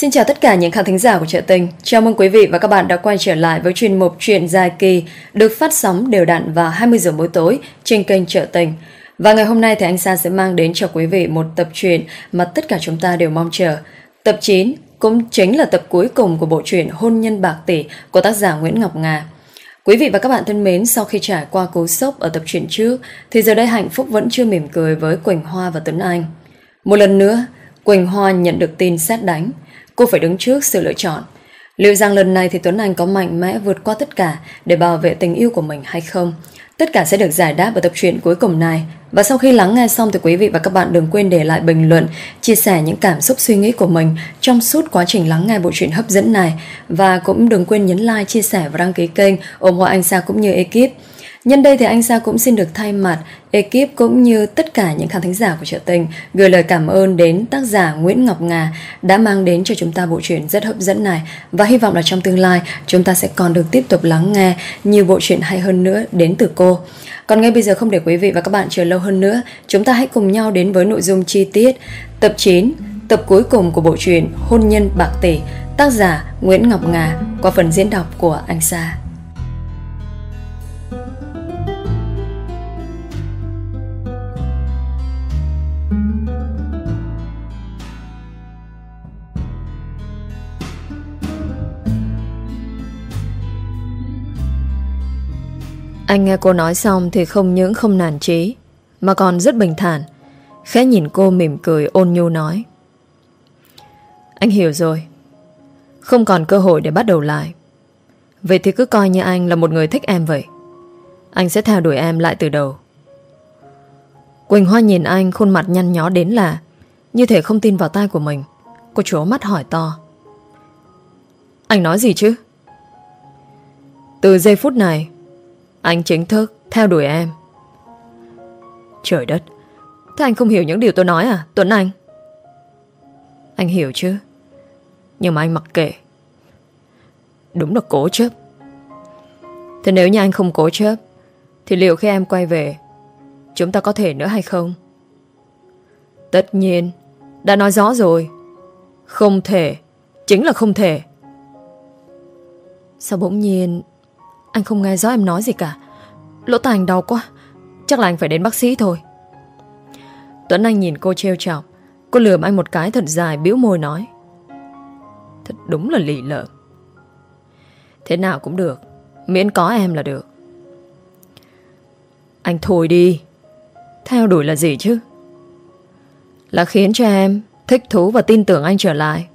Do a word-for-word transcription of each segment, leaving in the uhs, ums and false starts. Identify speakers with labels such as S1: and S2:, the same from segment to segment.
S1: Xin chào tất cả những khán thính giả của Chợ Tình. Chào mừng quý vị và các bạn đã quay trở lại với chuyên mục Chuyện dài kỳ được phát sóng đều đặn vào hai mươi giờ mỗi tối trên kênh Chợ Tình. Và ngày hôm nay thì anh Sa sẽ mang đến cho quý vị một tập truyện mà tất cả chúng ta đều mong chờ. Tập chín cũng chính là tập cuối cùng của bộ truyện Hôn nhân bạc tỷ của tác giả Nguyễn Ngọc Nga. Quý vị và các bạn thân mến, sau khi trải qua cú sốc ở tập truyện trước thì giờ đây hạnh phúc vẫn chưa mỉm cười với Quỳnh Hoa và Tuấn Anh. Một lần nữa, Quỳnh Hoa nhận được tin sét đánh. Cô phải đứng trước sự lựa chọn. Liệu rằng lần này thì Tuấn Anh có mạnh mẽ vượt qua tất cả để bảo vệ tình yêu của mình hay không? Tất cả sẽ được giải đáp ở tập truyện cuối cùng này. Và sau khi lắng nghe xong thì quý vị và các bạn đừng quên để lại bình luận, chia sẻ những cảm xúc suy nghĩ của mình trong suốt quá trình lắng nghe bộ truyện hấp dẫn này. Và cũng đừng quên nhấn like, chia sẻ và đăng ký kênh ủng hộ anh Sa cũng như ekip. Nhân đây thì anh Sa cũng xin được thay mặt ekip cũng như tất cả những khán thính giả của Chợ Tình gửi lời cảm ơn đến tác giả Nguyễn Ngọc Nga đã mang đến cho chúng ta bộ truyện rất hấp dẫn này. Và hy vọng là trong tương lai chúng ta sẽ còn được tiếp tục lắng nghe nhiều bộ truyện hay hơn nữa đến từ cô. Còn ngay bây giờ không để quý vị và các bạn chờ lâu hơn nữa, chúng ta hãy cùng nhau đến với nội dung chi tiết tập chín, tập cuối cùng của bộ truyện Hôn nhân bạc tỷ, tác giả Nguyễn Ngọc Nga qua phần diễn đọc của anh Sa. Anh nghe cô nói xong thì không những không nản chí mà còn rất bình thản, khẽ nhìn cô mỉm cười ôn nhu nói: Anh hiểu rồi, không còn cơ hội để bắt đầu lại. Vậy thì cứ coi như anh là một người thích em vậy. Anh sẽ theo đuổi em lại từ đầu. Quỳnh Hoa nhìn anh, khuôn mặt nhăn nhó đến lạ, như thể không tin vào tai của mình. Cô trố mắt hỏi to: Anh nói gì chứ? Từ giây phút này anh chính thức theo đuổi em. Trời đất, thế anh không hiểu những điều tôi nói à, Tuấn Anh? Anh hiểu chứ, nhưng mà anh mặc kệ. Đúng là cố chấp. Thế nếu như anh không cố chấp thì liệu khi em quay về chúng ta có thể nữa hay không? Tất nhiên, đã nói rõ rồi. Không thể, chính là không thể. Sao bỗng nhiên anh không nghe rõ em nói gì cả? Lỗ tai anh đau quá, chắc là anh phải đến bác sĩ thôi. Tuấn Anh nhìn cô trêu chọc. Cô lườm anh một cái thật dài, bĩu môi nói: Thật đúng là lì lợm. Thế nào cũng được, miễn có em là được. Anh thôi đi. Theo đuổi là gì chứ? Là khiến cho em thích thú và tin tưởng anh trở lại.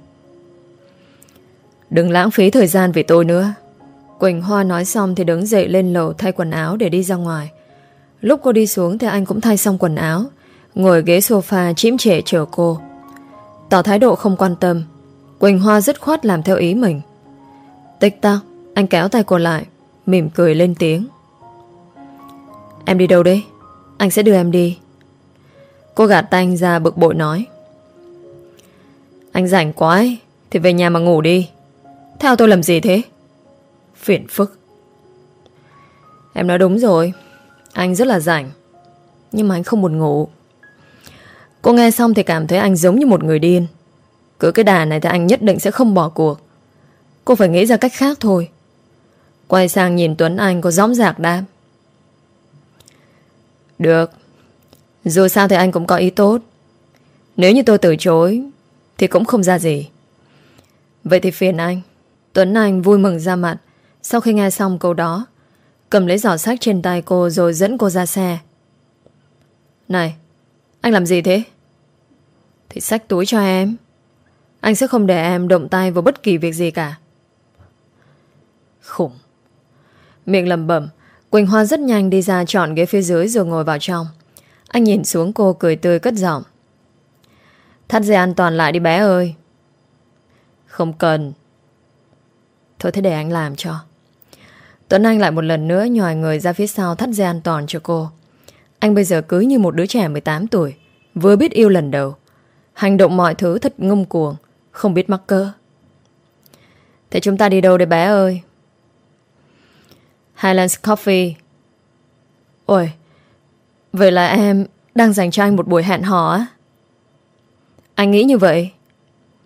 S1: Đừng lãng phí thời gian vì tôi nữa. Quỳnh Hoa nói xong thì đứng dậy lên lầu thay quần áo để đi ra ngoài. Lúc cô đi xuống thì anh cũng thay xong quần áo, ngồi ghế sofa chĩm trệ chờ cô. Tỏ thái độ không quan tâm. Quỳnh Hoa dứt khoát làm theo ý mình. Tích tắc, anh kéo tay cô lại, mỉm cười lên tiếng: Em đi đâu đấy? Anh sẽ đưa em đi. Cô gạt tay anh ra bực bội nói: Anh rảnh quá ấy, thì về nhà mà ngủ đi. Theo tôi làm gì thế? Phiền phức. Em nói đúng rồi, anh rất là rảnh, nhưng mà anh không buồn ngủ. Cô nghe xong thì cảm thấy anh giống như một người điên. Cứ cái đà này thì anh nhất định sẽ không bỏ cuộc. Cô phải nghĩ ra cách khác thôi. Quay sang nhìn Tuấn Anh, có dõng dạc đáp: Được, dù sao thì anh cũng có ý tốt. Nếu như tôi từ chối thì cũng không ra gì. Vậy thì phiền anh. Tuấn Anh vui mừng ra mặt sau khi nghe xong câu đó, cầm lấy giỏ xách trên tay cô rồi dẫn cô ra xe. Này, anh làm gì thế? Thì xách túi cho em. Anh sẽ không để em động tay vào bất kỳ việc gì cả. Khủng. Miệng lẩm bẩm, Quỳnh Hoa rất nhanh đi ra chọn ghế phía dưới rồi ngồi vào trong. Anh nhìn xuống cô cười tươi cất giọng: Thắt dây an toàn lại đi bé ơi. Không cần. Thôi thế để anh làm cho. Tuấn Anh lại một lần nữa nhòi người ra phía sau thắt dây an toàn cho cô. Anh bây giờ cứ như một đứa trẻ mười tám tuổi, vừa biết yêu lần đầu. Hành động mọi thứ thật ngông cuồng, không biết mắc cỡ. Thế chúng ta đi đâu đây bé ơi? Highlands Coffee. Ôi, vậy là em đang dành cho anh một buổi hẹn hò á? Anh nghĩ như vậy?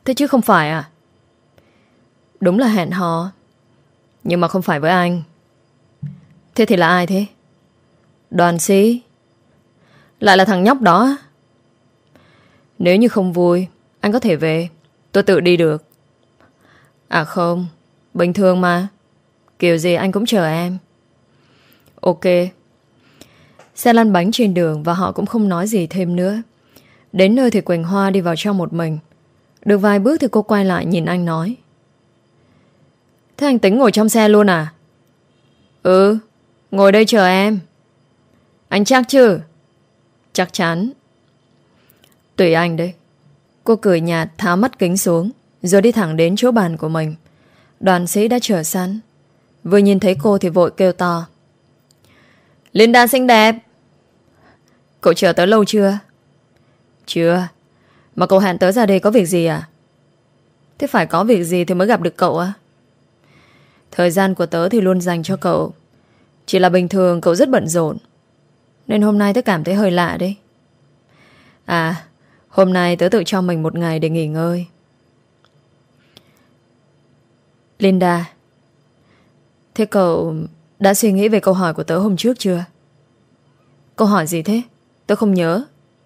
S1: Thế chứ không phải à? Đúng là hẹn hò, nhưng mà không phải với anh. Thế thì là ai thế? Đoàn Sĩ. Lại là thằng nhóc đó. Nếu như không vui, anh có thể về, tôi tự đi được. À không, bình thường mà, kiểu gì anh cũng chờ em. Ok. Xe lăn bánh trên đường và họ cũng không nói gì thêm nữa. Đến nơi thì Quỳnh Hoa đi vào trong một mình. Được vài bước thì cô quay lại nhìn anh nói: Thế anh tính ngồi trong xe luôn à? Ừ, ngồi đây chờ em. Anh chắc chứ? Chắc chắn. Tùy anh đấy. Cô cười nhạt tháo mắt kính xuống, rồi đi thẳng đến chỗ bàn của mình. Đoàn Sĩ đã chờ sẵn. Vừa nhìn thấy cô thì vội kêu to: Linda xinh đẹp. Cậu chờ tớ lâu chưa? Chưa. Mà cậu hẹn tớ ra đây có việc gì à? Thế phải có việc gì thì mới gặp được cậu á? Thời gian của tớ thì luôn dành cho cậu. Chỉ là bình thường cậu rất bận rộn, nên hôm nay tớ cảm thấy hơi lạ đấy. À, hôm nay tớ tự cho mình một ngày để nghỉ ngơi. Linda, thế cậu đã suy nghĩ về câu hỏi của tớ hôm trước chưa? Câu hỏi gì thế? Tớ không nhớ.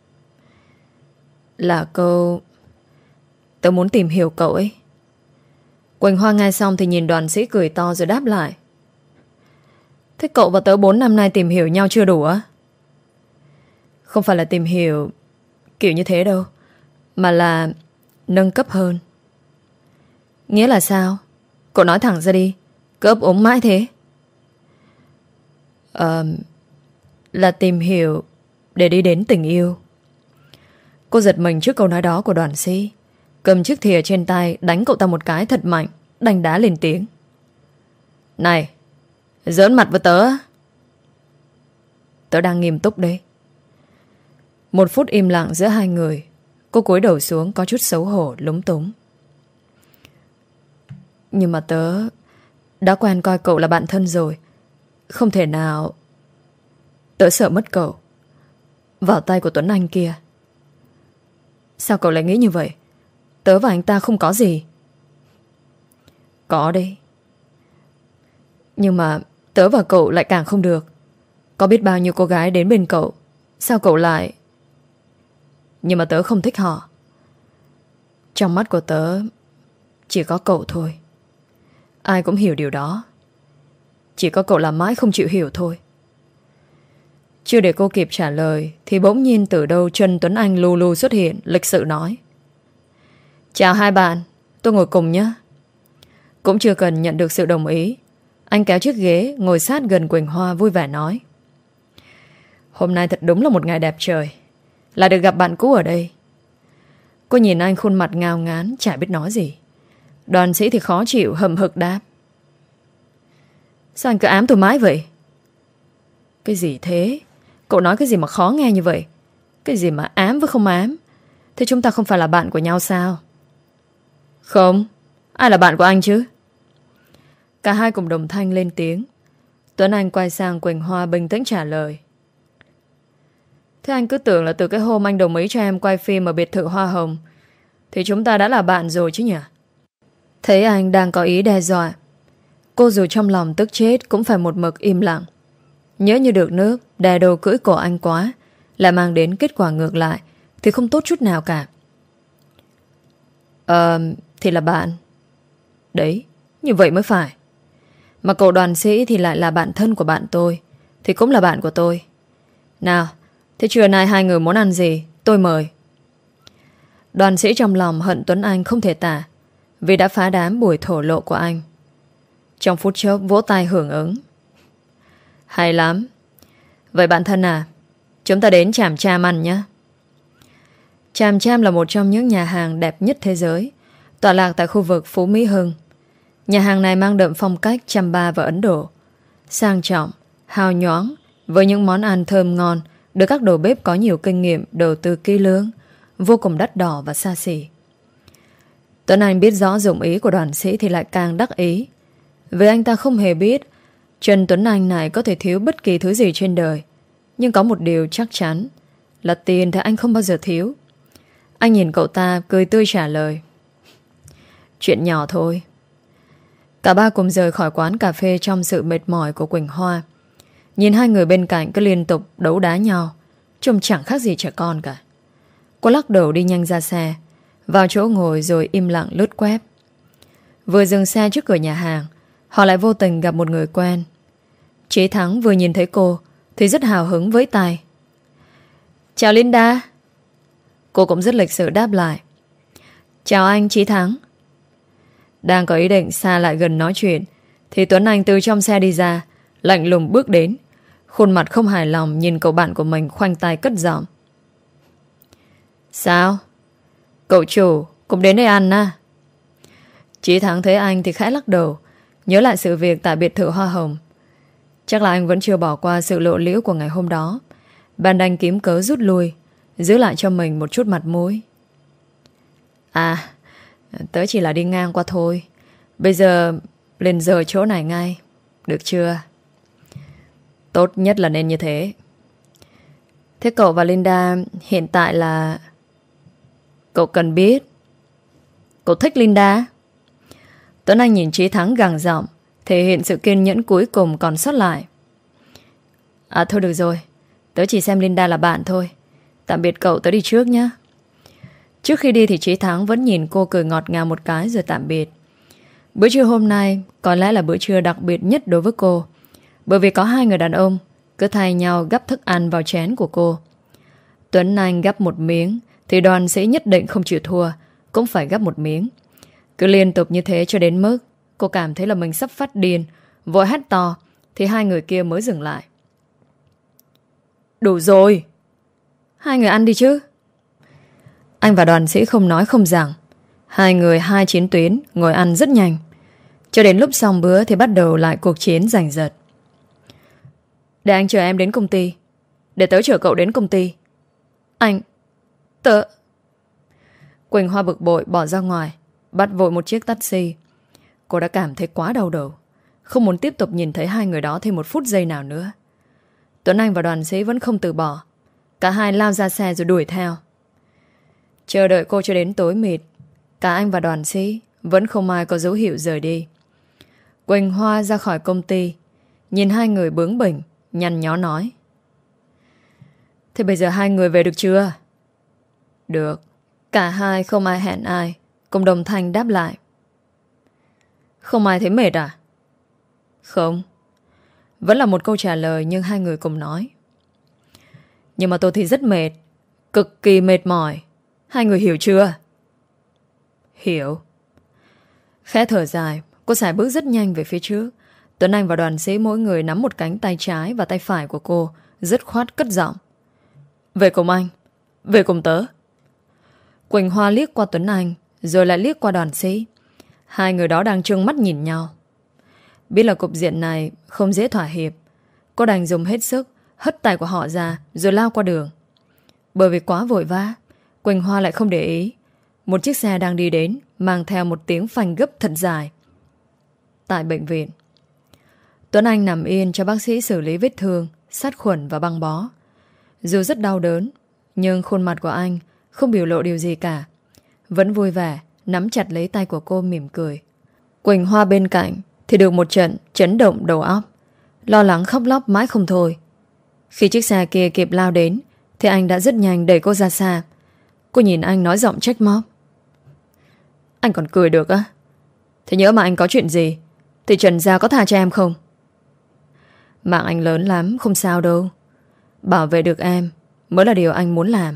S1: Là câu tớ muốn tìm hiểu cậu ấy. Quỳnh Hoa nghe xong thì nhìn Đoàn Sĩ cười to rồi đáp lại: Thế cậu và tớ bốn năm nay tìm hiểu nhau chưa đủ á? Không phải là tìm hiểu kiểu như thế đâu, mà là nâng cấp hơn. Nghĩa là sao? Cậu nói thẳng ra đi, cứ ấp úng mãi thế. Ờ, là tìm hiểu để đi đến tình yêu. Cô giật mình trước câu nói đó của Đoàn Sĩ, cầm chiếc thìa trên tay đánh cậu ta một cái thật mạnh, đành đá lên tiếng: Này, giỡn mặt với tớ. Tớ đang nghiêm túc đấy. Một phút im lặng giữa hai người. Cô cúi đầu xuống có chút xấu hổ lúng túng. Nhưng mà tớ đã quen coi cậu là bạn thân rồi, không thể nào. Tớ sợ mất cậu vào tay của Tuấn Anh kia. Sao cậu lại nghĩ như vậy? Tớ và anh ta không có gì. Có đấy. Nhưng mà tớ và cậu lại càng không được. Có biết bao nhiêu cô gái đến bên cậu, sao cậu lại... Nhưng mà tớ không thích họ. Trong mắt của tớ chỉ có cậu thôi. Ai cũng hiểu điều đó. Chỉ có cậu là mãi không chịu hiểu thôi. Chưa để cô kịp trả lời thì bỗng nhiên từ đâu chân Tuấn Anh lu lu xuất hiện, lịch sự nói: Chào hai bạn, tôi ngồi cùng nhé. Cũng chưa cần nhận được sự đồng ý, anh kéo chiếc ghế ngồi sát gần Quỳnh Hoa, vui vẻ nói: Hôm nay thật đúng là một ngày đẹp trời, là được gặp bạn cũ ở đây. Cô nhìn anh khuôn mặt ngao ngán, chả biết nói gì. Đoàn Sĩ thì khó chịu hậm hực đáp: Sao anh cứ ám tôi mãi vậy? Cái gì thế? Cậu nói cái gì mà khó nghe như vậy? Cái gì mà ám với không ám? Thế chúng ta không phải là bạn của nhau sao? Không, ai là bạn của anh chứ? Cả hai cùng đồng thanh lên tiếng. Tuấn Anh quay sang Quỳnh Hoa bình tĩnh trả lời: Thế anh cứ tưởng là từ cái hôm anh đồng ý cho em quay phim ở biệt thự Hoa Hồng thì chúng ta đã là bạn rồi chứ nhỉ? Thấy anh đang có ý đe dọa, cô dù trong lòng tức chết cũng phải một mực im lặng. Nhớ như được nước đè đầu cưỡi cổ anh quá, lại mang đến kết quả ngược lại thì không tốt chút nào cả. Ờ, thì là bạn. Đấy, như vậy mới phải. Mà cậu Đoàn Sĩ thì lại là bạn thân của bạn tôi, thì cũng là bạn của tôi. Nào, thế trưa nay hai người muốn ăn gì? Tôi mời. Đoàn Sĩ trong lòng hận Tuấn Anh không thể tả, vì đã phá đám buổi thổ lộ của anh. Trong phút chốc vỗ tay hưởng ứng: Hay lắm. Vậy bạn thân à, chúng ta đến Chàm Cham ăn nhé. Chàm Cham là một trong những nhà hàng đẹp nhất thế giới, tọa lạc tại khu vực Phú Mỹ Hưng. Nhà hàng này mang đậm phong cách Chamba và Ấn Độ, sang trọng, hào nhoáng, với những món ăn thơm ngon, được các đầu bếp có nhiều kinh nghiệm đầu tư kỹ lưỡng, vô cùng đắt đỏ và xa xỉ. Tuấn Anh biết rõ dụng ý của Đoàn Sĩ thì lại càng đắc ý, vì anh ta không hề biết Trần Tuấn Anh này có thể thiếu bất kỳ thứ gì trên đời. Nhưng có một điều chắc chắn là tiền thì anh không bao giờ thiếu. Anh nhìn cậu ta cười tươi trả lời: Chuyện nhỏ thôi. Cả ba cùng rời khỏi quán cà phê trong sự mệt mỏi của Quỳnh Hoa. Nhìn hai người bên cạnh cứ liên tục đấu đá nhau, trông chẳng khác gì trẻ con cả. Cô lắc đầu đi nhanh ra xe, vào chỗ ngồi rồi im lặng lướt web. Vừa dừng xe trước cửa nhà hàng, họ lại vô tình gặp một người quen. Chí Thắng vừa nhìn thấy cô thì rất hào hứng với tay. Chào Linda. Cô cũng rất lịch sự đáp lại. Chào anh Chí Thắng. Đang có ý định xa lại gần nói chuyện thì Tuấn Anh từ trong xe đi ra, lạnh lùng bước đến, khuôn mặt không hài lòng nhìn cậu bạn của mình khoanh tay cất giọng. Sao? Cậu chủ cũng đến đây ăn à? Chí Thắng thấy anh thì khẽ lắc đầu, nhớ lại sự việc tại biệt thự Hoa Hồng. Chắc là anh vẫn chưa bỏ qua sự lộ liễu của ngày hôm đó. Bạn đành kiếm cớ rút lui, giữ lại cho mình một chút mặt mũi. À, tớ chỉ là đi ngang qua thôi. Bây giờ lên giờ chỗ này ngay, được chưa? Tốt nhất là nên như thế. Thế cậu và Linda hiện tại là... Cậu cần biết. Cậu thích Linda? Tuấn Anh nhìn Chí Thắng gằn giọng, thể hiện sự kiên nhẫn cuối cùng còn sót lại. À thôi được rồi, tớ chỉ xem Linda là bạn thôi. Tạm biệt cậu, tớ đi trước nhé. Trước khi đi thì Chí Thắng vẫn nhìn cô cười ngọt ngào một cái rồi tạm biệt. Bữa trưa hôm nay có lẽ là bữa trưa đặc biệt nhất đối với cô, bởi vì có hai người đàn ông cứ thay nhau gắp thức ăn vào chén của cô. Tuấn Anh gắp một miếng thì Đoàn Sĩ nhất định không chịu thua, cũng phải gắp một miếng. Cứ liên tục như thế cho đến mức cô cảm thấy là mình sắp phát điên, vội hét to thì hai người kia mới dừng lại. Đủ rồi, hai người ăn đi chứ. Anh và Đoàn Sĩ không nói không rằng. Hai người hai chiến tuyến ngồi ăn rất nhanh. Cho đến lúc xong bữa thì bắt đầu lại cuộc chiến giành giật. Để anh chờ em đến công ty. Để tớ chở cậu đến công ty. Anh... Tớ... Quỳnh Hoa bực bội bỏ ra ngoài, bắt vội một chiếc taxi. Cô đã cảm thấy quá đau đầu, không muốn tiếp tục nhìn thấy hai người đó thêm một phút giây nào nữa. Tuấn Anh và Đoàn Sĩ vẫn không từ bỏ. Cả hai lao ra xe rồi đuổi theo. Chờ đợi cô cho đến tối mịt, cả anh và Đoàn Sĩ vẫn không ai có dấu hiệu rời đi. Quỳnh Hoa ra khỏi công ty, nhìn hai người bướng bỉnh, nhăn nhó nói. Thế bây giờ hai người về được chưa? Được. Cả hai không ai hẹn ai, cùng đồng thanh đáp lại. Không ai thấy mệt à? Không. Vẫn là một câu trả lời nhưng hai người cùng nói. Nhưng mà tôi thì rất mệt, cực kỳ mệt mỏi. Hai người hiểu chưa? Hiểu. Khẽ thở dài, cô sải bước rất nhanh về phía trước. Tuấn Anh và Đoàn Sĩ mỗi người nắm một cánh tay trái và tay phải của cô, dứt khoát cất giọng. Về cùng anh, về cùng tớ. Quỳnh Hoa liếc qua Tuấn Anh, rồi lại liếc qua Đoàn Sĩ. Hai người đó đang trừng mắt nhìn nhau. Biết là cục diện này không dễ thỏa hiệp, cô đành dùng hết sức hất tay của họ ra rồi lao qua đường. Bởi vì quá vội vã, Quỳnh Hoa lại không để ý. Một chiếc xe đang đi đến, mang theo một tiếng phanh gấp thật dài. Tại bệnh viện, Tuấn Anh nằm yên cho bác sĩ xử lý vết thương, sát khuẩn và băng bó. Dù rất đau đớn, nhưng khuôn mặt của anh không biểu lộ điều gì cả, vẫn vui vẻ nắm chặt lấy tay của cô mỉm cười. Quỳnh Hoa bên cạnh thì được một trận chấn động đầu óc, lo lắng khóc lóc mãi không thôi. Khi chiếc xe kia kịp lao đến thì anh đã rất nhanh đẩy cô ra xa. Cô nhìn anh nói giọng trách móc. Anh còn cười được á? Thế nhỡ mà anh có chuyện gì thì Trần gia có tha cho em không? Mạng anh lớn lắm, không sao đâu. Bảo vệ được em mới là điều anh muốn làm.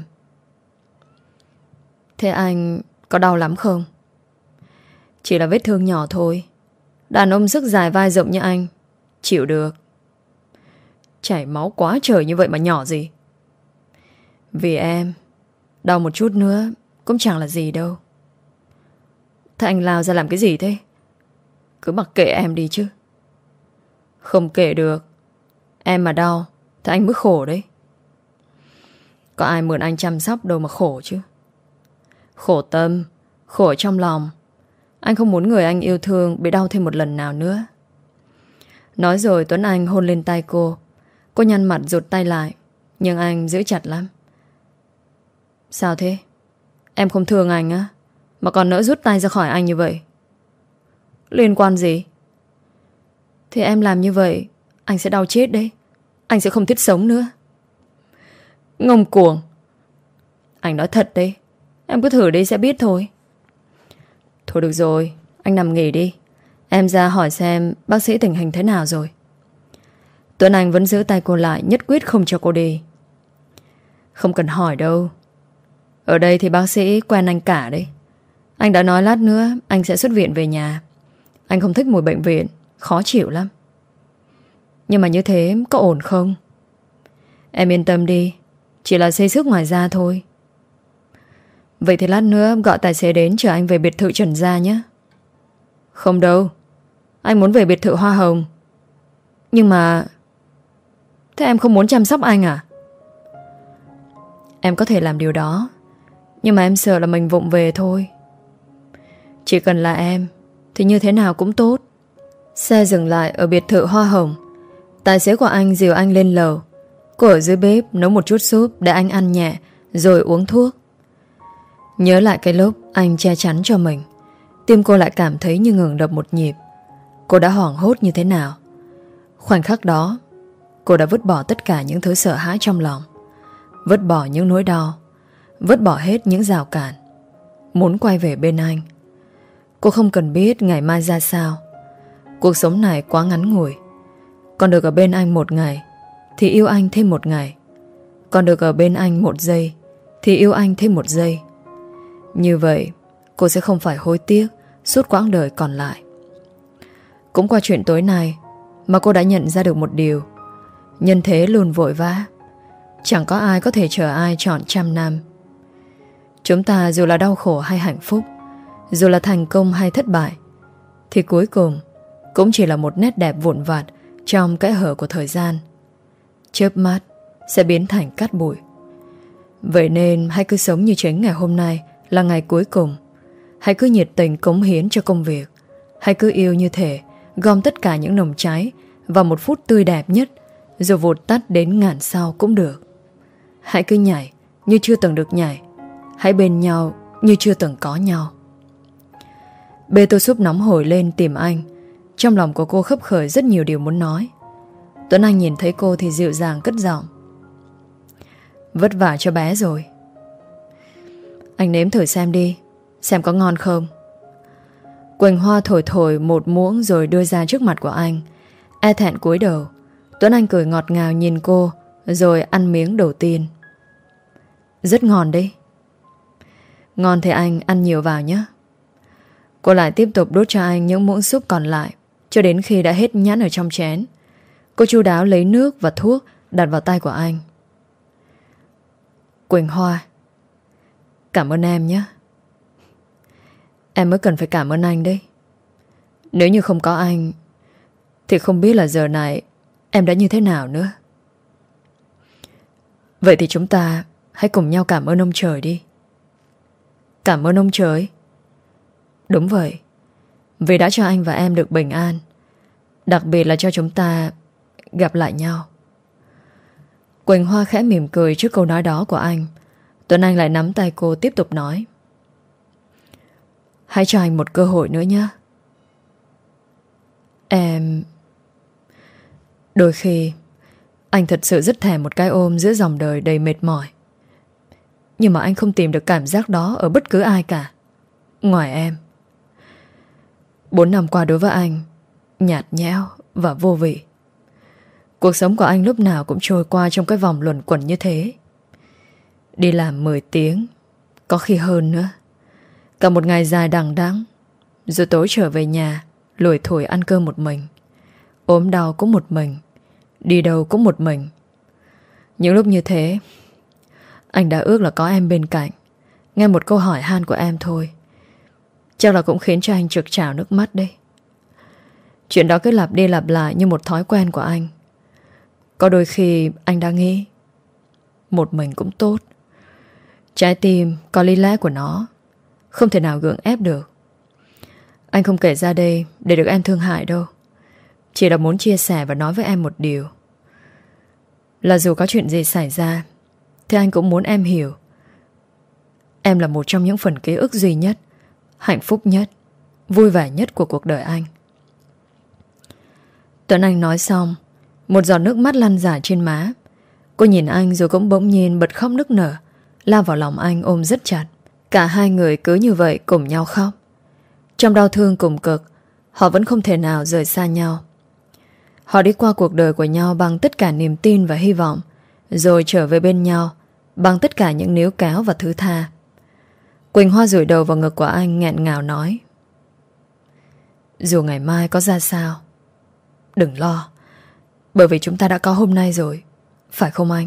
S1: Thế anh có đau lắm không? Chỉ là vết thương nhỏ thôi. Đàn ông sức dài vai rộng như anh chịu được. Chảy máu quá trời như vậy mà nhỏ gì. Vì em, đau một chút nữa cũng chẳng là gì đâu. Thế anh lao ra làm cái gì thế? Cứ mặc kệ em đi chứ. Không kệ được. Em mà đau thì anh mới khổ đấy. Có ai mượn anh chăm sóc đâu mà khổ chứ. Khổ tâm, khổ trong lòng. Anh không muốn người anh yêu thương bị đau thêm một lần nào nữa. Nói rồi Tuấn Anh hôn lên tay cô. Cô nhăn mặt rụt tay lại, nhưng anh giữ chặt lắm. Sao thế? Em không thương anh á, mà còn nỡ rút tay ra khỏi anh như vậy? Liên quan gì? Thì em làm như vậy anh sẽ đau chết đấy. Anh sẽ không thiết sống nữa. Ngông cuồng. Anh nói thật đấy. Em cứ thử đi sẽ biết thôi. Thôi được rồi, anh nằm nghỉ đi. Em ra hỏi xem bác sĩ tình hình thế nào rồi. Tuấn Anh vẫn giữ tay cô lại, nhất quyết không cho cô đi. Không cần hỏi đâu. Ở đây thì bác sĩ quen anh cả đấy. Anh đã nói lát nữa anh sẽ xuất viện về nhà. Anh không thích mùi bệnh viện, khó chịu lắm. Nhưng mà như thế có ổn không? Em yên tâm đi, chỉ là xây xước ngoài da thôi. Vậy thì lát nữa gọi tài xế đến chở anh về biệt thự Trần Gia nhé. Không đâu, anh muốn về biệt thự Hoa Hồng. Nhưng mà... Thế em không muốn chăm sóc anh à? Em có thể làm điều đó, nhưng mà em sợ là mình vụng về thôi. Chỉ cần là em thì như thế nào cũng tốt. Xe dừng lại ở biệt thự Hoa Hồng. Tài xế của anh dìu anh lên lầu. Cô ở dưới bếp nấu một chút súp để anh ăn nhẹ, rồi uống thuốc. Nhớ lại cái lúc anh che chắn cho mình, tim cô lại cảm thấy như ngừng đập một nhịp. Cô đã hoảng hốt như thế nào. Khoảnh khắc đó cô đã vứt bỏ tất cả những thứ sợ hãi trong lòng, vứt bỏ những nỗi đau, vứt bỏ hết những rào cản, muốn quay về bên anh. Cô không cần biết ngày mai ra sao. Cuộc sống này quá ngắn ngủi. Còn được ở bên anh một ngày thì yêu anh thêm một ngày. Còn được ở bên anh một giây thì yêu anh thêm một giây. Như vậy cô sẽ không phải hối tiếc suốt quãng đời còn lại. Cũng qua chuyện tối nay mà cô đã nhận ra được một điều. Nhân thế luôn vội vã. Chẳng có ai có thể chờ ai trọn trăm năm. Chúng ta dù là đau khổ hay hạnh phúc, dù là thành công hay thất bại, thì cuối cùng cũng chỉ là một nét đẹp vụn vặt trong kẽ hở của thời gian. Chớp mắt sẽ biến thành cát bụi. Vậy nên hãy cứ sống như chính ngày hôm nay là ngày cuối cùng. Hãy cứ nhiệt tình cống hiến cho công việc. Hãy cứ yêu như thể gom tất cả những nồng cháy vào một phút tươi đẹp nhất, rồi vụt tắt đến ngàn sao cũng được. Hãy cứ nhảy như chưa từng được nhảy. Hãy bên nhau như chưa từng có nhau. Bê tô súp nóng hổi lên tìm anh. Trong lòng của cô khấp khởi rất nhiều điều muốn nói. Tuấn Anh nhìn thấy cô thì dịu dàng cất giọng. Vất vả cho bé rồi. Anh nếm thử xem đi, xem có ngon không. Quỳnh Hoa thổi thổi một muỗng rồi đưa ra trước mặt của anh. E thẹn cúi đầu. Tuấn Anh cười ngọt ngào nhìn cô, rồi ăn miếng đầu tiên. Rất ngon đấy. Ngon thì anh ăn nhiều vào nhé. Cô lại tiếp tục đút cho anh những muỗng súp còn lại, cho đến khi đã hết nhãn ở trong chén. Cô chu đáo lấy nước và thuốc đặt vào tay của anh. Quỳnh Hoa, cảm ơn em nhé. Em mới cần phải cảm ơn anh đấy. Nếu như không có anh thì không biết là giờ này em đã như thế nào nữa. Vậy thì chúng ta hãy cùng nhau cảm ơn ông trời đi. Cảm ơn ông trời? Đúng vậy. Vì đã cho anh và em được bình an, đặc biệt là cho chúng ta gặp lại nhau. Quỳnh Hoa khẽ mỉm cười trước câu nói đó của anh. Tuấn Anh lại nắm tay cô tiếp tục nói. Hãy cho anh một cơ hội nữa nhé. Em... Đôi khi anh thật sự rất thèm một cái ôm giữa dòng đời đầy mệt mỏi. Nhưng mà anh không tìm được cảm giác đó ở bất cứ ai cả, ngoài em. Bốn năm qua đối với anh nhạt nhẽo và vô vị. Cuộc sống của anh lúc nào cũng trôi qua trong cái vòng luẩn quẩn như thế. Đi làm mười tiếng, có khi hơn nữa. Cả một ngày dài đằng đẵng, rồi tối trở về nhà lủi thủi ăn cơm một mình. Ốm đau cũng một mình, đi đâu cũng một mình. Những lúc như thế, anh đã ước là có em bên cạnh, nghe một câu hỏi han của em thôi, chắc là cũng khiến cho anh trực trào nước mắt đấy. Chuyện đó cứ lặp đi lặp lại như một thói quen của anh. Có đôi khi anh đã nghĩ một mình cũng tốt. Trái tim có lý lẽ của nó, không thể nào gượng ép được. Anh không kể ra đây để được em thương hại đâu. Chỉ là muốn chia sẻ và nói với em một điều, là dù có chuyện gì xảy ra thì anh cũng muốn em hiểu. Em là một trong những phần ký ức duy nhất, hạnh phúc nhất vui vẻ nhất của cuộc đời anh. Tuấn Anh nói xong, một giọt nước mắt lăn rải trên má. Cô nhìn anh rồi cũng bỗng nhiên bật khóc nức nở, lao vào lòng anh ôm rất chặt. Cả hai người cứ như vậy cùng nhau khóc. Trong đau thương cùng cực, họ vẫn không thể nào rời xa nhau. Họ đi qua cuộc đời của nhau bằng tất cả niềm tin và hy vọng, rồi trở về bên nhau bằng tất cả những níu kéo và thứ tha. Quỳnh Hoa dụi đầu vào ngực của anh, nghẹn ngào nói: dù ngày mai có ra sao, đừng lo, bởi vì chúng ta đã có hôm nay rồi, phải không anh?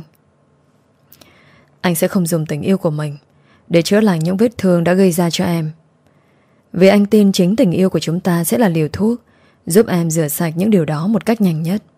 S1: Anh sẽ không dùng tình yêu của mình để chữa lành những vết thương đã gây ra cho em, vì anh tin chính tình yêu của chúng ta sẽ là liều thuốc giúp em rửa sạch những điều đó một cách nhanh nhất.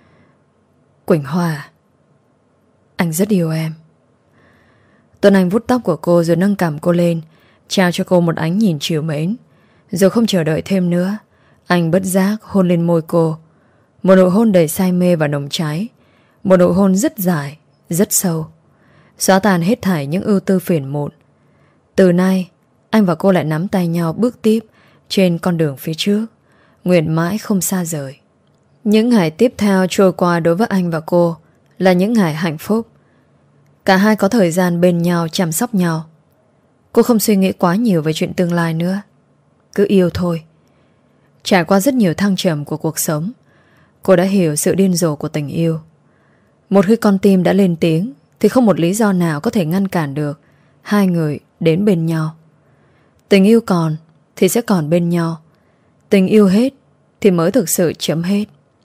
S1: Quỳnh Hoa, anh rất yêu em. Tuấn Anh vuốt tóc của cô rồi nâng cằm cô lên, trao cho cô một ánh nhìn trìu mến. Rồi không chờ đợi thêm nữa, anh bất giác hôn lên môi cô. Một nụ hôn đầy say mê và nồng cháy. Một nụ hôn rất dài, rất sâu, xóa tan hết thảy những ưu tư phiền muộn. Từ nay, anh và cô lại nắm tay nhau bước tiếp trên con đường phía trước, nguyện mãi không xa rời. Những ngày tiếp theo trôi qua đối với anh và cô là những ngày hạnh phúc. Cả hai có thời gian bên nhau chăm sóc nhau. Cô không suy nghĩ quá nhiều về chuyện tương lai nữa, cứ yêu thôi. Trải qua rất nhiều thăng trầm của cuộc sống, cô đã hiểu sự điên rồ của tình yêu. Một khi con tim đã lên tiếng thì không một lý do nào có thể ngăn cản được hai người đến bên nhau. Tình yêu còn thì sẽ còn bên nhau. Tình yêu hết thì mới thực sự chấm hết.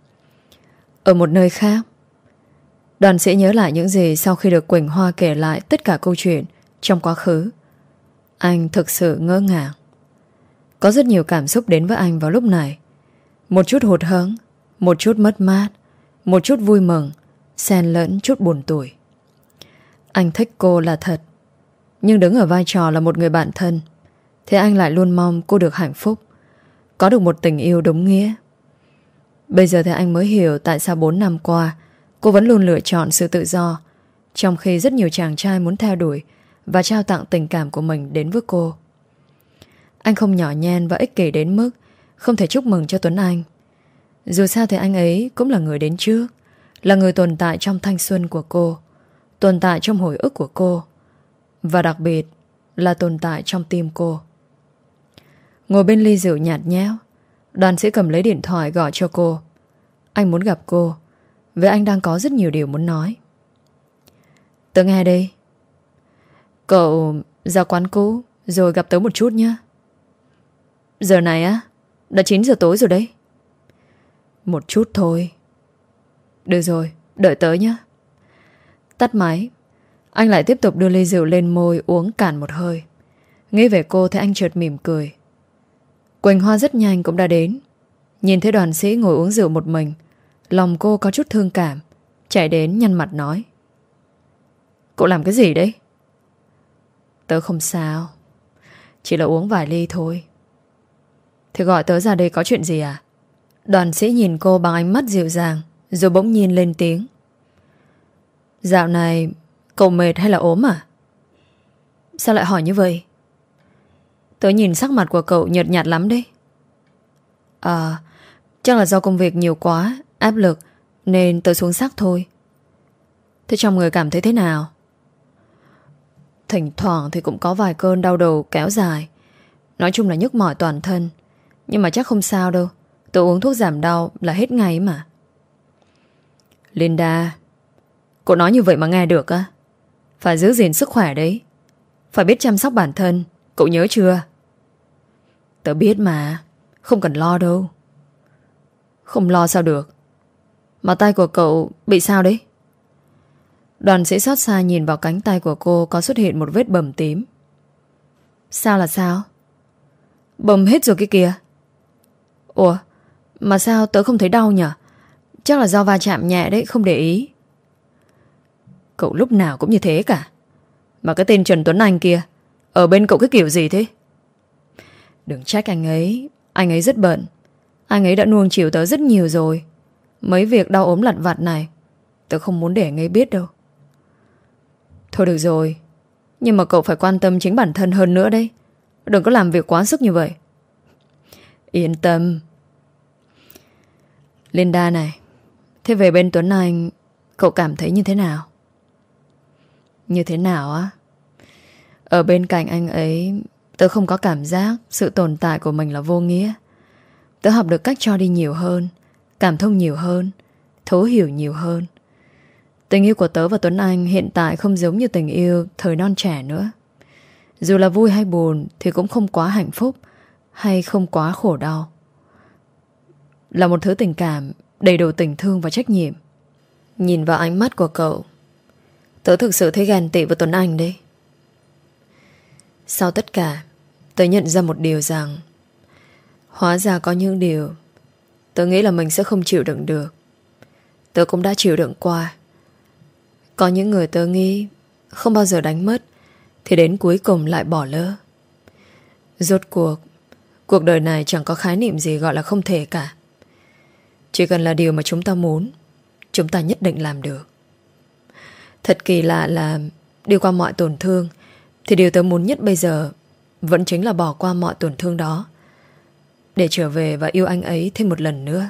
S1: Ở một nơi khác, Đoàn sẽ nhớ lại những gì sau khi được Quỳnh Hoa kể lại tất cả câu chuyện trong quá khứ. Anh thực sự ngỡ ngàng. Có rất nhiều cảm xúc đến với anh vào lúc này. Một chút hụt hẫng, một chút mất mát, một chút vui mừng, xen lẫn chút buồn tủi. Anh thích cô là thật, nhưng đứng ở vai trò là một người bạn thân thì anh lại luôn mong cô được hạnh phúc, có được một tình yêu đúng nghĩa. Bây giờ thì anh mới hiểu tại sao bốn năm qua cô vẫn luôn lựa chọn sự tự do, trong khi rất nhiều chàng trai muốn theo đuổi và trao tặng tình cảm của mình đến với cô. Anh không nhỏ nhen và ích kỷ đến mức không thể chúc mừng cho Tuấn Anh. Dù sao thì anh ấy cũng là người đến trước, là người tồn tại trong thanh xuân của cô, tồn tại trong hồi ức của cô, và đặc biệt là tồn tại trong tim cô. Ngồi bên ly rượu nhạt nhẽo, Đoàn sẽ cầm lấy điện thoại gọi cho cô. Anh muốn gặp cô, vì anh đang có rất nhiều điều muốn nói. Tớ nghe đây. Cậu ra quán cũ rồi gặp tớ một chút nhé. Giờ này á? Đã chín giờ tối rồi đấy. Một chút thôi. Được rồi, đợi tớ nhé. Tắt máy, anh lại tiếp tục đưa ly rượu lên môi uống cạn một hơi. Nghĩ về cô thì anh chợt mỉm cười. Quỳnh Hoa rất nhanh cũng đã đến. Nhìn thấy Đoàn Sĩ ngồi uống rượu một mình, lòng cô có chút thương cảm, chạy đến nhăn mặt nói: cậu làm cái gì đấy? Tớ không sao, chỉ là uống vài ly thôi. Thì gọi tớ ra đây có chuyện gì à? Đoàn Sĩ nhìn cô bằng ánh mắt dịu dàng, rồi bỗng nhiên lên tiếng: dạo này cậu mệt hay là ốm à? Sao lại hỏi như vậy? Tớ nhìn sắc mặt của cậu nhợt nhạt lắm đấy. À, chắc là do công việc nhiều quá, áp lực, nên tớ xuống sắc thôi. Thế trong người cảm thấy thế nào? Thỉnh thoảng thì cũng có vài cơn đau đầu kéo dài. Nói chung là nhức mỏi toàn thân. Nhưng mà chắc không sao đâu, tớ uống thuốc giảm đau là hết ngay mà. Linda, cậu nói như vậy mà nghe được á? Phải giữ gìn sức khỏe đấy, phải biết chăm sóc bản thân, cậu nhớ chưa? Tớ biết mà, không cần lo đâu. Không lo sao được? Mà tay của cậu bị sao đấy? Đoàn Sĩ xót xa nhìn vào cánh tay của cô có xuất hiện một vết bầm tím. Sao là sao? Bầm hết rồi kia kìa. Ủa, mà sao tớ không thấy đau nhỉ? Chắc là do va chạm nhẹ đấy, không để ý. Cậu lúc nào cũng như thế cả. Mà cái tên Trần Tuấn Anh kia ở bên cậu cái kiểu gì thế? Đừng trách anh ấy, anh ấy rất bận. Anh ấy đã nuông chiều tớ rất nhiều rồi. Mấy việc đau ốm lặt vặt này tớ không muốn để anh ấy biết đâu. Thôi được rồi, nhưng mà cậu phải quan tâm chính bản thân hơn nữa đấy. Đừng có làm việc quá sức như vậy. Yên tâm. Linda này, thế về bên Tuấn Anh, cậu cảm thấy như thế nào? Như thế nào á? Ở bên cạnh anh ấy, tớ không có cảm giác sự tồn tại của mình là vô nghĩa. Tớ học được cách cho đi nhiều hơn, cảm thông nhiều hơn, thấu hiểu nhiều hơn. Tình yêu của tớ và Tuấn Anh hiện tại không giống như tình yêu thời non trẻ nữa. Dù là vui hay buồn thì cũng không quá hạnh phúc hay không quá khổ đau. Là một thứ tình cảm đầy đủ tình thương và trách nhiệm. Nhìn vào ánh mắt của cậu, tớ thực sự thấy ghen tị với Tuấn Anh đấy. Sau tất cả, tớ nhận ra một điều rằng hóa ra có những điều tớ nghĩ là mình sẽ không chịu đựng được, tớ cũng đã chịu đựng qua. Có những người tớ nghĩ không bao giờ đánh mất thì đến cuối cùng lại bỏ lỡ. Rốt cuộc, cuộc đời này chẳng có khái niệm gì gọi là không thể cả. Chỉ cần là điều mà chúng ta muốn, chúng ta nhất định làm được. Thật kỳ lạ là đi qua mọi tổn thương thì điều tớ muốn nhất bây giờ vẫn chính là bỏ qua mọi tổn thương đó để trở về và yêu anh ấy thêm một lần nữa.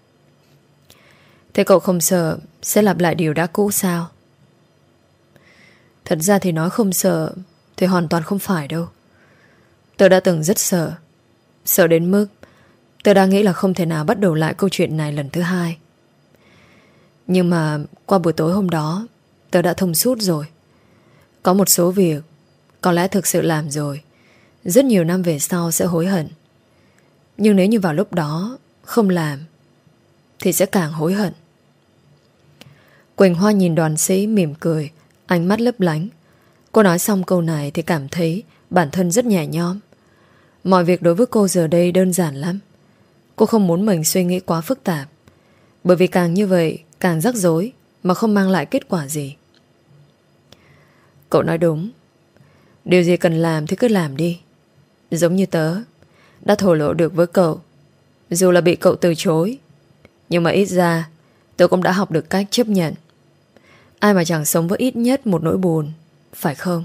S1: Thế cậu không sợ sẽ lặp lại điều đã cũ sao? Thật ra thì nói không sợ thì hoàn toàn không phải đâu. Tớ đã từng rất sợ. Sợ đến mức tớ đã nghĩ là không thể nào bắt đầu lại câu chuyện này lần thứ hai. Nhưng mà qua buổi tối hôm đó, tớ đã thông suốt rồi. Có một số việc có lẽ thực sự làm rồi, rất nhiều năm về sau sẽ hối hận. Nhưng nếu như vào lúc đó không làm thì sẽ càng hối hận. Quỳnh Hoa nhìn Đoàn Sĩ mỉm cười, ánh mắt lấp lánh. Cô nói xong câu này thì cảm thấy bản thân rất nhẹ nhõm. Mọi việc đối với cô giờ đây đơn giản lắm. Cô không muốn mình suy nghĩ quá phức tạp, bởi vì càng như vậy càng rắc rối mà không mang lại kết quả gì. Cậu nói đúng. Điều gì cần làm thì cứ làm đi. Giống như tớ đã thổ lộ được với cậu, dù là bị cậu từ chối, nhưng mà ít ra tớ cũng đã học được cách chấp nhận. Ai mà chẳng sống với ít nhất một nỗi buồn, phải không?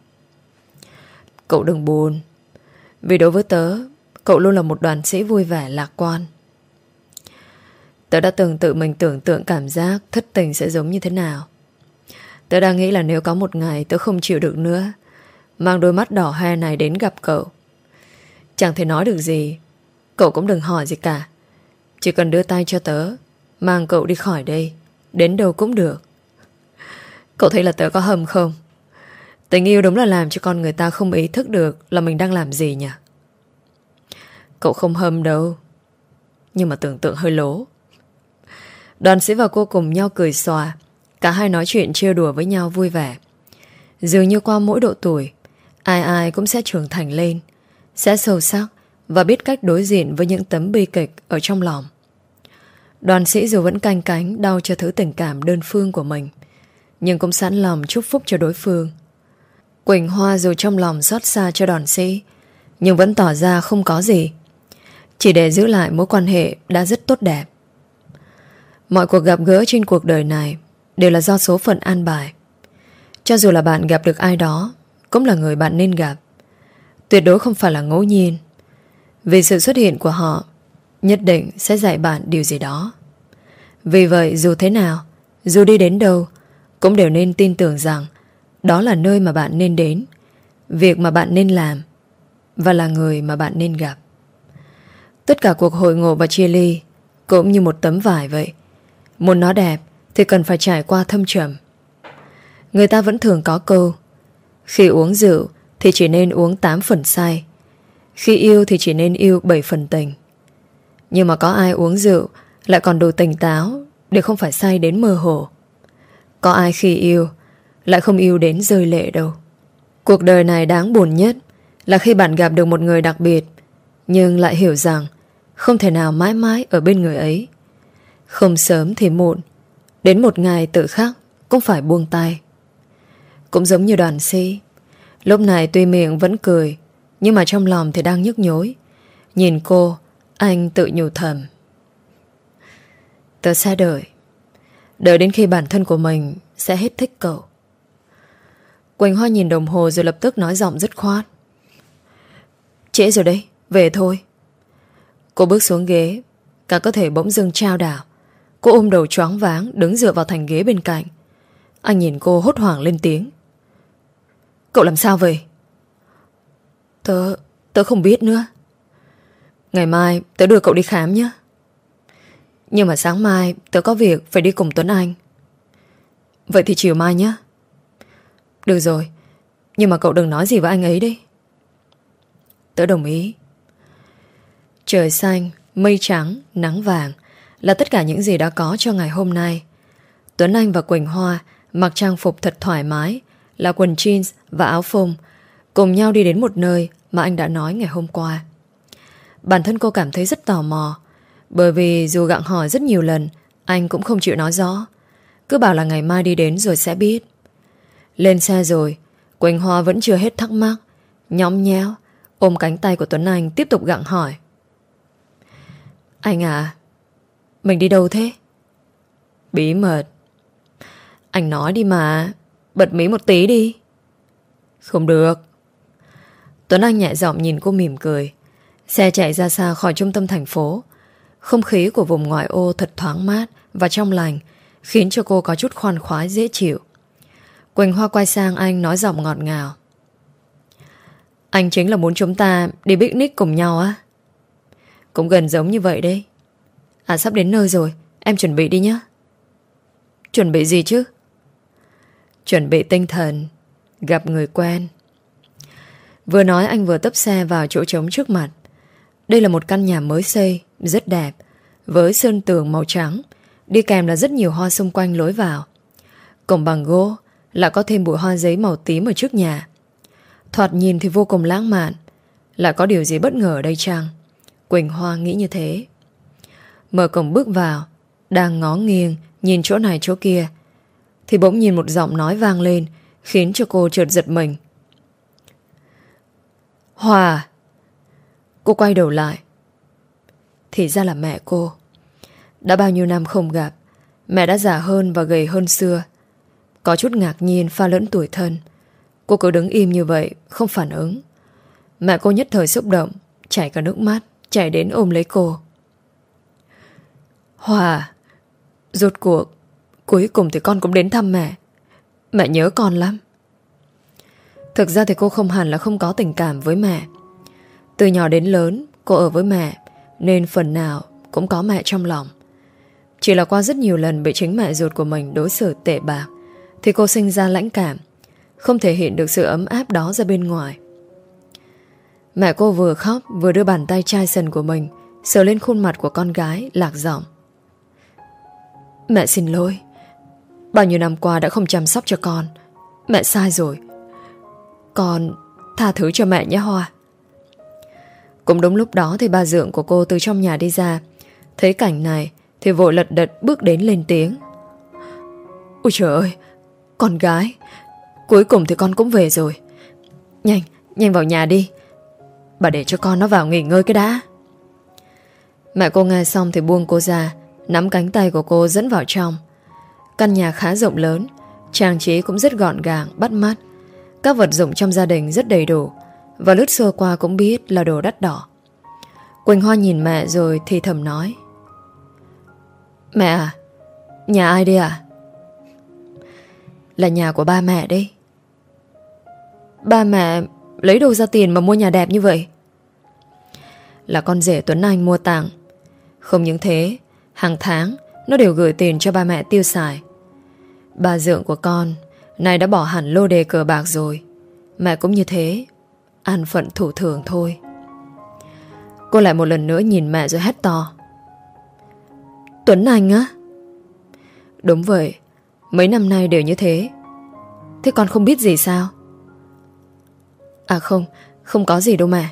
S1: Cậu đừng buồn, vì đối với tớ, cậu luôn là một Đoàn Sĩ vui vẻ lạc quan. Tớ đã từng tự mình tưởng tượng cảm giác thất tình sẽ giống như thế nào. Tớ đang nghĩ là nếu có một ngày tớ không chịu được nữa, mang đôi mắt đỏ hoe này đến gặp cậu, chẳng thể nói được gì, cậu cũng đừng hỏi gì cả. Chỉ cần đưa tay cho tớ, mang cậu đi khỏi đây, đến đâu cũng được. Cậu thấy là tớ có hầm không? Tình yêu đúng là làm cho con người ta không ý thức được là mình đang làm gì nhỉ? Cậu không hâm đâu, nhưng mà tưởng tượng hơi lố. Đoàn Sĩ và cô cùng nhau cười xòa. Cả hai nói chuyện trêu đùa với nhau vui vẻ. Dường như qua mỗi độ tuổi, ai ai cũng sẽ trưởng thành lên, sẽ sâu sắc và biết cách đối diện với những tấm bi kịch ở trong lòng. Đoàn Sĩ dù vẫn canh cánh đau cho thứ tình cảm đơn phương của mình, nhưng cũng sẵn lòng chúc phúc cho đối phương. Quỳnh Hoa dù trong lòng xót xa cho Đoàn Sĩ, nhưng vẫn tỏ ra không có gì, chỉ để giữ lại mối quan hệ đã rất tốt đẹp. Mọi cuộc gặp gỡ trên cuộc đời này đều là do số phận an bài. Cho dù là bạn gặp được ai đó, cũng là người bạn nên gặp. Tuyệt đối không phải là ngẫu nhiên. Vì sự xuất hiện của họ nhất định sẽ dạy bạn điều gì đó. Vì vậy dù thế nào, dù đi đến đâu, cũng đều nên tin tưởng rằng đó là nơi mà bạn nên đến, việc mà bạn nên làm, và là người mà bạn nên gặp. Tất cả cuộc hội ngộ và chia ly cũng như một tấm vải vậy. Muốn nó đẹp thì cần phải trải qua thâm trầm. Người ta vẫn thường có câu: khi uống rượu thì chỉ nên uống tám phần say, khi yêu thì chỉ nên yêu bảy phần tình. Nhưng mà có ai uống rượu lại còn đủ tỉnh táo để không phải say đến mơ hồ. Có ai khi yêu lại không yêu đến rơi lệ đâu. Cuộc đời này đáng buồn nhất là khi bạn gặp được một người đặc biệt, nhưng lại hiểu rằng không thể nào mãi mãi ở bên người ấy. Không sớm thì muộn, đến một ngày tự khắc cũng phải buông tay. Cũng giống như Đoàn Sĩ, lúc này tuy miệng vẫn cười, nhưng mà trong lòng thì đang nhức nhối. Nhìn cô, anh tự nhủ thầm: tớ sẽ đợi, đợi đến khi bản thân của mình sẽ hết thích cậu. Quỳnh Hoa nhìn đồng hồ rồi lập tức nói giọng dứt khoát: trễ rồi đấy, về thôi. Cô bước xuống ghế, cả cơ thể bỗng dưng chao đảo. Cô ôm đầu choáng váng, đứng dựa vào thành ghế bên cạnh. Anh nhìn cô hốt hoảng lên tiếng. Cậu làm sao vậy? Tớ, tớ không biết nữa. Ngày mai tớ đưa cậu đi khám nhé. Nhưng mà sáng mai tớ có việc phải đi cùng Tuấn Anh. Vậy thì chiều mai nhé. Được rồi, nhưng mà cậu đừng nói gì với anh ấy đi. Tớ đồng ý. Trời xanh, mây trắng, nắng vàng là tất cả những gì đã có cho ngày hôm nay. Tuấn Anh và Quỳnh Hoa mặc trang phục thật thoải mái, là quần jeans và áo phông, cùng nhau đi đến một nơi mà anh đã nói ngày hôm qua. Bản thân cô cảm thấy rất tò mò, bởi vì dù gặng hỏi rất nhiều lần, anh cũng không chịu nói rõ, cứ bảo là ngày mai đi đến rồi sẽ biết. Lên xe rồi, Quỳnh Hoa vẫn chưa hết thắc mắc, nhõm nhẽo ôm cánh tay của Tuấn Anh tiếp tục gặng hỏi. Anh à, mình đi đâu thế? Bí mật. Anh nói đi mà, bật mí một tí đi. Không được. Tuấn Anh nhẹ giọng nhìn cô mỉm cười. Xe chạy ra xa khỏi trung tâm thành phố. Không khí của vùng ngoại ô thật thoáng mát và trong lành, khiến cho cô có chút khoan khoái dễ chịu. Quỳnh Hoa quay sang anh nói giọng ngọt ngào. Anh chính là muốn chúng ta đi picnic cùng nhau á? Cũng gần giống như vậy đấy. À, sắp đến nơi rồi, em chuẩn bị đi nhé. Chuẩn bị gì chứ? Chuẩn bị tinh thần gặp người quen. Vừa nói anh vừa tấp xe vào chỗ trống trước mặt. Đây là một căn nhà mới xây, rất đẹp, với sơn tường màu trắng, đi kèm là rất nhiều hoa xung quanh lối vào. Cổng bằng gỗ, lại có thêm bụi hoa giấy màu tím ở trước nhà. Thoạt nhìn thì vô cùng lãng mạn. Lại có điều gì bất ngờ ở đây chăng? Quỳnh Hoa nghĩ như thế. Mở cổng bước vào, đang ngó nghiêng nhìn chỗ này chỗ kia, thì bỗng nhìn một giọng nói vang lên, khiến cho cô chợt giật mình. Hòa. Cô quay đầu lại, thì ra là mẹ cô. Đã bao nhiêu năm không gặp, mẹ đã già hơn và gầy hơn xưa. Có chút ngạc nhiên pha lẫn tủi thân. Cô cứ đứng im như vậy, không phản ứng. Mẹ cô nhất thời xúc động, chảy cả nước mắt, chạy đến ôm lấy cô. Hòa, rốt cuộc cuối cùng thì con cũng đến thăm mẹ. Mẹ nhớ con lắm. Thực ra thì cô không hẳn là không có tình cảm với mẹ. Từ nhỏ đến lớn cô ở với mẹ, nên phần nào cũng có mẹ trong lòng. Chỉ là qua rất nhiều lần bị chính mẹ ruột của mình đối xử tệ bạc, thì cô sinh ra lãnh cảm, không thể hiện được sự ấm áp đó ra bên ngoài. Mẹ cô vừa khóc vừa đưa bàn tay chai sần của mình sờ lên khuôn mặt của con gái, lạc giọng. Mẹ xin lỗi. Bao nhiêu năm qua đã không chăm sóc cho con. Mẹ sai rồi. Con tha thứ cho mẹ nhé Hoa. Cũng đúng lúc đó thì bà dượng của cô từ trong nhà đi ra. Thấy cảnh này thì vội lật đật bước đến lên tiếng. Ôi trời ơi, con gái, cuối cùng thì con cũng về rồi. Nhanh, nhanh vào nhà đi. Bà để cho con nó vào nghỉ ngơi cái đã. Mẹ cô nghe xong thì buông cô ra, nắm cánh tay của cô dẫn vào trong. Căn nhà khá rộng lớn, trang trí cũng rất gọn gàng, bắt mắt. Các vật dụng trong gia đình rất đầy đủ, và lướt sơ qua cũng biết là đồ đắt đỏ. Quỳnh Hoa nhìn mẹ rồi thì thầm nói. Mẹ à, nhà ai đây à? Là nhà của ba mẹ đấy. Ba mẹ lấy đâu ra tiền mà mua nhà đẹp như vậy? Là con rể Tuấn Anh mua tặng. Không những thế, hàng tháng nó đều gửi tiền cho ba mẹ tiêu xài. Bà dượng của con này đã bỏ hẳn lô đề cờ bạc rồi. Mẹ cũng như thế, an phận thủ thường thôi. Cô lại một lần nữa nhìn mẹ rồi hét to. Tuấn Anh á? Đúng vậy, mấy năm nay đều như thế. Thế con không biết gì sao? À không, không có gì đâu mẹ.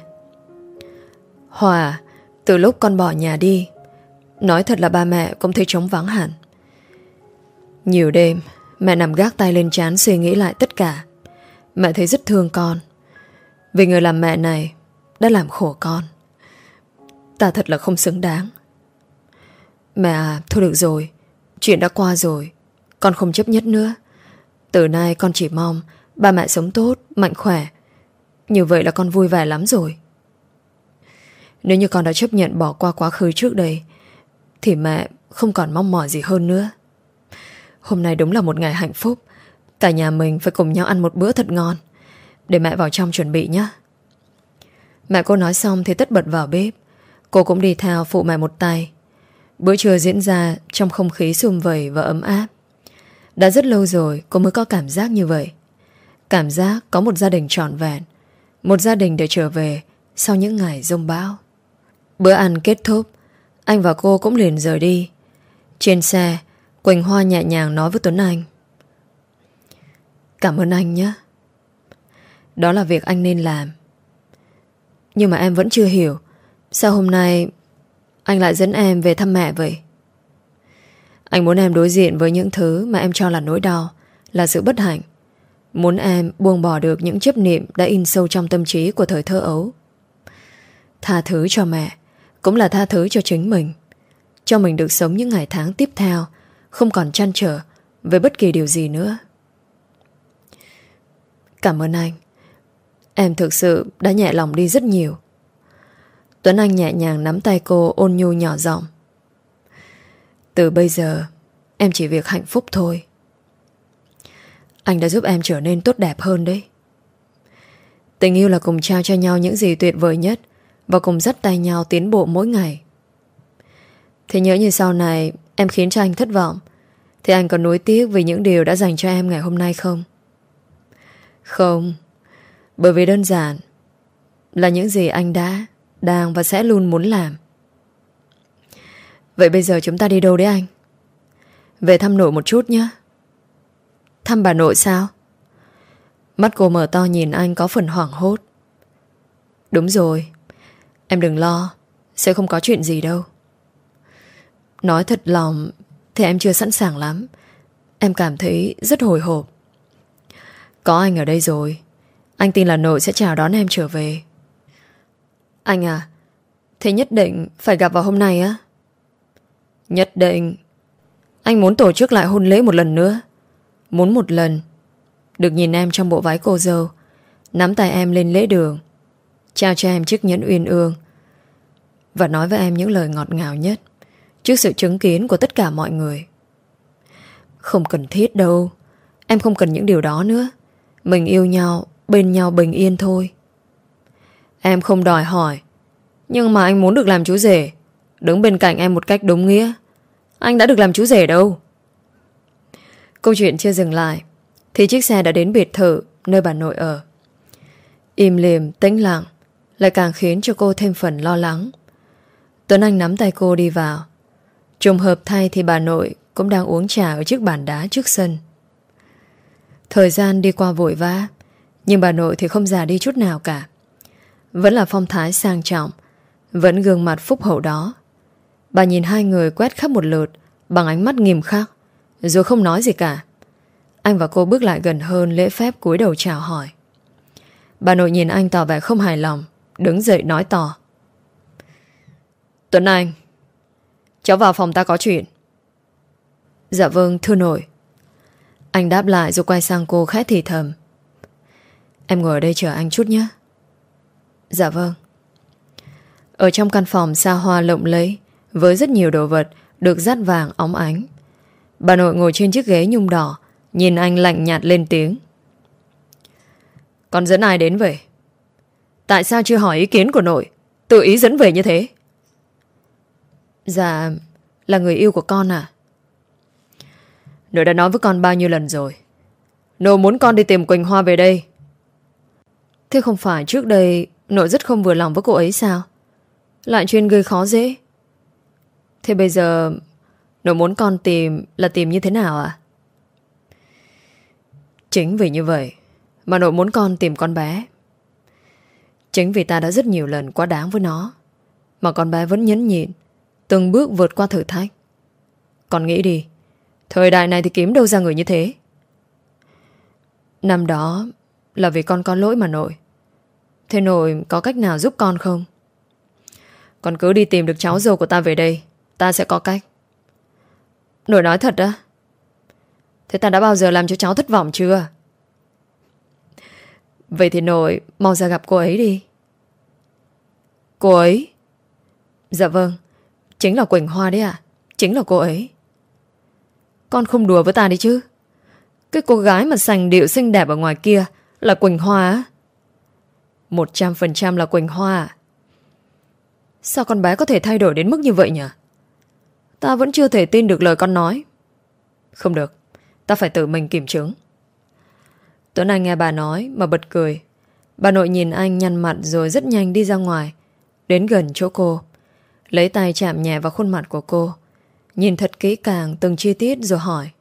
S1: Hòa, từ lúc con bỏ nhà đi, nói thật là ba mẹ cũng thấy trống vắng hẳn. Nhiều đêm mẹ nằm gác tay lên trán suy nghĩ lại tất cả. Mẹ thấy rất thương con, vì người làm mẹ này đã làm khổ con. Ta thật là không xứng đáng. Mẹ à, thôi được rồi, chuyện đã qua rồi, con không chấp nhất nữa. Từ nay con chỉ mong ba mẹ sống tốt, mạnh khỏe. Như vậy là con vui vẻ lắm rồi. Nếu như con đã chấp nhận bỏ qua quá khứ trước đây thì mẹ không còn mong mỏi gì hơn nữa. Hôm nay đúng là một ngày hạnh phúc. Cả nhà mình phải cùng nhau ăn một bữa thật ngon. Để mẹ vào trong chuẩn bị nhé. Mẹ cô nói xong thì tất bật vào bếp. Cô cũng đi theo phụ mẹ một tay. Bữa trưa diễn ra trong không khí sum vầy và ấm áp. Đã rất lâu rồi cô mới có cảm giác như vậy. Cảm giác có một gia đình trọn vẹn. Một gia đình để trở về sau những ngày giông bão. Bữa ăn kết thúc, anh và cô cũng liền rời đi. Trên xe, Quỳnh Hoa nhẹ nhàng nói với Tuấn Anh: "Cảm ơn anh nhé. Đó là việc anh nên làm. Nhưng mà em vẫn chưa hiểu sao hôm nay anh lại dẫn em về thăm mẹ vậy. Anh muốn em đối diện với những thứ mà em cho là nỗi đau, là sự bất hạnh. Muốn em buông bỏ được những chấp niệm đã in sâu trong tâm trí của thời thơ ấu. Tha thứ cho mẹ cũng là tha thứ cho chính mình. Cho mình được sống những ngày tháng tiếp theo, không còn trăn trở về bất kỳ điều gì nữa." "Cảm ơn anh. Em thực sự đã nhẹ lòng đi rất nhiều." Tuấn Anh nhẹ nhàng nắm tay cô, ôn nhu nhỏ giọng: "Từ bây giờ em chỉ việc hạnh phúc thôi. Anh đã giúp em trở nên tốt đẹp hơn đấy. Tình yêu là cùng trao cho nhau những gì tuyệt vời nhất và cùng dắt tay nhau tiến bộ mỗi ngày. Thế nhỡ như sau này em khiến cho anh thất vọng thì anh còn nuối tiếc vì những điều đã dành cho em ngày hôm nay không?" "Không. Bởi vì đơn giản là những gì anh đã, đang và sẽ luôn muốn làm." "Vậy bây giờ chúng ta đi đâu đấy anh?" "Về thăm nội một chút nhé." "Thăm bà nội sao?" Mắt cô mở to nhìn anh có phần hoảng hốt. "Đúng rồi. Em đừng lo, sẽ không có chuyện gì đâu." Nói thật lòng thì em chưa sẵn sàng lắm. Em cảm thấy rất hồi hộp. Có anh ở đây rồi, anh tin là nội sẽ chào đón em trở về. Anh à, thế nhất định phải gặp vào hôm nay á? Nhất định. Anh muốn tổ chức lại hôn lễ một lần nữa. Muốn một lần được nhìn em trong bộ váy cô dâu, nắm tay em lên lễ đường, trao cho em chiếc nhẫn uyên ương và nói với em những lời ngọt ngào nhất trước sự chứng kiến của tất cả mọi người. Không cần thiết đâu. Em không cần những điều đó nữa. Mình yêu nhau, bên nhau bình yên thôi. Em không đòi hỏi, nhưng mà anh muốn được làm chú rể, đứng bên cạnh em một cách đúng nghĩa. Anh đã được làm chú rể đâu." Câu chuyện chưa dừng lại thì chiếc xe đã đến biệt thự nơi bà nội ở. Im lìm, tĩnh lặng lại càng khiến cho cô thêm phần lo lắng. Tuấn Anh nắm tay cô đi vào. Trùng hợp thay thì bà nội cũng đang uống trà ở chiếc bàn đá trước sân. Thời gian đi qua vội vã, nhưng bà nội thì không già đi chút nào cả. Vẫn là phong thái sang trọng, vẫn gương mặt phúc hậu đó. Bà nhìn hai người quét khắp một lượt bằng ánh mắt nghiêm khắc, rồi không nói gì cả. Anh và cô bước lại gần hơn, lễ phép cúi đầu chào hỏi. Bà nội nhìn anh tỏ vẻ không hài lòng, đứng dậy nói to: "Tuấn Anh, cháu vào phòng ta có chuyện." "Dạ vâng thưa nội." Anh đáp lại rồi quay sang cô khẽ thì thầm: "Em ngồi ở đây chờ anh chút nhé." "Dạ vâng." Ở trong căn phòng xa hoa lộng lẫy với rất nhiều đồ vật được dát vàng óng ánh, bà nội ngồi trên chiếc ghế nhung đỏ, nhìn anh lạnh nhạt lên tiếng: "Con dẫn ai đến vậy? Tại sao chưa hỏi ý kiến của nội, tự ý dẫn về như thế?" "Dạ, là người yêu của con à?" "Nội đã nói với con bao nhiêu lần rồi, nội muốn con đi tìm Quỳnh Hoa về đây." "Thế không phải trước đây nội rất không vừa lòng với cô ấy sao? Lại chuyên gây khó dễ. Thế bây giờ nội muốn con tìm là tìm như thế nào à?" "Chính vì như vậy mà nội muốn con tìm con bé. Chính vì ta đã rất nhiều lần quá đáng với nó mà con bé vẫn nhẫn nhịn, từng bước vượt qua thử thách. Con nghĩ đi, thời đại này thì kiếm đâu ra người như thế." "Năm đó là vì con có lỗi mà nội. Thế nội có cách nào giúp con không?" "Con cứ đi tìm được cháu dâu của ta về đây, ta sẽ có cách." "Nội nói thật á? Thế ta đã bao giờ làm cho cháu thất vọng chưa?" "Vậy thì nội mau ra gặp cô ấy đi." "Cô ấy?" Dạ vâng, chính là Quỳnh Hoa đấy ạ. Chính là cô ấy. Con không đùa với ta đi chứ? Cái cô gái mà sành điệu xinh đẹp ở ngoài kia là Quỳnh Hoa á? Một trăm phần trăm là Quỳnh Hoa à? Sao con bé có thể thay đổi đến mức như vậy nhỉ? Ta vẫn chưa thể tin được lời con nói. Không được, ta phải tự mình kiểm chứng. Tuấn Anh nghe bà nói mà bật cười. Bà nội nhìn anh nhăn mặt rồi rất nhanh đi ra ngoài, đến gần chỗ cô, lấy tay chạm nhẹ vào khuôn mặt của cô, nhìn thật kỹ càng từng chi tiết rồi hỏi: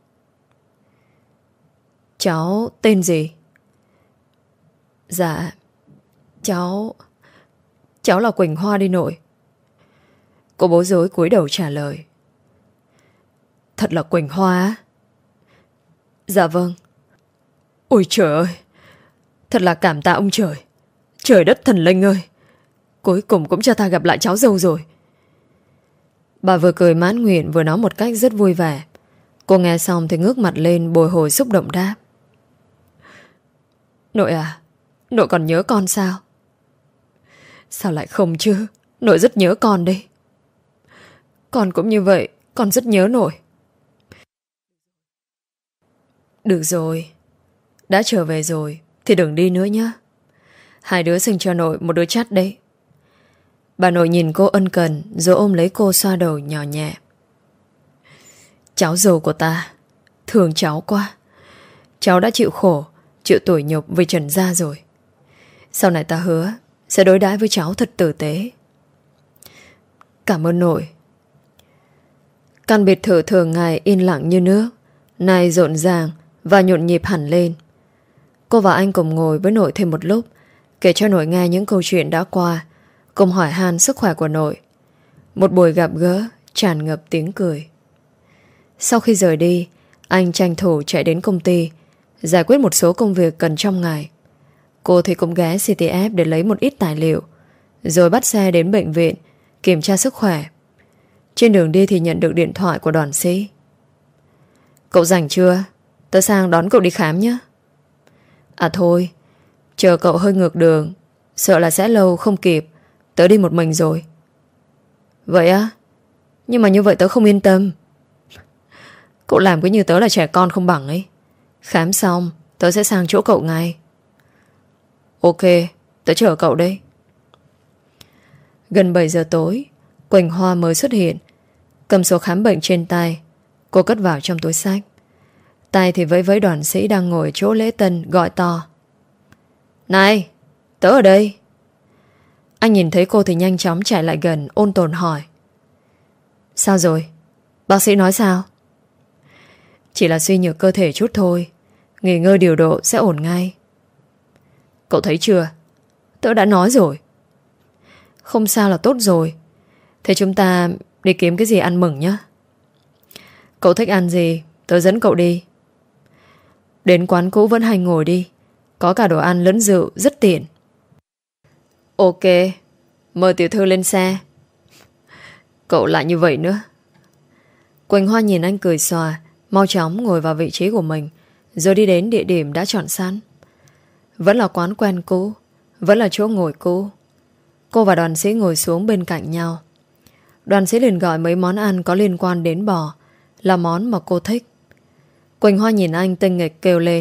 S1: Cháu tên gì? Dạ Cháu Cháu là Quỳnh Hoa đi nội. Cô bối rối cúi đầu trả lời: Thật là Quỳnh Hoa á? Dạ vâng. Ôi trời ơi, thật là cảm tạ ông trời. Trời đất thần linh ơi, cuối cùng cũng cho ta gặp lại cháu dâu rồi. Bà vừa cười mãn nguyện vừa nói một cách rất vui vẻ. Cô nghe xong thì ngước mặt lên bồi hồi xúc động đáp: Nội à, nội còn nhớ con sao? Sao lại không chứ? Nội rất nhớ con đấy. Con cũng như vậy, con rất nhớ nội. Được rồi, đã trở về rồi thì đừng đi nữa nhé. Hai đứa sinh cho nội một đứa chắt đấy. Bà nội nhìn cô ân cần rồi ôm lấy cô xoa đầu nhỏ nhẹ: Cháu dâu của ta, thương cháu quá. Cháu đã chịu khổ, chịu tủi nhục vì Trần gia rồi. Sau này ta hứa sẽ đối đãi với cháu thật tử tế. Cảm ơn nội. Căn biệt thự thường ngày yên lặng như nước nay rộn ràng và nhộn nhịp hẳn lên. Cô và anh cùng ngồi với nội thêm một lúc, kể cho nội nghe những câu chuyện đã qua, cùng hỏi han sức khỏe của nội. Một buổi gặp gỡ tràn ngập tiếng cười. Sau khi rời đi, anh tranh thủ chạy đến công ty giải quyết một số công việc cần trong ngày. Cô thì cũng ghé xê tê ép để lấy một ít tài liệu, rồi bắt xe đến bệnh viện kiểm tra sức khỏe. Trên đường đi thì nhận được điện thoại của Đoàn Sĩ. Cậu rảnh chưa? Tớ sang đón cậu đi khám nhé. À thôi, chờ cậu hơi ngược đường, sợ là sẽ lâu không kịp. Tớ đi một mình rồi. Vậy á? Nhưng mà như vậy tớ không yên tâm. Cậu làm cứ như tớ là trẻ con không bằng ấy. Khám xong tớ sẽ sang chỗ cậu ngay. Ok, tớ chờ cậu đây. Gần bảy giờ tối, Quỳnh Hoa mới xuất hiện, cầm sổ khám bệnh trên tay. Cô cất vào trong túi xách. Tay thì vẫy vẫy Đoàn Sĩ đang ngồi chỗ lễ tân, gọi to: Này, tớ ở đây. Anh nhìn thấy cô thì nhanh chóng chạy lại gần, ôn tồn hỏi: Sao rồi? Bác sĩ nói sao? Chỉ là suy nhược cơ thể chút thôi, nghỉ ngơi điều độ sẽ ổn ngay. Cậu thấy chưa? Tớ đã nói rồi. Không sao là tốt rồi. Thế chúng ta đi kiếm cái gì ăn mừng nhé. Cậu thích ăn gì, tớ dẫn cậu đi. Đến quán cũ vẫn hay ngồi đi, có cả đồ ăn lẫn rượu rất tiện. Ok, mời tiểu thư lên xe. Cậu lại như vậy nữa. Quỳnh Hoa nhìn anh cười xòa, mau chóng ngồi vào vị trí của mình, rồi đi đến địa điểm đã chọn sẵn. Vẫn là quán quen cũ, vẫn là chỗ ngồi cũ. Cô và Đoàn Sĩ ngồi xuống bên cạnh nhau. Đoàn Sĩ liền gọi mấy món ăn có liên quan đến bò, là món mà cô thích. Quỳnh Hoa nhìn anh tinh nghịch kêu lên: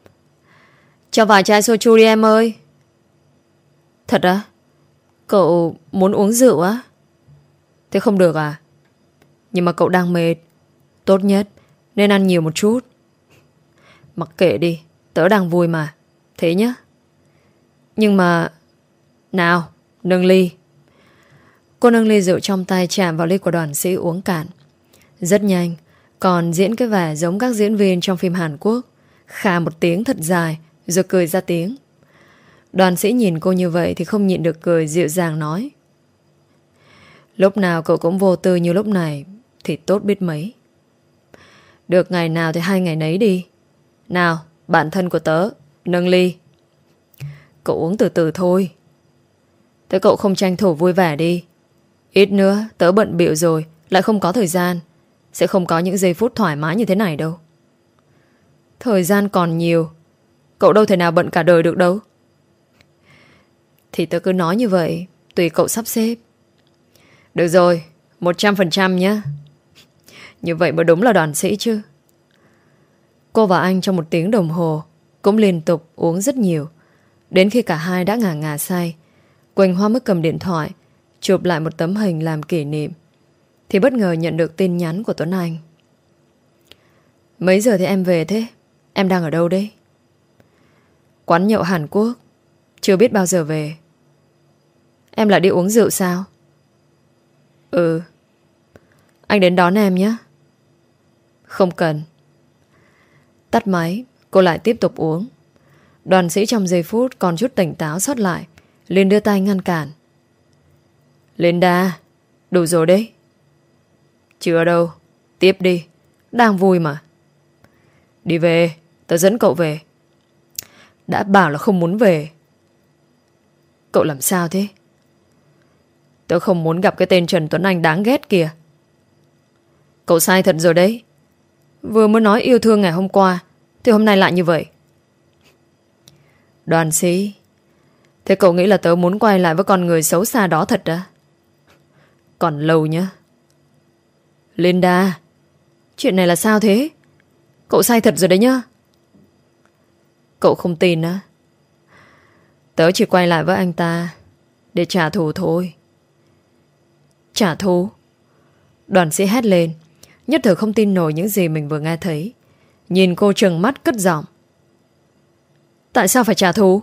S1: Cho vài chai soju đi em ơi. Thật á? Cậu muốn uống rượu á? Thế không được à? Nhưng mà cậu đang mệt, tốt nhất nên ăn nhiều một chút. Mặc kệ đi, tớ đang vui mà. Thế nhá. Nhưng mà... Nào, nâng ly. Cô nâng ly rượu trong tay chạm vào ly của Đoàn Sĩ uống cạn. Rất nhanh, còn diễn cái vẻ giống các diễn viên trong phim Hàn Quốc, khà một tiếng thật dài rồi cười ra tiếng. Đoàn Sĩ nhìn cô như vậy thì không nhịn được cười, dịu dàng nói: Lúc nào cậu cũng vô tư như lúc này thì tốt biết mấy. Được ngày nào thì hai ngày nấy đi. Nào, bạn thân của tớ, nâng ly. Cậu uống từ từ thôi. Thế cậu không tranh thủ vui vẻ đi. Ít nữa tớ bận bịu rồi, lại không có thời gian. Sẽ không có những giây phút thoải mái như thế này đâu. Thời gian còn nhiều, cậu đâu thể nào bận cả đời được đâu. Thì tớ cứ nói như vậy, tùy cậu sắp xếp. Được rồi, một trăm phần trăm nhé. Như vậy mới đúng là đoàn sĩ chứ. Cô và anh trong một tiếng đồng hồ cũng liên tục uống rất nhiều. Đến khi cả hai đã ngà ngà say, Quỳnh Hoa mới cầm điện thoại chụp lại một tấm hình làm kỷ niệm, thì bất ngờ nhận được tin nhắn của Tuấn Anh. Mấy giờ thì em về thế? Em đang ở đâu đấy? Quán nhậu Hàn Quốc. Chưa biết bao giờ về. Em lại đi uống rượu sao? Ừ. Anh đến đón em nhé. Không cần. Tắt máy, cô lại tiếp tục uống. Đoàn sĩ trong giây phút còn chút tỉnh táo sót lại, liền đưa tay ngăn cản. Linda, đủ rồi đấy. Chưa đâu, tiếp đi. Đang vui mà. Đi về, tớ dẫn cậu về. Đã bảo là không muốn về. Cậu làm sao thế? Tớ không muốn gặp cái tên Trần Tuấn Anh đáng ghét kìa. Cậu sai thật rồi đấy. Vừa mới nói yêu thương ngày hôm qua, thì hôm nay lại như vậy. Đoàn sĩ, thế cậu nghĩ là tớ muốn quay lại với con người xấu xa đó thật à? Còn lâu nhá. Linda, chuyện này là sao thế? Cậu sai thật rồi đấy nhá. Cậu không tin á? Tớ chỉ quay lại với anh ta để trả thù thôi. Trả thù? Đoàn sĩ hét lên, nhất thời không tin nổi những gì mình vừa nghe thấy. Nhìn cô trừng mắt cất giọng. Tại sao phải trả thù?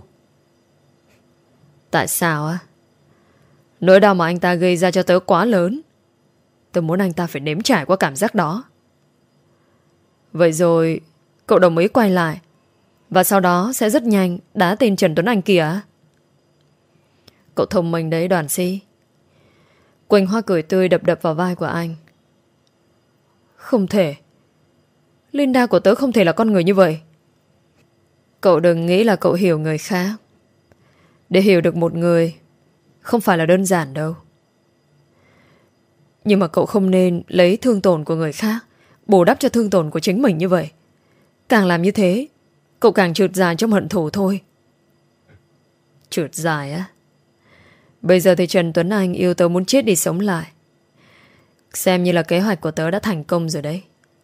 S1: Tại sao á? Nỗi đau mà anh ta gây ra cho tớ quá lớn. Tớ muốn anh ta phải nếm trải qua cảm giác đó. Vậy rồi cậu đồng ý quay lại, và sau đó sẽ rất nhanh đá tên Trần Tuấn Anh kìa. Cậu thông minh đấy Đoàn sĩ. Quỳnh Hoa cười tươi đập đập vào vai của anh. Không thể. Linda của tớ không thể là con người như vậy. Cậu đừng nghĩ là cậu hiểu người khác. Để hiểu được một người không phải là đơn giản đâu. Nhưng mà cậu không nên lấy thương tổn của người khác bù đắp cho thương tổn của chính mình như vậy. Càng làm như thế, cậu càng trượt dài trong hận thù thôi. Trượt dài á? Bây giờ thì Trần Tuấn Anh yêu tớ muốn chết đi sống lại. Xem như là kế hoạch của tớ đã thành công rồi đấy.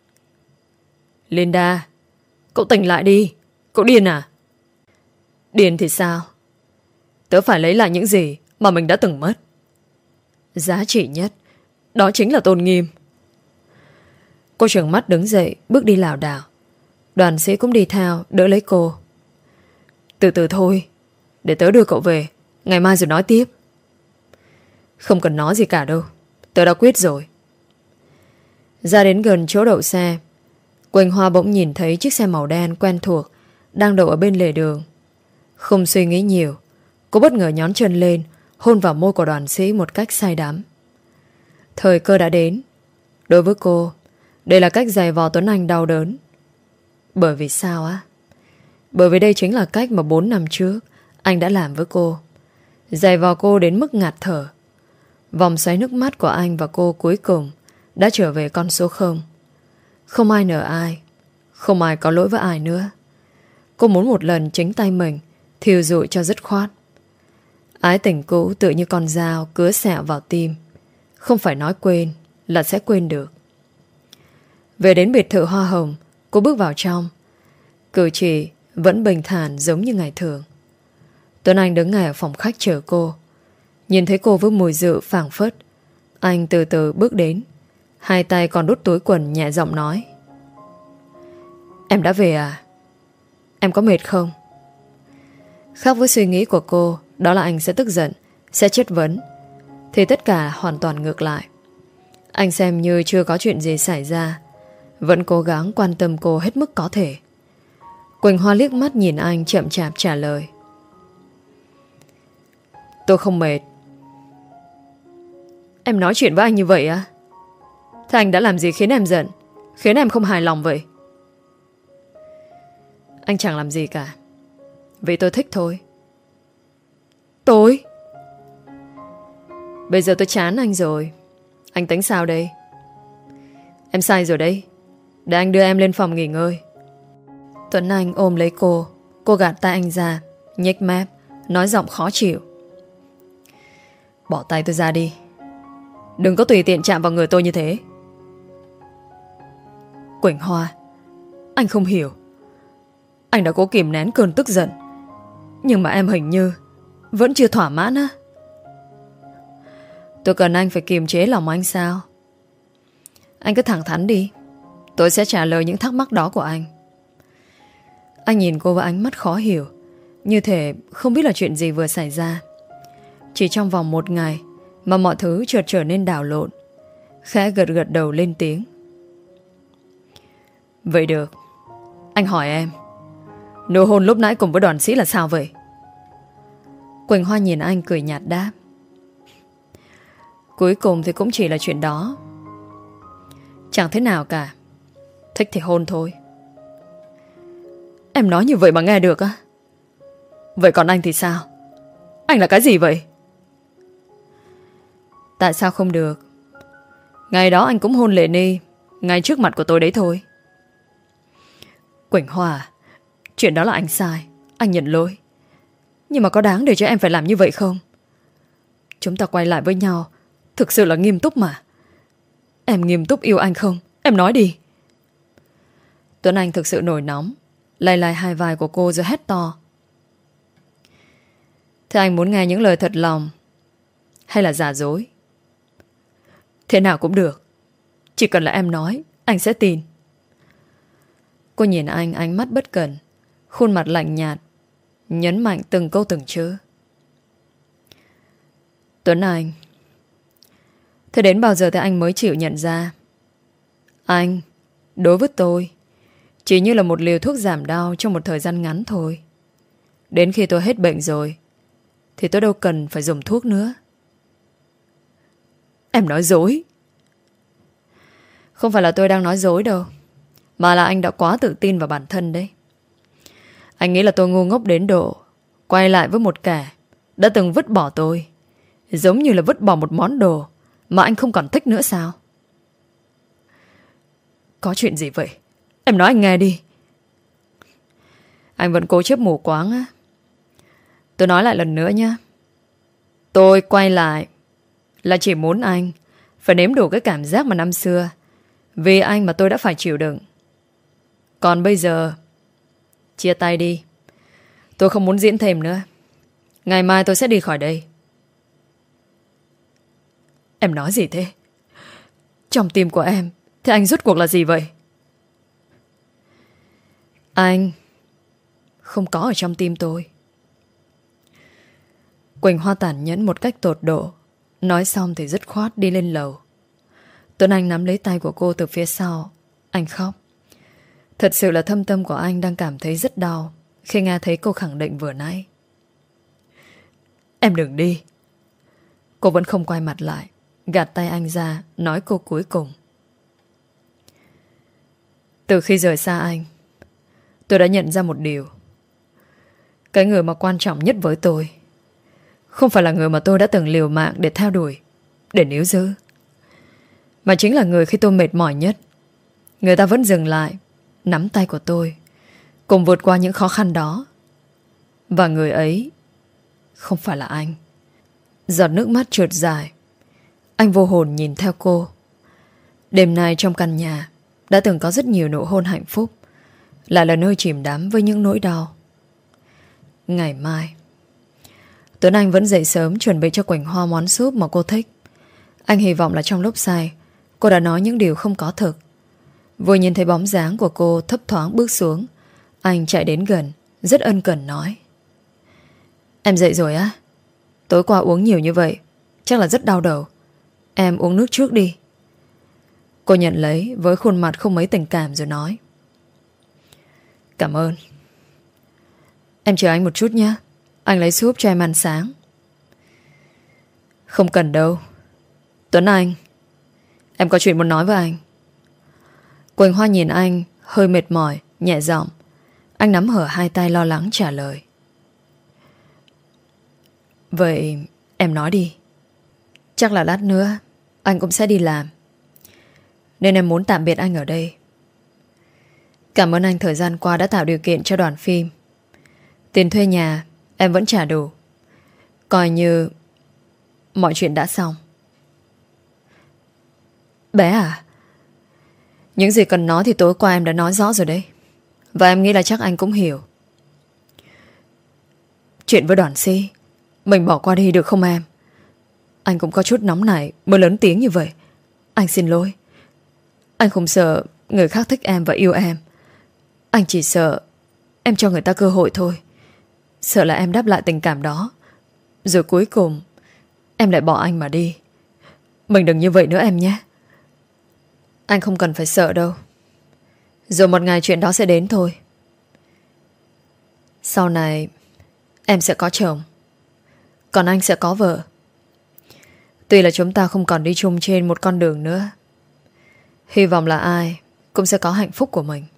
S1: Linda, cậu tỉnh lại đi. Cậu điên à? Điên thì sao? Tớ phải lấy lại những gì mà mình đã từng mất. Giá trị nhất, đó chính là tôn nghiêm. Cô trừng mắt đứng dậy, bước đi lảo đảo. Đoàn sĩ cũng đi theo, đỡ lấy cô. Từ từ thôi, để tớ đưa cậu về, ngày mai rồi nói tiếp. Không cần nói gì cả đâu, tớ đã quyết rồi. Ra đến gần chỗ đậu xe, Quỳnh Hoa bỗng nhìn thấy chiếc xe màu đen quen thuộc đang đậu ở bên lề đường. Không suy nghĩ nhiều, cô bất ngờ nhón chân lên, hôn vào môi của đoàn sĩ một cách say đắm. Thời cơ đã đến. Đối với cô, đây là cách giày vò Tuấn Anh đau đớn. Bởi vì sao á? Bởi vì đây chính là cách mà bốn năm trước anh đã làm với cô. Giày vò cô đến mức ngạt thở. Vòng xoáy nước mắt của anh và cô cuối cùng đã trở về con số không. Không ai nợ ai, không ai có lỗi với ai nữa. Cô muốn một lần chính tay mình thiêu rụi cho dứt khoát. Ái tình cũ tựa như con dao cứa sẹo vào tim. Không phải nói quên là sẽ quên được. Về đến biệt thự hoa hồng, cô bước vào trong. Cử chỉ vẫn bình thản giống như ngày thường. Tuấn Anh đứng ngay ở phòng khách chờ cô. Nhìn thấy cô với mùi rượu phảng phất, anh từ từ bước đến, hai tay còn đút túi quần, nhẹ giọng nói. Em đã về à? Em có mệt không? Khác với suy nghĩ của cô, đó là anh sẽ tức giận, sẽ chất vấn, thì tất cả hoàn toàn ngược lại. Anh xem như chưa có chuyện gì xảy ra, vẫn cố gắng quan tâm cô hết mức có thể. Quỳnh Hoa liếc mắt nhìn anh, chậm chạp trả lời. Tôi không mệt. Em nói chuyện với anh như vậy á? Thế anh đã làm gì khiến em giận, khiến em không hài lòng vậy? Anh chẳng làm gì cả, vì tôi thích thôi. Tôi? Bây giờ tôi chán anh rồi. Anh tính sao đây? Em sai rồi đấy. Để anh đưa em lên phòng nghỉ ngơi. Tuấn Anh ôm lấy cô. Cô gạt tay anh ra, nhếch mép, nói giọng khó chịu. Bỏ tay tôi ra đi. Đừng có tùy tiện chạm vào người tôi như thế. Quỳnh Hoa, anh không hiểu. Anh đã cố kìm nén cơn tức giận, nhưng mà em hình như vẫn chưa thỏa mãn á. Tôi cần anh phải kiềm chế lòng anh sao? Anh cứ thẳng thắn đi, tôi sẽ trả lời những thắc mắc đó của anh. Anh nhìn cô với ánh mắt khó hiểu, như thể không biết là chuyện gì vừa xảy ra. Chỉ trong vòng một ngày mà mọi thứ chợt trở nên đảo lộn. Khẽ gật gật đầu lên tiếng. Vậy được, anh hỏi em, nụ hôn lúc nãy cùng với đoàn sĩ là sao vậy? Quỳnh Hoa nhìn anh cười nhạt đáp. Cuối cùng thì cũng chỉ là chuyện đó. Chẳng thế nào cả. Thích thì hôn thôi. Em nói như vậy mà nghe được á? Vậy còn anh thì sao? Anh là cái gì vậy? Tại sao không được? Ngày đó anh cũng hôn Lệ Ni ngay trước mặt của tôi đấy thôi. Quỳnh Hoa, chuyện đó là anh sai, anh nhận lỗi. Nhưng mà có đáng để cho em phải làm như vậy không? Chúng ta quay lại với nhau thực sự là nghiêm túc mà. Em nghiêm túc yêu anh không? Em nói đi. Tuấn Anh thực sự nổi nóng, lay lay hai vai của cô rồi hét to. Thế anh muốn nghe những lời thật lòng hay là giả dối? Thế nào cũng được, chỉ cần là em nói, anh sẽ tin. Cô nhìn anh ánh mắt bất cần, khuôn mặt lạnh nhạt, nhấn mạnh từng câu từng chữ. Tuấn Anh, thế đến bao giờ thì anh mới chịu nhận ra anh, đối với tôi, chỉ như là một liều thuốc giảm đau trong một thời gian ngắn thôi. Đến khi tôi hết bệnh rồi thì tôi đâu cần phải dùng thuốc nữa. Em nói dối. Không phải là tôi đang nói dối đâu, mà là anh đã quá tự tin vào bản thân đấy. Anh nghĩ là tôi ngu ngốc đến độ quay lại với một kẻ đã từng vứt bỏ tôi, giống như là vứt bỏ một món đồ mà anh không còn thích nữa sao? Có chuyện gì vậy? Em nói anh nghe đi. Anh vẫn cố chấp mù quáng á. Tôi nói lại lần nữa nhé. Tôi quay lại là chỉ muốn anh phải nếm đủ cái cảm giác mà năm xưa vì anh mà tôi đã phải chịu đựng. Còn bây giờ, chia tay đi. Tôi không muốn diễn thêm nữa. Ngày mai tôi sẽ đi khỏi đây. Em nói gì thế? Trong tim của em thì anh rốt cuộc là gì vậy? Anh không có ở trong tim tôi. Quỳnh Hoa tàn nhẫn một cách tột độ. Nói xong thì dứt khoát đi lên lầu. Tuấn Anh nắm lấy tay của cô từ phía sau. Anh khóc. Thật sự là thâm tâm của anh đang cảm thấy rất đau khi nghe thấy cô khẳng định vừa nãy. Em đừng đi. Cô vẫn không quay mặt lại, gạt tay anh ra, nói câu cuối cùng. Từ khi rời xa anh, tôi đã nhận ra một điều. Cái người mà quan trọng nhất với tôi không phải là người mà tôi đã từng liều mạng để theo đuổi, để níu giữ, mà chính là người khi tôi mệt mỏi nhất, người ta vẫn dừng lại, nắm tay của tôi, cùng vượt qua những khó khăn đó. Và người ấy không phải là anh. Giọt nước mắt trượt dài. Anh vô hồn nhìn theo cô. Đêm nay trong căn nhà đã từng có rất nhiều nụ hôn hạnh phúc, lại là nơi chìm đắm với những nỗi đau. Ngày mai Tuấn Anh vẫn dậy sớm chuẩn bị cho Quỳnh Hoa món súp mà cô thích. Anh hy vọng là trong lúc say cô đã nói những điều không có thực. Vừa nhìn thấy bóng dáng của cô thấp thoáng bước xuống, anh chạy đến gần, rất ân cần nói. Em dậy rồi á? Tối qua uống nhiều như vậy chắc là rất đau đầu. Em uống nước trước đi. Cô nhận lấy với khuôn mặt không mấy tình cảm rồi nói. Cảm ơn. Em chờ anh một chút nhé, anh lấy súp cho em ăn sáng. Không cần đâu. Tuấn Anh, em có chuyện muốn nói với anh. Quỳnh Hoa nhìn anh hơi mệt mỏi, nhẹ giọng. Anh nắm hở hai tay lo lắng trả lời. Vậy em nói đi. Chắc là lát nữa anh cũng sẽ đi làm, nên em muốn tạm biệt anh ở đây. Cảm ơn anh thời gian qua đã tạo điều kiện cho đoàn phim. Tiền thuê nhà em vẫn trả đủ, coi như mọi chuyện đã xong. Bé à, những gì cần nói thì tối qua em đã nói rõ rồi đấy. Và em nghĩ là chắc anh cũng hiểu. Chuyện với Đoàn Si mình bỏ qua đi được không em? Anh cũng có chút nóng nảy mới lớn tiếng như vậy. Anh xin lỗi. Anh không sợ người khác thích em và yêu em. Anh chỉ sợ em cho người ta cơ hội thôi. Sợ là em đáp lại tình cảm đó, rồi cuối cùng em lại bỏ anh mà đi. Mình đừng như vậy nữa em nhé. Anh không cần phải sợ đâu. Rồi một ngày chuyện đó sẽ đến thôi. Sau này em sẽ có chồng, còn anh sẽ có vợ. Tuy là chúng ta không còn đi chung trên một con đường nữa, hy vọng là ai cũng sẽ có hạnh phúc của mình.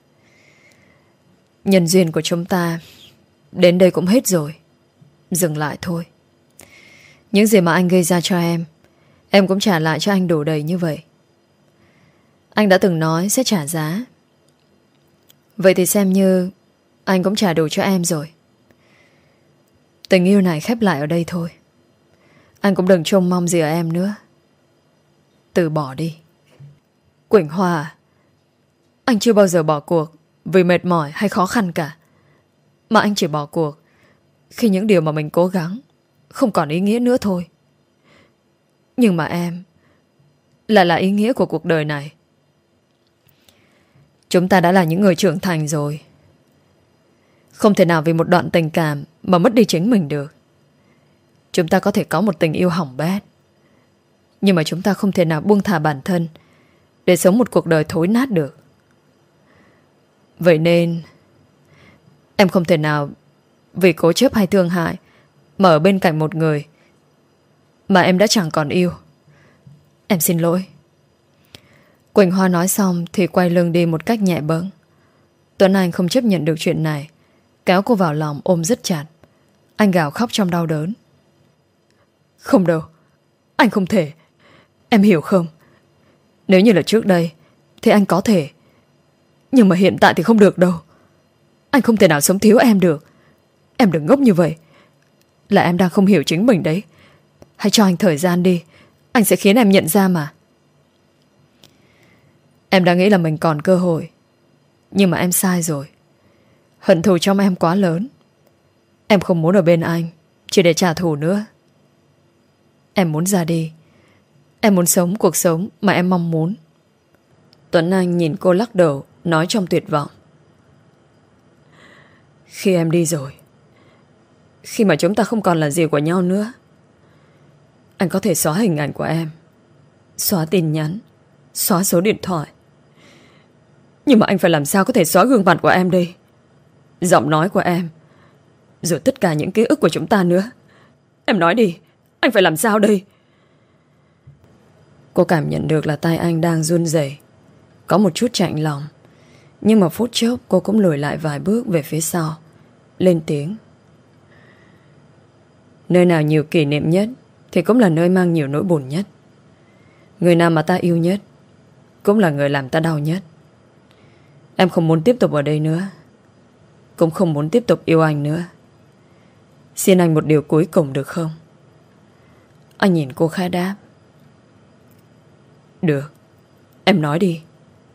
S1: Nhân duyên của chúng ta đến đây cũng hết rồi. Dừng lại thôi. Những gì mà anh gây ra cho em, em cũng trả lại cho anh đủ đầy như vậy. Anh đã từng nói sẽ trả giá. Vậy thì xem như anh cũng trả đủ cho em rồi. Tình yêu này khép lại ở đây thôi. Anh cũng đừng trông mong gì ở em nữa. Từ bỏ đi. Quỳnh Hoa, anh chưa bao giờ bỏ cuộc vì mệt mỏi hay khó khăn cả. Mà anh chỉ bỏ cuộc khi những điều mà mình cố gắng không còn ý nghĩa nữa thôi. Nhưng mà em lại là ý nghĩa của cuộc đời này. Chúng ta đã là những người trưởng thành rồi. Không thể nào vì một đoạn tình cảm mà mất đi chính mình được. Chúng ta có thể có một tình yêu hỏng bét, nhưng mà chúng ta không thể nào buông thả bản thân để sống một cuộc đời thối nát được. Vậy nên em không thể nào vì cố chấp hay thương hại mà ở bên cạnh một người mà em đã chẳng còn yêu. Em xin lỗi. Quỳnh Hoa nói xong thì quay lưng đi một cách nhẹ bẫng. Tuấn Anh không chấp nhận được chuyện này, kéo cô vào lòng ôm rất chặt. Anh gào khóc trong đau đớn. Không đâu, anh không thể. Em hiểu không? Nếu như là trước đây thì anh có thể, nhưng mà hiện tại thì không được đâu. Anh không thể nào sống thiếu em được. Em đừng ngốc như vậy. Là em đang không hiểu chính mình đấy. Hãy cho anh thời gian đi, anh sẽ khiến em nhận ra mà. Em đã nghĩ là mình còn cơ hội, nhưng mà em sai rồi. Hận thù trong em quá lớn. Em không muốn ở bên anh chỉ để trả thù nữa. Em muốn ra đi. Em muốn sống cuộc sống mà em mong muốn. Tuấn Anh nhìn cô lắc đầu, nói trong tuyệt vọng. Khi em đi rồi, khi mà chúng ta không còn là gì của nhau nữa, anh có thể xóa hình ảnh của em, xóa tin nhắn, xóa số điện thoại. Nhưng mà anh phải làm sao có thể xóa gương mặt của em đây, giọng nói của em, rồi tất cả những ký ức của chúng ta nữa. Em nói đi, anh phải làm sao đây? Cô cảm nhận được là tay anh đang run rẩy, có một chút chạnh lòng. Nhưng mà phút chốc cô cũng lùi lại vài bước về phía sau, lên tiếng. Nơi nào nhiều kỷ niệm nhất thì cũng là nơi mang nhiều nỗi buồn nhất. Người nào mà ta yêu nhất cũng là người làm ta đau nhất. Em không muốn tiếp tục ở đây nữa, cũng không muốn tiếp tục yêu anh nữa. Xin anh một điều cuối cùng được không? Anh nhìn cô khẽ đáp. Được, em nói đi.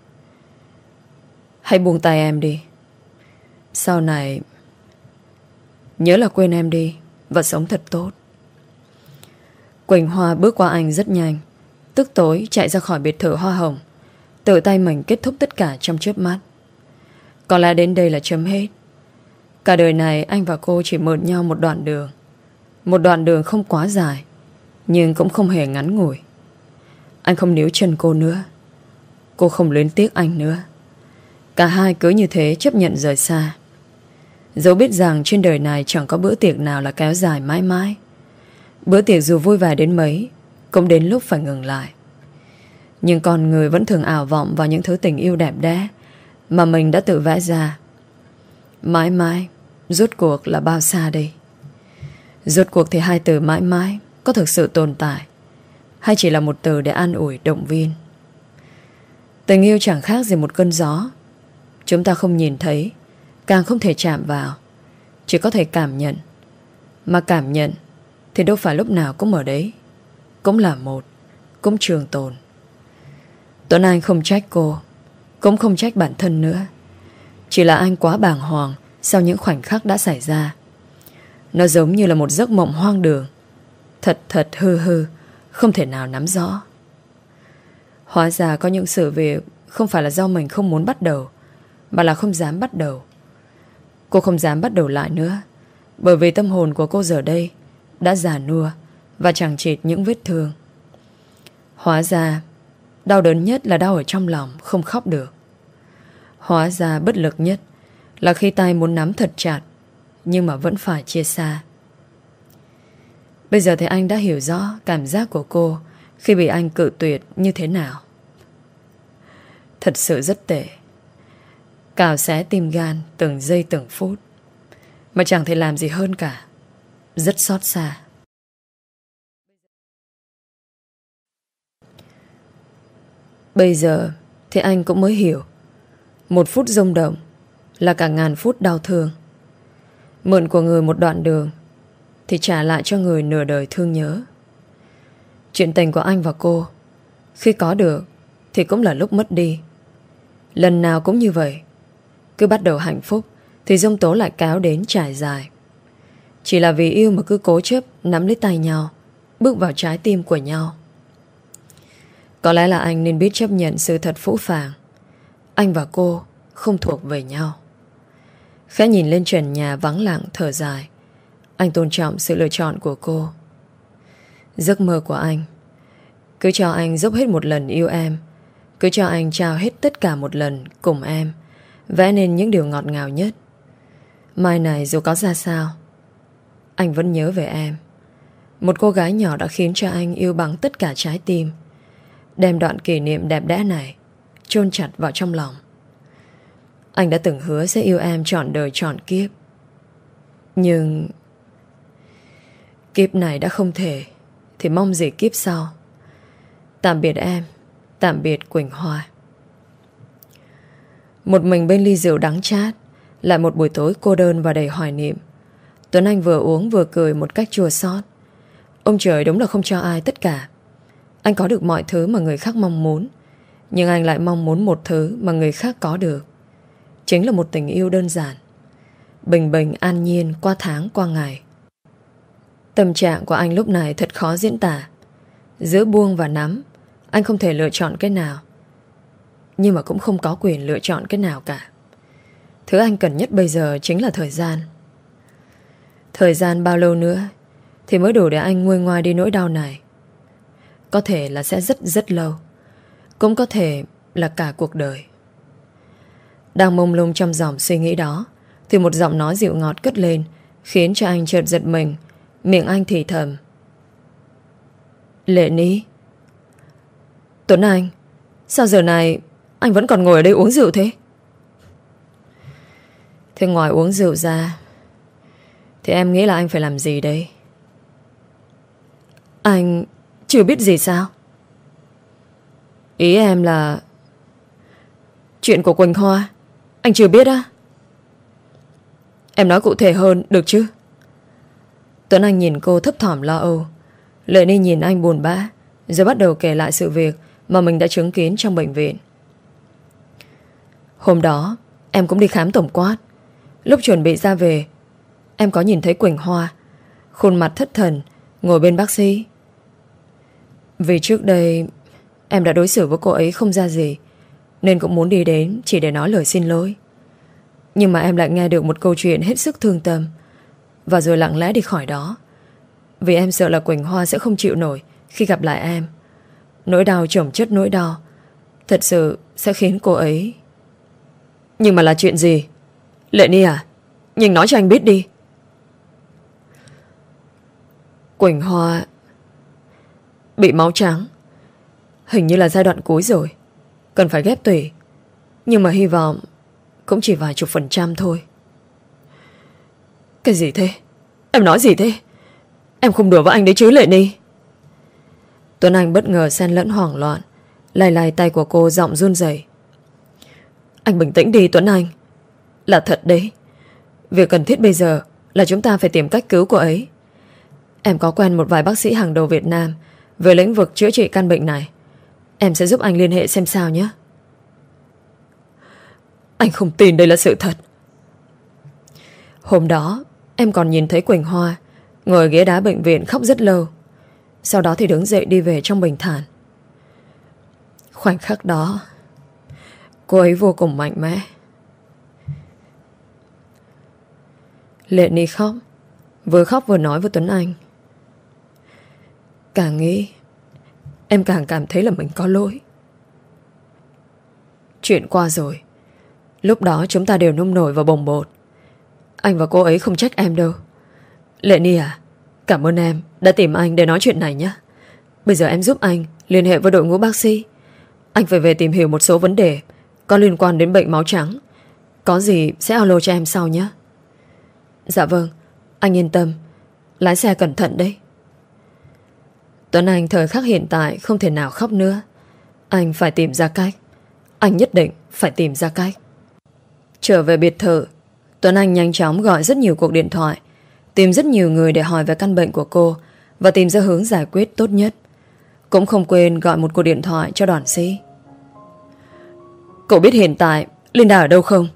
S1: Hãy buông tay em đi. Sau này nhớ là quên em đi và sống thật tốt. Quỳnh Hoa bước qua anh rất nhanh, tức tối chạy ra khỏi biệt thự hoa hồng, tự tay mình kết thúc tất cả trong chớp mắt. Có lẽ đến đây là chấm hết. Cả đời này anh và cô chỉ mượn nhau một đoạn đường. Một đoạn đường không quá dài, nhưng cũng không hề ngắn ngủi. Anh không níu chân cô nữa, cô không luyến tiếc anh nữa. Cả hai cứ như thế chấp nhận rời xa, dẫu biết rằng trên đời này chẳng có bữa tiệc nào là kéo dài mãi mãi. Bữa tiệc dù vui vẻ đến mấy cũng đến lúc phải ngừng lại. Nhưng con người vẫn thường ảo vọng vào những thứ tình yêu đẹp đẽ mà mình đã tự vẽ ra. Mãi mãi rốt cuộc là bao xa đây? Rốt cuộc thì hai từ mãi mãi có thực sự tồn tại, hay chỉ là một từ để an ủi động viên? Tình yêu chẳng khác gì một cơn gió. Chúng ta không nhìn thấy, càng không thể chạm vào, chỉ có thể cảm nhận. Mà cảm nhận thì đâu phải lúc nào cũng ở đấy, cũng là một, cũng trường tồn. Tuấn Anh không trách cô, cũng không trách bản thân nữa. Chỉ là anh quá bàng hoàng sau những khoảnh khắc đã xảy ra. Nó giống như là một giấc mộng hoang đường, thật thật hư hư, không thể nào nắm rõ. Hóa ra có những sự việc không phải là do mình không muốn bắt đầu, mà là không dám bắt đầu. Cô không dám bắt đầu lại nữa, bởi vì tâm hồn của cô giờ đây đã già nua và chẳng chịt những vết thương. Hóa ra đau đớn nhất là đau ở trong lòng, không khóc được. Hóa ra bất lực nhất là khi tay muốn nắm thật chặt, nhưng mà vẫn phải chia xa. Bây giờ thì anh đã hiểu rõ cảm giác của cô khi bị anh cự tuyệt như thế nào. Thật sự rất tệ. Cào xé tim gan từng giây từng phút, mà chẳng thể làm gì hơn cả. Rất xót xa. Bây giờ thì anh cũng mới hiểu, một phút rung động là cả ngàn phút đau thương. Mượn của người một đoạn đường thì trả lại cho người nửa đời thương nhớ. Chuyện tình của anh và cô, khi có được thì cũng là lúc mất đi. Lần nào cũng như vậy. Cứ bắt đầu hạnh phúc thì giông tố lại kéo đến trải dài. Chỉ là vì yêu mà cứ cố chấp nắm lấy tay nhau, bước vào trái tim của nhau. Có lẽ là anh nên biết chấp nhận sự thật phũ phàng. Anh và cô không thuộc về nhau. Khẽ nhìn lên trần nhà vắng lặng thở dài. Anh tôn trọng sự lựa chọn của cô. Giấc mơ của anh, cứ cho anh dốc hết một lần yêu em, cứ cho anh trao hết tất cả một lần cùng em, vẽ nên những điều ngọt ngào nhất. Mai này dù có ra sao, anh vẫn nhớ về em. Một cô gái nhỏ đã khiến cho anh yêu bằng tất cả trái tim, đem đoạn kỷ niệm đẹp đẽ này chôn chặt vào trong lòng. Anh đã từng hứa sẽ yêu em trọn đời trọn kiếp. Nhưng kiếp này đã không thể, thì mong gì kiếp sau. Tạm biệt em, tạm biệt Quỳnh Hoa. Một mình bên ly rượu đắng chát, lại một buổi tối cô đơn và đầy hoài niệm. Tuấn Anh vừa uống vừa cười một cách chua xót. Ông trời đúng là không cho ai tất cả. Anh có được mọi thứ mà người khác mong muốn, nhưng anh lại mong muốn một thứ mà người khác có được. Chính là một tình yêu đơn giản, bình bình an nhiên qua tháng qua ngày. Tâm trạng của anh lúc này thật khó diễn tả. Giữa buông và nắm, anh không thể lựa chọn cái nào, nhưng mà cũng không có quyền lựa chọn cái nào cả. Thứ anh cần nhất bây giờ chính là thời gian. Thời gian bao lâu nữa thì mới đủ để anh nguôi ngoai đi nỗi đau này. Có thể là sẽ rất rất lâu, cũng có thể là cả cuộc đời. Đang mông lung trong dòng suy nghĩ đó thì một giọng nói dịu ngọt cất lên, khiến cho anh chợt giật mình. Miệng anh thì thầm: Lệ Ní. Tuấn Anh, sao giờ này anh vẫn còn ngồi ở đây uống rượu thế? Thế ngoài uống rượu ra thì em nghĩ là anh phải làm gì đây? Anh chưa biết gì sao? Ý em là chuyện của Quỳnh Hoa anh chưa biết á? Em nói cụ thể hơn được chứ? Tuấn Anh nhìn cô thấp thỏm lo âu. Lệ Ni nhìn anh buồn bã, rồi bắt đầu kể lại sự việc mà mình đã chứng kiến trong bệnh viện. Hôm đó em cũng đi khám tổng quát. Lúc chuẩn bị ra về, em có nhìn thấy Quỳnh Hoa khuôn mặt thất thần ngồi bên bác sĩ. Vì trước đây em đã đối xử với cô ấy không ra gì, nên cũng muốn đi đến chỉ để nói lời xin lỗi. Nhưng mà em lại nghe được một câu chuyện hết sức thương tâm, và rồi lặng lẽ đi khỏi đó. Vì em sợ là Quỳnh Hoa sẽ không chịu nổi khi gặp lại em. Nỗi đau chồng chất nỗi đau thật sự sẽ khiến cô ấy. Nhưng mà là chuyện gì? Lệ Ni à, nhưng nói cho anh biết đi. Quỳnh Hoa bị máu trắng, hình như là giai đoạn cuối rồi, cần phải ghép tủy. Nhưng mà hy vọng cũng chỉ vài chục phần trăm thôi. Cái gì thế? Em nói gì thế? Em không đùa với anh đấy chứ Lệ Ni? Tuấn Anh bất ngờ xen lẫn hoảng loạn, lay lay tay của cô, giọng run rẩy. Anh bình tĩnh đi Tuấn Anh. Là thật đấy. Việc cần thiết bây giờ là chúng ta phải tìm cách cứu cô ấy. Em có quen một vài bác sĩ hàng đầu Việt Nam về lĩnh vực chữa trị căn bệnh này. Em sẽ giúp anh liên hệ xem sao nhé. Anh không tin đây là sự thật. Hôm đó em còn nhìn thấy Quỳnh Hoa ngồi ghế đá bệnh viện khóc rất lâu. Sau đó thì đứng dậy đi về trong bình thản. Khoảnh khắc đó cô ấy vô cùng mạnh mẽ. Lệ Ni khóc, vừa khóc vừa nói với Tuấn Anh. Càng nghĩ em càng cảm thấy là mình có lỗi. Chuyện qua rồi. Lúc đó chúng ta đều nông nổi và bồng bột. Anh và cô ấy không trách em đâu. Lệ Ni à, cảm ơn em đã tìm anh để nói chuyện này nhé. Bây giờ em giúp anh liên hệ với đội ngũ bác sĩ. Anh phải về tìm hiểu một số vấn đề có liên quan đến bệnh máu trắng. Có gì sẽ alo cho em sau nhé. Dạ vâng, anh yên tâm. Lái xe cẩn thận đấy. Tuấn Anh thời khắc hiện tại không thể nào khóc nữa. Anh phải tìm ra cách. Anh nhất định phải tìm ra cách. Trở về biệt thự, Tuấn Anh nhanh chóng gọi rất nhiều cuộc điện thoại, tìm rất nhiều người để hỏi về căn bệnh của cô và tìm ra hướng giải quyết tốt nhất. Cũng không quên gọi một cuộc điện thoại cho Đoàn Sĩ. Cậu biết hiện tại Linda ở đâu không?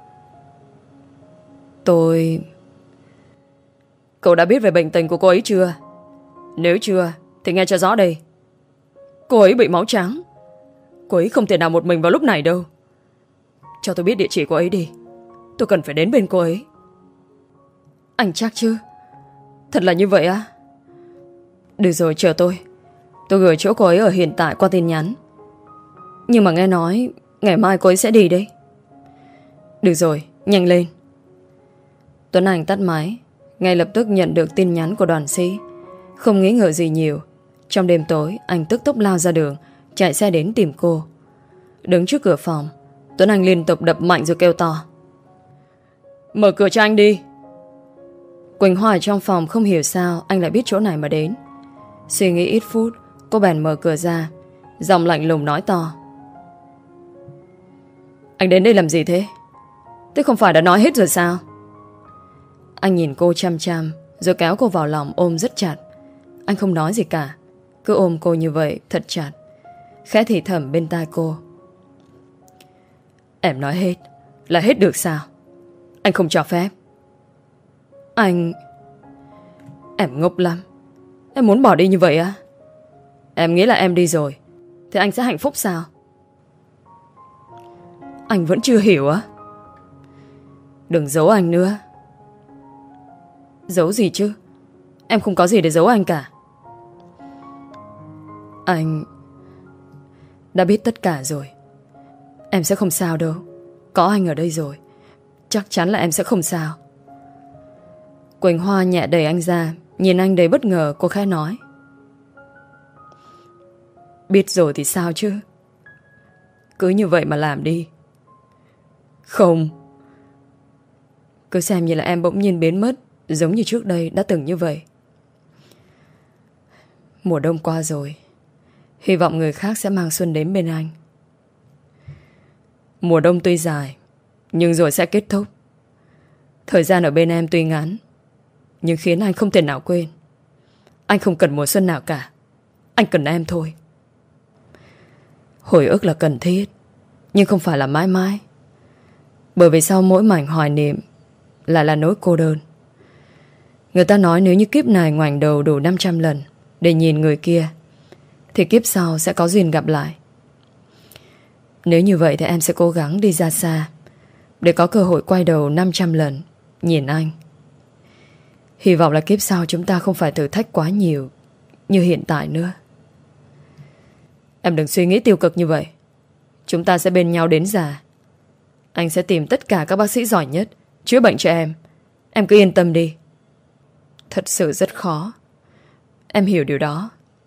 S1: Tôi... Cậu đã biết về bệnh tình của cô ấy chưa? Nếu chưa thì nghe cho rõ đây. Cô ấy bị máu trắng. Cô ấy không thể nào một mình vào lúc này đâu. Cho tôi biết địa chỉ cô ấy đi. Tôi cần phải đến bên cô ấy. Anh chắc chứ? Thật là như vậy á? Được rồi, chờ tôi. Tôi gửi chỗ cô ấy ở hiện tại qua tin nhắn. Nhưng mà nghe nói ngày mai cô ấy sẽ đi đấy. Được rồi, nhanh lên. Tuấn Anh tắt máy, ngay lập tức nhận được tin nhắn của Đoàn Sĩ. Không nghĩ ngợi gì nhiều. Trong đêm tối, anh tức tốc lao ra đường, chạy xe đến tìm cô. Đứng trước cửa phòng, Tuấn Anh liên tục đập mạnh rồi kêu to. Mở cửa cho anh đi. Quỳnh Hoa ở trong phòng không hiểu sao anh lại biết chỗ này mà đến. Suy nghĩ ít phút, cô bèn mở cửa ra, giọng lạnh lùng nói to. Anh đến đây làm gì thế? Thế không phải đã nói hết rồi sao? Anh nhìn cô chăm chăm, rồi kéo cô vào lòng ôm rất chặt. Anh không nói gì cả, cứ ôm cô như vậy thật chặt, khẽ thì thầm bên tai cô. Em nói hết là hết được sao? Anh không cho phép. Anh... Em ngốc lắm. Em muốn bỏ đi như vậy á? Em nghĩ là em đi rồi thì anh sẽ hạnh phúc sao? Anh vẫn chưa hiểu á? Đừng giấu anh nữa. Giấu gì chứ? Em không có gì để giấu anh cả. Anh đã biết tất cả rồi. Em sẽ không sao đâu. Có anh ở đây rồi, chắc chắn là em sẽ không sao. Quỳnh Hoa nhẹ đẩy anh ra, nhìn anh đầy bất ngờ. Cô khẽ nói. Biết rồi thì sao chứ? Cứ như vậy mà làm đi. Không. Cứ xem như là em bỗng nhiên biến mất, giống như trước đây đã từng như vậy. Mùa đông qua rồi, hy vọng người khác sẽ mang xuân đến bên anh. Mùa đông tuy dài, nhưng rồi sẽ kết thúc. Thời gian ở bên em tuy ngắn, nhưng khiến anh không thể nào quên. Anh không cần mùa xuân nào cả, anh cần em thôi. Hồi ức là cần thiết, nhưng không phải là mãi mãi. Bởi vì sau mỗi mảnh hoài niệm lại là nỗi cô đơn. Người ta nói nếu như kiếp này ngoảnh đầu đủ năm trăm lần để nhìn người kia, thì kiếp sau sẽ có duyên gặp lại. Nếu như vậy thì em sẽ cố gắng đi ra xa, để có cơ hội quay đầu năm trăm lần nhìn anh. Hy vọng là kiếp sau chúng ta không phải thử thách quá nhiều như hiện tại nữa. Em đừng suy nghĩ tiêu cực như vậy. Chúng ta sẽ bên nhau đến già. Anh sẽ tìm tất cả các bác sĩ giỏi nhất chữa bệnh cho em. Em cứ yên tâm đi. Thật sự rất khó, em hiểu điều đó.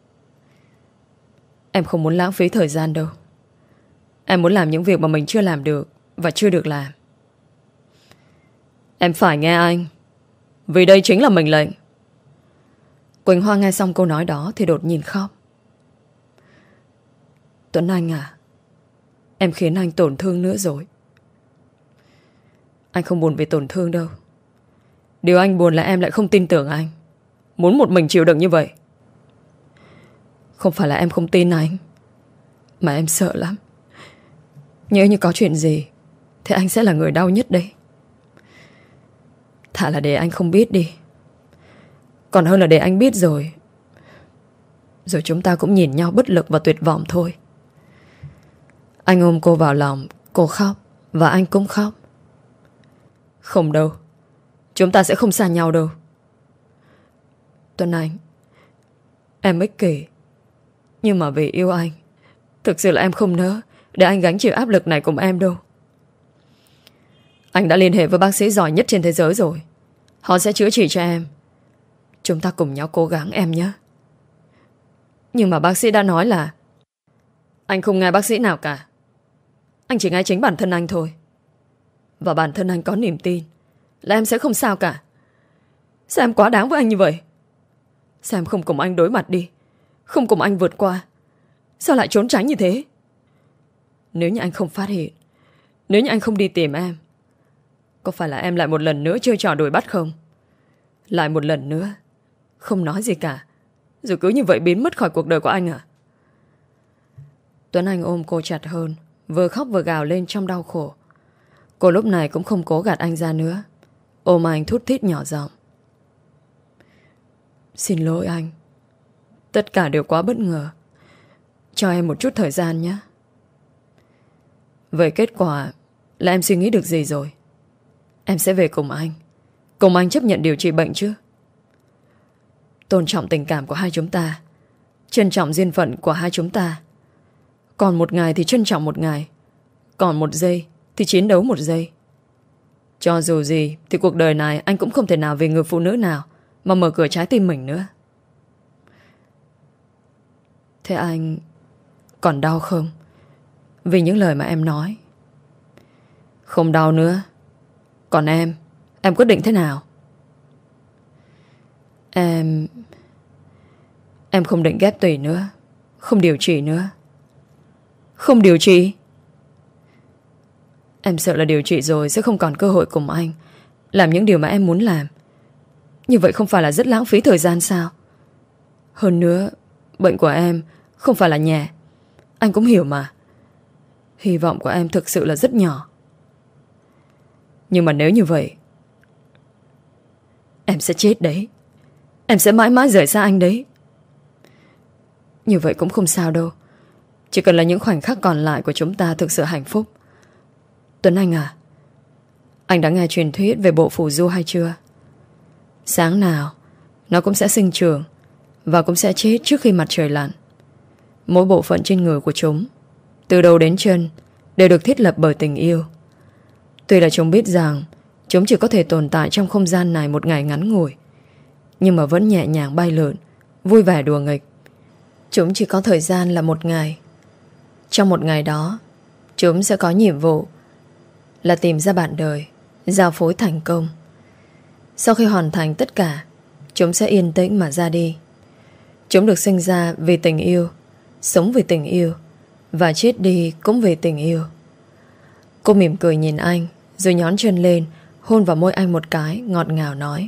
S1: Em không muốn lãng phí thời gian đâu. Em muốn làm những việc mà mình chưa làm được và chưa được làm. Em phải nghe anh, vì đây chính là mệnh lệnh. Quỳnh Hoa nghe xong câu nói đó thì đột nhiên khóc. Tuấn Anh à, em khiến anh tổn thương nữa rồi. Anh không buồn vì tổn thương đâu. Điều anh buồn là em lại không tin tưởng anh, muốn một mình chịu đựng như vậy. Không phải là em không tin anh, Mà em sợ lắm. Nhớ như có chuyện gì thì anh sẽ là người đau nhất đấy. Thà là để anh không biết đi, còn hơn là để anh biết rồi Rồi chúng ta cũng nhìn nhau bất lực và tuyệt vọng thôi. Anh ôm cô vào lòng. Cô khóc và anh cũng khóc. Không đâu, chúng ta sẽ không xa nhau đâu. Tuấn Anh, em ích kỷ, nhưng mà vì yêu anh, thực sự là em không nỡ để anh gánh chịu áp lực này cùng em đâu. Anh đã liên hệ với bác sĩ giỏi nhất trên thế giới rồi. Họ sẽ chữa trị cho em. Chúng ta cùng nhau cố gắng em nhé. Nhưng mà bác sĩ đã nói là anh không nghe bác sĩ nào cả. Anh chỉ nghe chính bản thân anh thôi. Và bản thân anh có niềm tin là em sẽ không sao cả. Sao em quá đáng với anh như vậy? Sao em không cùng anh đối mặt đi, không cùng anh vượt qua? Sao lại trốn tránh như thế? Nếu như anh không phát hiện, nếu như anh không đi tìm em, có phải là em lại một lần nữa chơi trò đuổi bắt không? Lại một lần nữa không nói gì cả, rồi cứ như vậy biến mất khỏi cuộc đời của anh à? Tuấn Anh ôm cô chặt hơn, vừa khóc vừa gào lên trong đau khổ. Cô lúc này cũng không cố gạt anh ra nữa, ôm anh thút thít nhỏ giọng. Xin lỗi anh, tất cả đều quá bất ngờ. Cho em một chút thời gian nhé. Vậy kết quả là em suy nghĩ được gì rồi? Em sẽ về cùng anh, cùng anh chấp nhận điều trị bệnh chứ? Tôn trọng tình cảm của hai chúng ta, trân trọng duyên phận của hai chúng ta. Còn một ngày thì trân trọng một ngày, còn một giây thì chiến đấu một giây. Cho dù gì thì cuộc đời này anh cũng không thể nào vì người phụ nữ nào mà mở cửa trái tim mình nữa. Thế anh còn đau không vì những lời mà em nói? Không đau nữa. Còn em, em quyết định thế nào? Em Em không định ghép tủy nữa, không điều trị nữa. Không điều trị? Em sợ là điều trị rồi sẽ không còn cơ hội cùng anh làm những điều mà em muốn làm. Như vậy không phải là rất lãng phí thời gian sao? Hơn nữa, bệnh của em không phải là nhẹ, anh cũng hiểu mà. Hy vọng của em thực sự là rất nhỏ. Nhưng mà nếu như vậy, em sẽ chết đấy. Em sẽ mãi mãi rời xa anh đấy. Như vậy cũng không sao đâu. Chỉ cần là những khoảnh khắc còn lại của chúng ta thực sự hạnh phúc. Tuấn Anh à, anh đã nghe truyền thuyết về bộ phù du hay chưa? Sáng nào nó cũng sẽ sinh trưởng và cũng sẽ chết trước khi mặt trời lặn. Mỗi bộ phận trên người của chúng, từ đầu đến chân, đều được thiết lập bởi tình yêu. Tuy là chúng biết rằng chúng chỉ có thể tồn tại trong không gian này một ngày ngắn ngủi, nhưng mà vẫn nhẹ nhàng bay lượn, vui vẻ đùa nghịch. Chúng chỉ có thời gian là một ngày. Trong một ngày đó, chúng sẽ có nhiệm vụ là tìm ra bạn đời, giao phối thành công. Sau khi hoàn thành tất cả, chúng sẽ yên tĩnh mà ra đi. Chúng được sinh ra vì tình yêu, sống vì tình yêu, và chết đi cũng vì tình yêu. Cô mỉm cười nhìn anh, rồi nhón chân lên, hôn vào môi anh một cái, ngọt ngào nói: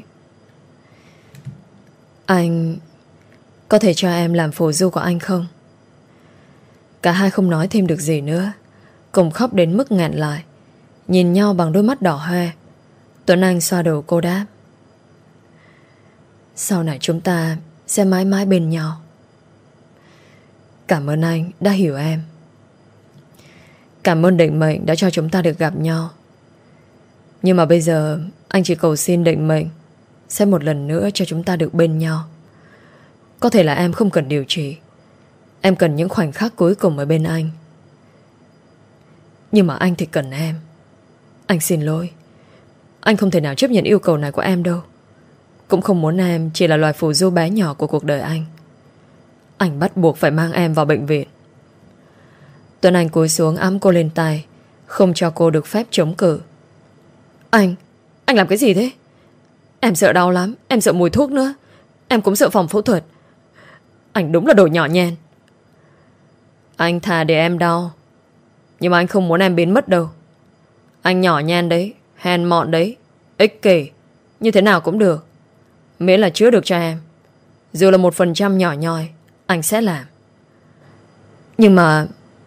S1: Anh có thể cho em làm phù du của anh không? Cả hai không nói thêm được gì nữa, cùng khóc đến mức nghẹn lại, nhìn nhau bằng đôi mắt đỏ hoe. Tuấn Anh xoa đầu cô đáp: Sau này chúng ta sẽ mãi mãi bên nhau. Cảm ơn anh đã hiểu em. Cảm ơn định mệnh đã cho chúng ta được gặp nhau. Nhưng mà bây giờ anh chỉ cầu xin định mệnh sẽ một lần nữa cho chúng ta được bên nhau. Có thể là em không cần điều trị, em cần những khoảnh khắc cuối cùng ở bên anh. Nhưng mà anh thì cần em. Anh xin lỗi, anh không thể nào chấp nhận yêu cầu này của em đâu. Cũng không muốn em chỉ là loài phù du bé nhỏ của cuộc đời anh. Anh bắt buộc phải mang em vào bệnh viện. Tuấn Anh cúi xuống ẵm cô lên tay, không cho cô được phép chống cự. Anh, anh làm cái gì thế? Em sợ đau lắm, em sợ mùi thuốc nữa, em cũng sợ phòng phẫu thuật. Anh đúng là đồ nhỏ nhen. Anh thà để em đau, nhưng mà anh không muốn em biến mất đâu. Anh nhỏ nhen đấy, hèn mọn đấy, ích kỷ, như thế nào cũng được, miễn là chữa được cho em. Dù là một phần trăm nhỏ nhoi, anh sẽ làm. Nhưng mà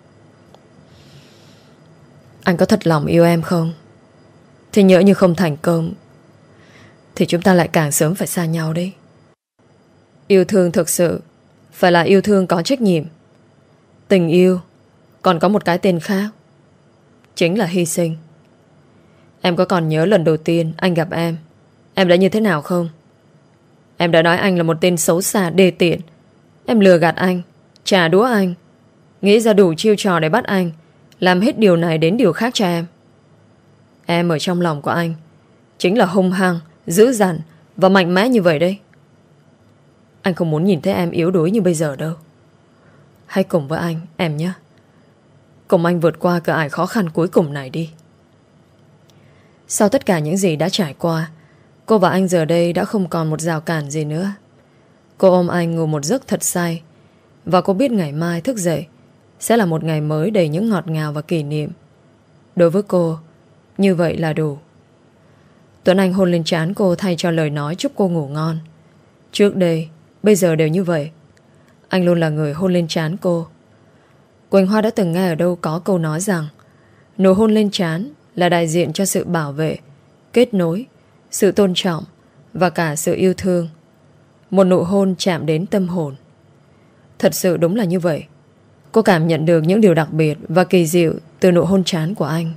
S1: Anh có thật lòng yêu em không? Thì nhỡ như không thành công thì chúng ta lại càng sớm phải xa nhau đấy. Yêu thương thực sự phải là yêu thương có trách nhiệm. Tình yêu còn có một cái tên khác, chính là hy sinh. Em có còn nhớ lần đầu tiên anh gặp em, em đã như thế nào không? Em đã nói anh là một tên xấu xa đê tiện. Em lừa gạt anh, trả đũa anh, nghĩ ra đủ chiêu trò để bắt anh làm hết điều này đến điều khác cho em. Em ở trong lòng của anh chính là hung hăng, dữ dằn và mạnh mẽ như vậy đấy. Anh không muốn nhìn thấy em yếu đuối như bây giờ đâu. Hãy cùng với anh, em nhé. Cùng anh vượt qua cửa ải khó khăn cuối cùng này đi. Sau tất cả những gì đã trải qua, cô và anh giờ đây đã không còn một rào cản gì nữa. Cô ôm anh ngủ một giấc thật say, và cô biết ngày mai thức dậy sẽ là một ngày mới đầy những ngọt ngào và kỷ niệm. Đối với cô, như vậy là đủ. Tuấn Anh hôn lên trán cô thay cho lời nói chúc cô ngủ ngon. Trước đây, bây giờ đều như vậy. Anh luôn là người hôn lên trán cô. Quỳnh Hoa đã từng nghe ở đâu có câu nói rằng nụ hôn lên trán là đại diện cho sự bảo vệ, kết nối, sự tôn trọng và cả sự yêu thương. Một nụ hôn chạm đến tâm hồn. Thật sự đúng là như vậy. Cô cảm nhận được những điều đặc biệt và kỳ diệu từ nụ hôn trán của anh.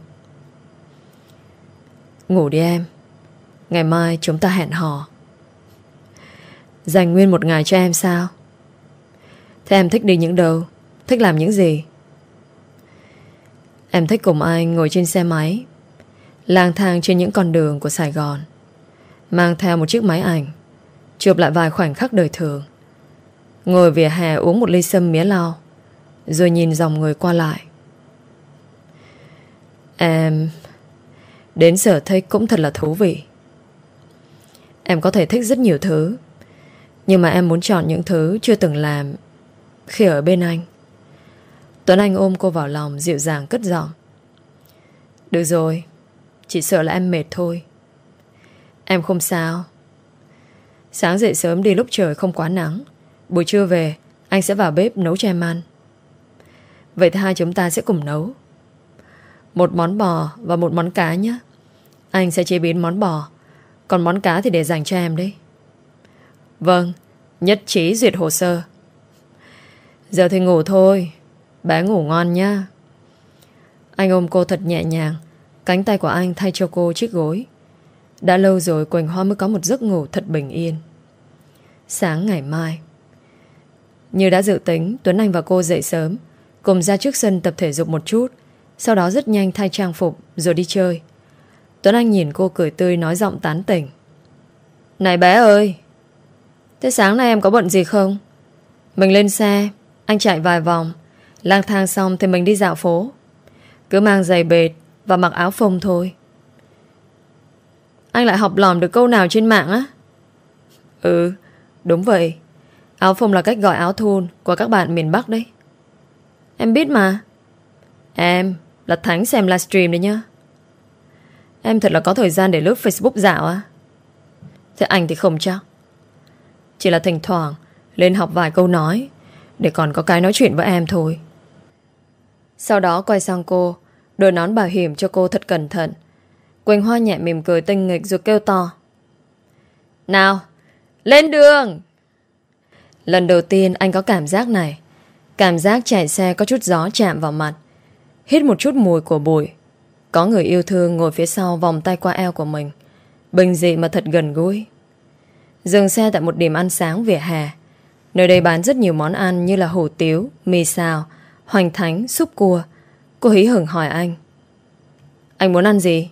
S1: Ngủ đi em. Ngày mai chúng ta hẹn hò. Dành nguyên một ngày cho em sao? Thế em thích đi những đâu? Thích làm những gì? Em thích cùng anh ngồi trên xe máy, lang thang trên những con đường của Sài Gòn, mang theo một chiếc máy ảnh, chụp lại vài khoảnh khắc đời thường, ngồi vỉa hè uống một ly sâm mía lau, rồi nhìn dòng người qua lại. Em đến sở thích cũng thật là thú vị. Em có thể thích rất nhiều thứ, nhưng mà em muốn chọn những thứ chưa từng làm khi ở bên anh. Tuấn Anh ôm cô vào lòng, dịu dàng cất giọng. Được rồi, chỉ sợ là em mệt thôi. Em không sao. Sáng dậy sớm đi lúc trời không quá nắng, buổi trưa về anh sẽ vào bếp nấu cho em ăn. Vậy thì hai chúng ta sẽ cùng nấu một món bò và một món cá nhé. Anh sẽ chế biến món bò, còn món cá thì để dành cho em đấy. Vâng, nhất trí duyệt hồ sơ. Giờ thì ngủ thôi, bé ngủ ngon nhá. Anh ôm cô thật nhẹ nhàng, cánh tay của anh thay cho cô chiếc gối. Đã lâu rồi Quỳnh Hoa mới có một giấc ngủ thật bình yên. Sáng ngày mai, như đã dự tính, Tuấn Anh và cô dậy sớm, cùng ra trước sân tập thể dục một chút, sau đó rất nhanh thay trang phục rồi đi chơi. Tuấn Anh nhìn cô cười tươi, nói giọng tán tỉnh. Này bé ơi, thế sáng nay em có bận gì không? Mình lên xe, anh chạy vài vòng, lang thang xong thì mình đi dạo phố. Cứ mang giày bệt và mặc áo phông thôi. Anh lại học lỏm được câu nào trên mạng á? Ừ, đúng vậy. Áo phông là cách gọi áo thun của các bạn miền Bắc đấy. Em biết mà. Em là thánh xem livestream đấy nhá. Em thật là có thời gian để lướt Facebook dạo á? Thế anh thì không chắc. Chỉ là thỉnh thoảng lên học vài câu nói để còn có cái nói chuyện với em thôi. Sau đó quay sang cô, đội nón bảo hiểm cho cô thật cẩn thận. Quỳnh Hoa nhẹ mỉm cười tinh nghịch rồi kêu to. Nào, lên đường! Lần đầu tiên anh có cảm giác này. Cảm giác chạy xe có chút gió chạm vào mặt, hít một chút mùi của bụi. Có người yêu thương ngồi phía sau vòng tay qua eo của mình, bình dị mà thật gần gũi. Dừng xe tại một điểm ăn sáng vỉa hè. Nơi đây bán rất nhiều món ăn như là hủ tiếu, mì xào, hoành thánh, súp cua. Cô hí hửng hỏi anh. Anh muốn ăn gì?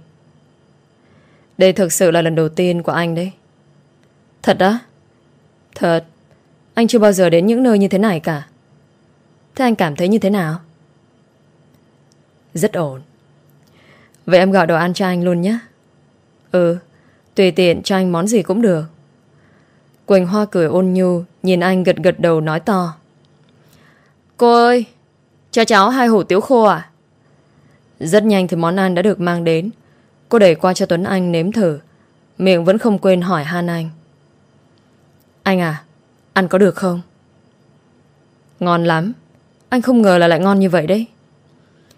S1: Đây thực sự là lần đầu tiên của anh đấy. Thật á? Thật. Anh chưa bao giờ đến những nơi như thế này cả. Thế anh cảm thấy như thế nào? Rất ổn. Vậy em gọi đồ ăn cho anh luôn nhé. Ừ, tùy tiện cho anh món gì cũng được. Quỳnh Hoa cười ôn nhu, nhìn anh gật gật đầu nói to. Cô ơi, cho cháu hai hủ tiếu khô à? Rất nhanh thì món ăn đã được mang đến. Cô đẩy qua cho Tuấn Anh nếm thử, miệng vẫn không quên hỏi han anh. Anh à, ăn có được không? Ngon lắm. Anh không ngờ là lại ngon như vậy đấy.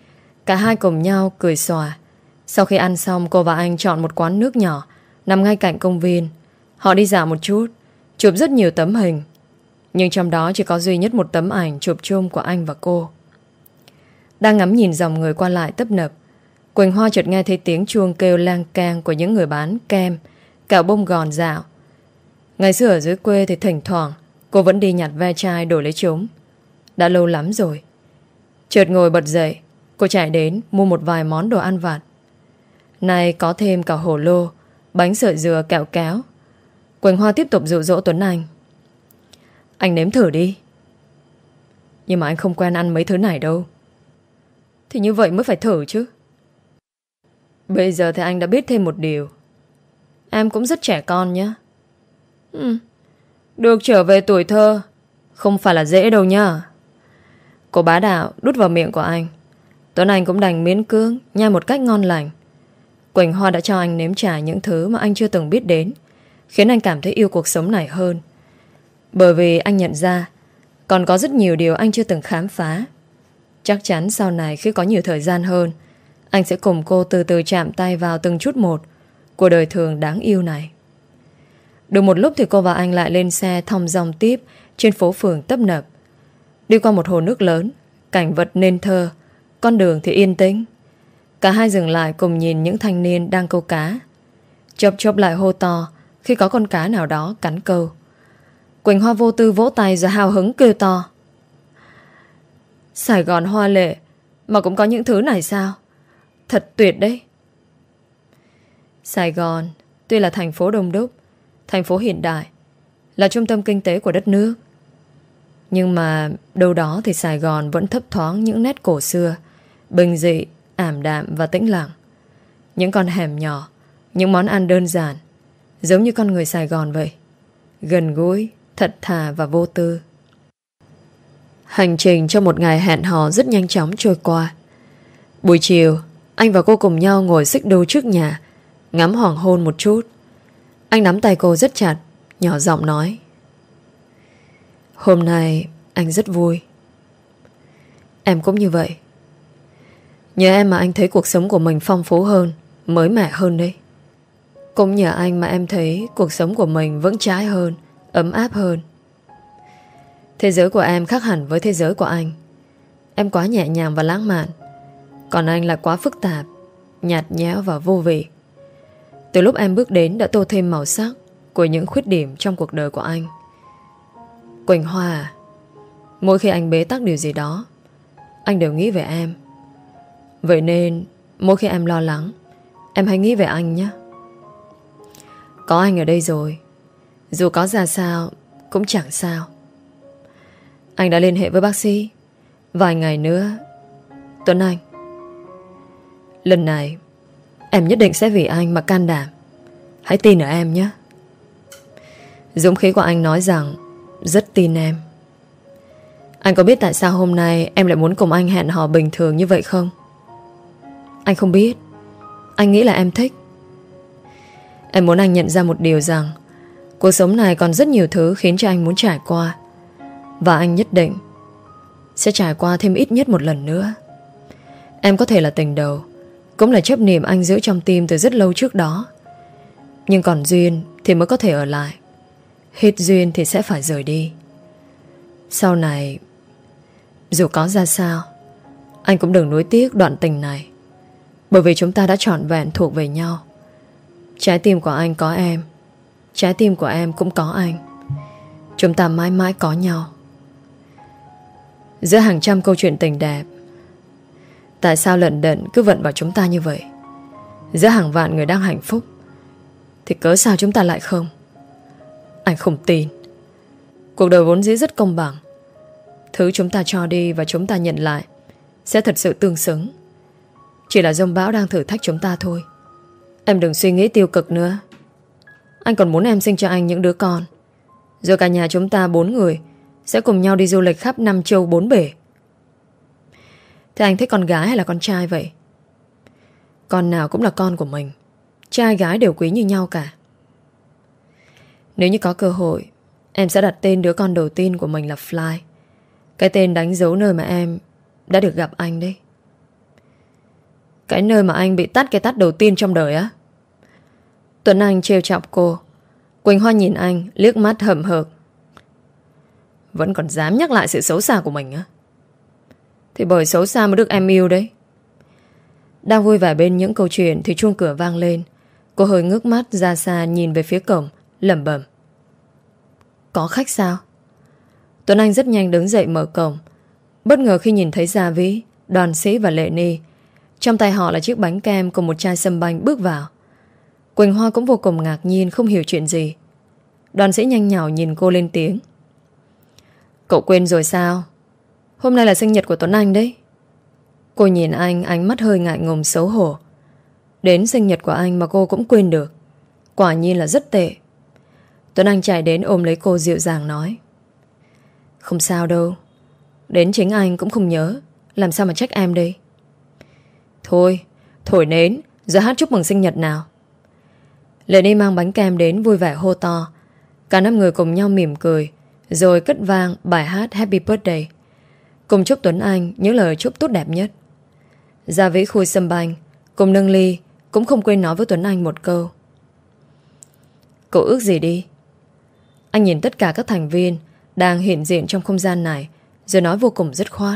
S1: Cả hai cùng nhau cười xòa. Sau khi ăn xong, cô và anh chọn một quán nước nhỏ nằm ngay cạnh công viên. Họ đi dạo một chút, chụp rất nhiều tấm hình, nhưng trong đó chỉ có duy nhất một tấm ảnh chụp chung của anh và cô. Đang ngắm nhìn dòng người qua lại tấp nập, Quỳnh Hoa chợt nghe thấy tiếng chuông kêu lang cang của những người bán kem, kẹo bông gòn dạo. Ngày xưa ở dưới quê thì thỉnh thoảng cô vẫn đi nhặt ve chai đổi lấy chúng. Đã lâu lắm rồi. Chợt ngồi bật dậy, cô chạy đến mua một vài món đồ ăn vặt. Này có thêm cả hổ lô, bánh sợi dừa, kẹo kéo. Quỳnh Hoa tiếp tục dụ dỗ Tuấn Anh. Anh nếm thử đi. Nhưng mà anh không quen ăn mấy thứ này đâu. Thì như vậy mới phải thử chứ. Bây giờ thì anh đã biết thêm một điều. Em cũng rất trẻ con nhá. ừ. Được trở về tuổi thơ không phải là dễ đâu nhá. Cô bá đạo đút vào miệng của anh. Tuấn Anh cũng đành miễn cưỡng nhai một cách ngon lành. Quỳnh Hoa đã cho anh nếm trải những thứ mà anh chưa từng biết đến, khiến anh cảm thấy yêu cuộc sống này hơn. Bởi vì anh nhận ra còn có rất nhiều điều anh chưa từng khám phá. Chắc chắn sau này khi có nhiều thời gian hơn, anh sẽ cùng cô từ từ chạm tay vào từng chút một của đời thường đáng yêu này. Được một lúc thì cô và anh lại lên xe thong dong tiếp trên phố phường tấp nập. Đi qua một hồ nước lớn, cảnh vật nên thơ, con đường thì yên tĩnh. Cả hai dừng lại cùng nhìn những thanh niên đang câu cá. Chộp chộp lại hô to khi có con cá nào đó cắn câu. Quỳnh Hoa vô tư vỗ tay rồi hào hứng kêu to. Sài Gòn hoa lệ mà cũng có những thứ này sao? Thật tuyệt đấy. Sài Gòn tuy là thành phố đông đúc, thành phố hiện đại, là trung tâm kinh tế của đất nước, nhưng mà đâu đó thì Sài Gòn vẫn thấp thoáng những nét cổ xưa, bình dị, ảm đạm và tĩnh lặng. Những con hẻm nhỏ, những món ăn đơn giản, giống như con người Sài Gòn vậy. Gần gũi, thật thà và vô tư. Hành trình cho một ngày hẹn hò rất nhanh chóng trôi qua. Buổi chiều, anh và cô cùng nhau ngồi xích đu trước nhà, ngắm hoàng hôn một chút. Anh nắm tay cô rất chặt, nhỏ giọng nói. Hôm nay anh rất vui. Em cũng như vậy. Nhờ em mà anh thấy cuộc sống của mình phong phú hơn, mới mẻ hơn đấy. Cũng nhờ anh mà em thấy cuộc sống của mình vững chãi hơn, ấm áp hơn. Thế giới của em khác hẳn với thế giới của anh. Em quá nhẹ nhàng và lãng mạn, còn anh là quá phức tạp, nhạt nhẽo và vô vị. Từ lúc em bước đến đã tô thêm màu sắc của những khuyết điểm trong cuộc đời của anh. Quỳnh Hoa à, mỗi khi anh bế tắc điều gì đó, anh đều nghĩ về em. Vậy nên mỗi khi em lo lắng, em hãy nghĩ về anh nhé. Có anh ở đây rồi, dù có ra sao cũng chẳng sao. Anh đã liên hệ với bác sĩ. Vài ngày nữa, Tuấn Anh, lần này em nhất định sẽ vì anh mà can đảm. Hãy tin ở em nhé. Dũng khí của anh nói rằng rất tin em. Anh có biết tại sao hôm nay em lại muốn cùng anh hẹn hò bình thường như vậy không? Anh không biết. Anh nghĩ là em thích. Em muốn anh nhận ra một điều rằng cuộc sống này còn rất nhiều thứ khiến cho anh muốn trải qua. Và anh nhất định sẽ trải qua thêm ít nhất một lần nữa. Em có thể là tình đầu, cũng là chấp niệm anh giữ trong tim từ rất lâu trước đó. Nhưng còn duyên thì mới có thể ở lại. Hết duyên thì sẽ phải rời đi. Sau này, dù có ra sao, anh cũng đừng nuối tiếc đoạn tình này. Bởi vì chúng ta đã trọn vẹn thuộc về nhau. Trái tim của anh có em, trái tim của em cũng có anh. Chúng ta mãi mãi có nhau. Giữa hàng trăm câu chuyện tình đẹp, tại sao lận đận cứ vận vào chúng ta như vậy? Giữa hàng vạn người đang hạnh phúc, thì cớ sao chúng ta lại không? Anh không tin. Cuộc đời vốn dĩ rất công bằng. Thứ chúng ta cho đi và chúng ta nhận lại sẽ thật sự tương xứng. Chỉ là dông bão đang thử thách chúng ta thôi. Em đừng suy nghĩ tiêu cực nữa. Anh còn muốn em sinh cho anh những đứa con, rồi cả nhà chúng ta bốn người sẽ cùng nhau đi du lịch khắp năm châu bốn bể. Thế anh thích con gái hay là con trai vậy? Con nào cũng là con của mình. Trai gái đều quý như nhau cả. Nếu như có cơ hội, em sẽ đặt tên đứa con đầu tiên của mình là Fly. Cái tên đánh dấu nơi mà em đã được gặp anh đấy. Cái nơi mà anh bị tát cái tát đầu tiên trong đời á? Tuấn Anh trêu chọc cô. Quỳnh Hoa nhìn anh, liếc mắt hậm hực. Vẫn còn dám nhắc lại sự xấu xa của mình á? Thì bởi xấu xa mới được em yêu đấy. Đang vui vẻ bên những câu chuyện thì chuông cửa vang lên. Cô hơi ngước mắt ra xa nhìn về phía cổng, lẩm bẩm. Có khách sao? Tuấn Anh rất nhanh đứng dậy mở cổng. Bất ngờ khi nhìn thấy Gia Vĩ, Đoàn Sĩ và Lệ Ni. Trong tay họ là chiếc bánh kem cùng một chai sâm banh bước vào. Quỳnh Hoa cũng vô cùng ngạc nhiên, không hiểu chuyện gì. Đoàn Sĩ nhanh nhảu nhìn cô lên tiếng. Cậu quên rồi sao? Hôm nay là sinh nhật của Tuấn Anh đấy. Cô nhìn anh, ánh mắt hơi ngại ngùng xấu hổ. Đến sinh nhật của anh mà cô cũng quên được. Quả nhiên là rất tệ. Tuấn Anh chạy đến ôm lấy cô dịu dàng nói. Không sao đâu. Đến chính anh cũng không nhớ. Làm sao mà trách em đây? Thôi, thổi nến rồi hát chúc mừng sinh nhật nào. Lệ Ni mang bánh kem đến vui vẻ hô to. Cả năm người cùng nhau mỉm cười, rồi cất vang bài hát Happy Birthday, cùng chúc Tuấn Anh những lời chúc tốt đẹp nhất. Gia Vĩ khui sâm banh cùng nâng ly, cũng không quên nói với Tuấn Anh một câu. Cậu ước gì đi? Anh nhìn tất cả các thành viên đang hiện diện trong không gian này, rồi nói vô cùng dứt khoát.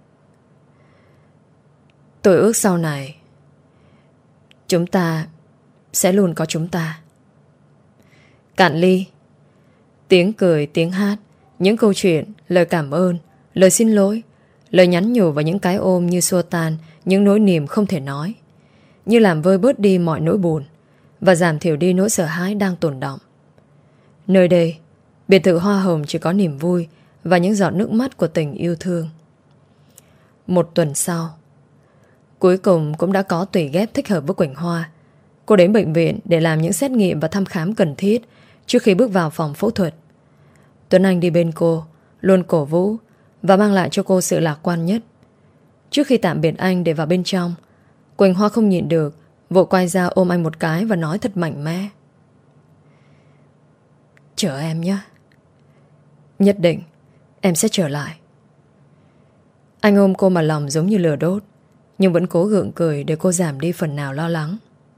S1: Tôi ước sau này chúng ta sẽ luôn có chúng ta. Cạn ly. Tiếng cười, tiếng hát, những câu chuyện, lời cảm ơn, lời xin lỗi, lời nhắn nhủ và những cái ôm như xua tan những nỗi niềm không thể nói, như làm vơi bớt đi mọi nỗi buồn và giảm thiểu đi nỗi sợ hãi đang tồn đọng. Nơi đây, biệt thự hoa hồng chỉ có niềm vui và những giọt nước mắt của tình yêu thương. Một tuần sau, cuối cùng cũng đã có tùy ghép thích hợp với Quỳnh Hoa. Cô đến bệnh viện để làm những xét nghiệm và thăm khám cần thiết trước khi bước vào phòng phẫu thuật. Tuấn Anh đi bên cô, luôn cổ vũ và mang lại cho cô sự lạc quan nhất. Trước khi tạm biệt anh để vào bên trong, Quỳnh Hoa không nhịn được, vội quay ra ôm anh một cái và nói thật mạnh mẽ. Chờ em nhé. Nhất định em sẽ trở lại. Anh ôm cô mà lòng giống như lửa đốt, nhưng vẫn cố gượng cười để cô giảm đi phần nào lo lắng.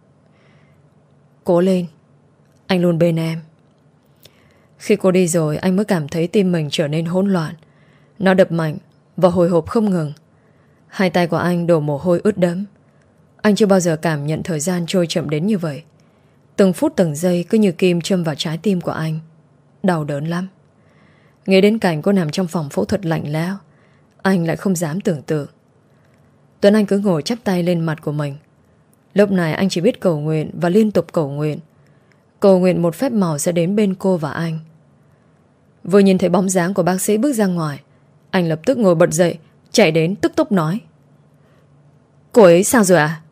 S1: Cố lên, anh luôn bên em. Khi cô đi rồi, anh mới cảm thấy tim mình trở nên hỗn loạn. Nó đập mạnh và hồi hộp không ngừng. Hai tay của anh đổ mồ hôi ướt đẫm. Anh chưa bao giờ cảm nhận thời gian trôi chậm đến như vậy. Từng phút từng giây cứ như kim châm vào trái tim của anh. Đau đớn lắm. Nghĩ đến cảnh cô nằm trong phòng phẫu thuật lạnh lẽo, anh lại không dám tưởng tượng. Tuấn Anh cứ ngồi chắp tay lên mặt của mình. Lúc này anh chỉ biết cầu nguyện và liên tục cầu nguyện. Cầu nguyện một phép màu sẽ đến bên cô và anh. Vừa nhìn thấy bóng dáng của bác sĩ bước ra ngoài, anh lập tức ngồi bật dậy, chạy đến tức tốc nói. Cô ấy sao rồi à?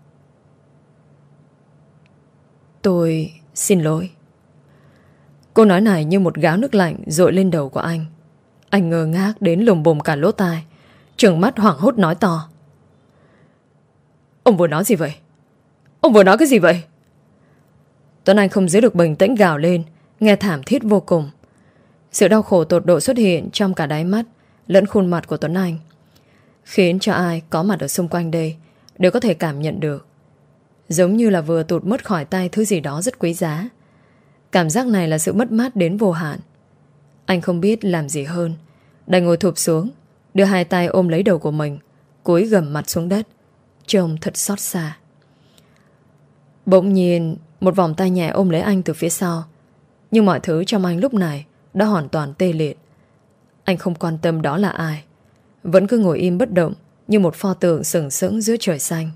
S1: Tôi xin lỗi. Câu nói này như một gáo nước lạnh dội lên đầu của anh. Anh ngơ ngác đến lùm bùm cả lỗ tai, trừng mắt hoảng hốt nói to. Ông vừa nói gì vậy? Ông vừa nói cái gì vậy? Tuấn Anh không giữ được bình tĩnh gào lên, nghe thảm thiết vô cùng. Sự đau khổ tột độ xuất hiện trong cả đáy mắt lẫn khuôn mặt của Tuấn Anh, khiến cho ai có mặt ở xung quanh đây đều có thể cảm nhận được. Giống như là vừa tụt mất khỏi tay thứ gì đó rất quý giá. Cảm giác này là sự mất mát đến vô hạn. Anh không biết làm gì hơn, đành ngồi thụp xuống, đưa hai tay ôm lấy đầu của mình, cúi gằm mặt xuống đất, trông thật xót xa. Bỗng nhiên một vòng tay nhẹ ôm lấy anh từ phía sau. Nhưng mọi thứ trong anh lúc này đã hoàn toàn tê liệt. Anh không quan tâm đó là ai, vẫn cứ ngồi im bất động như một pho tượng sừng sững giữa trời xanh.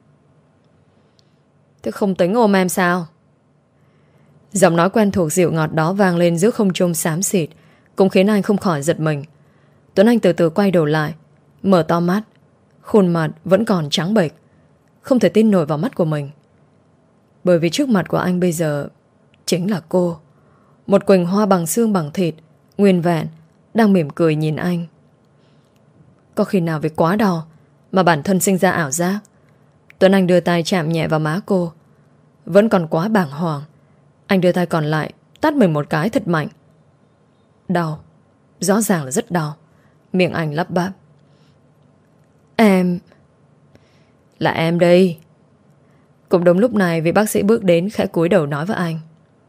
S1: Thế không tính ôm em sao? Giọng nói quen thuộc dịu ngọt đó vang lên giữa không trung xám xịt, cũng khiến anh không khỏi giật mình. Tuấn Anh từ từ quay đầu lại, mở to mắt. Khuôn mặt vẫn còn trắng bệch, không thể tin nổi vào mắt của mình. Bởi vì trước mặt của anh bây giờ chính là cô, một Quỳnh Hoa bằng xương bằng thịt, nguyên vẹn, đang mỉm cười nhìn anh. Có khi nào vì quá đau mà bản thân sinh ra ảo giác? Tuấn Anh đưa tay chạm nhẹ vào má cô. Vẫn còn quá bàng hoàng, anh đưa tay còn lại tát mình một cái thật mạnh. Đau, rõ ràng là rất đau. Miệng anh lắp bắp. Em... Là em đây. Cũng đúng lúc này vị bác sĩ bước đến khẽ cúi đầu nói với anh.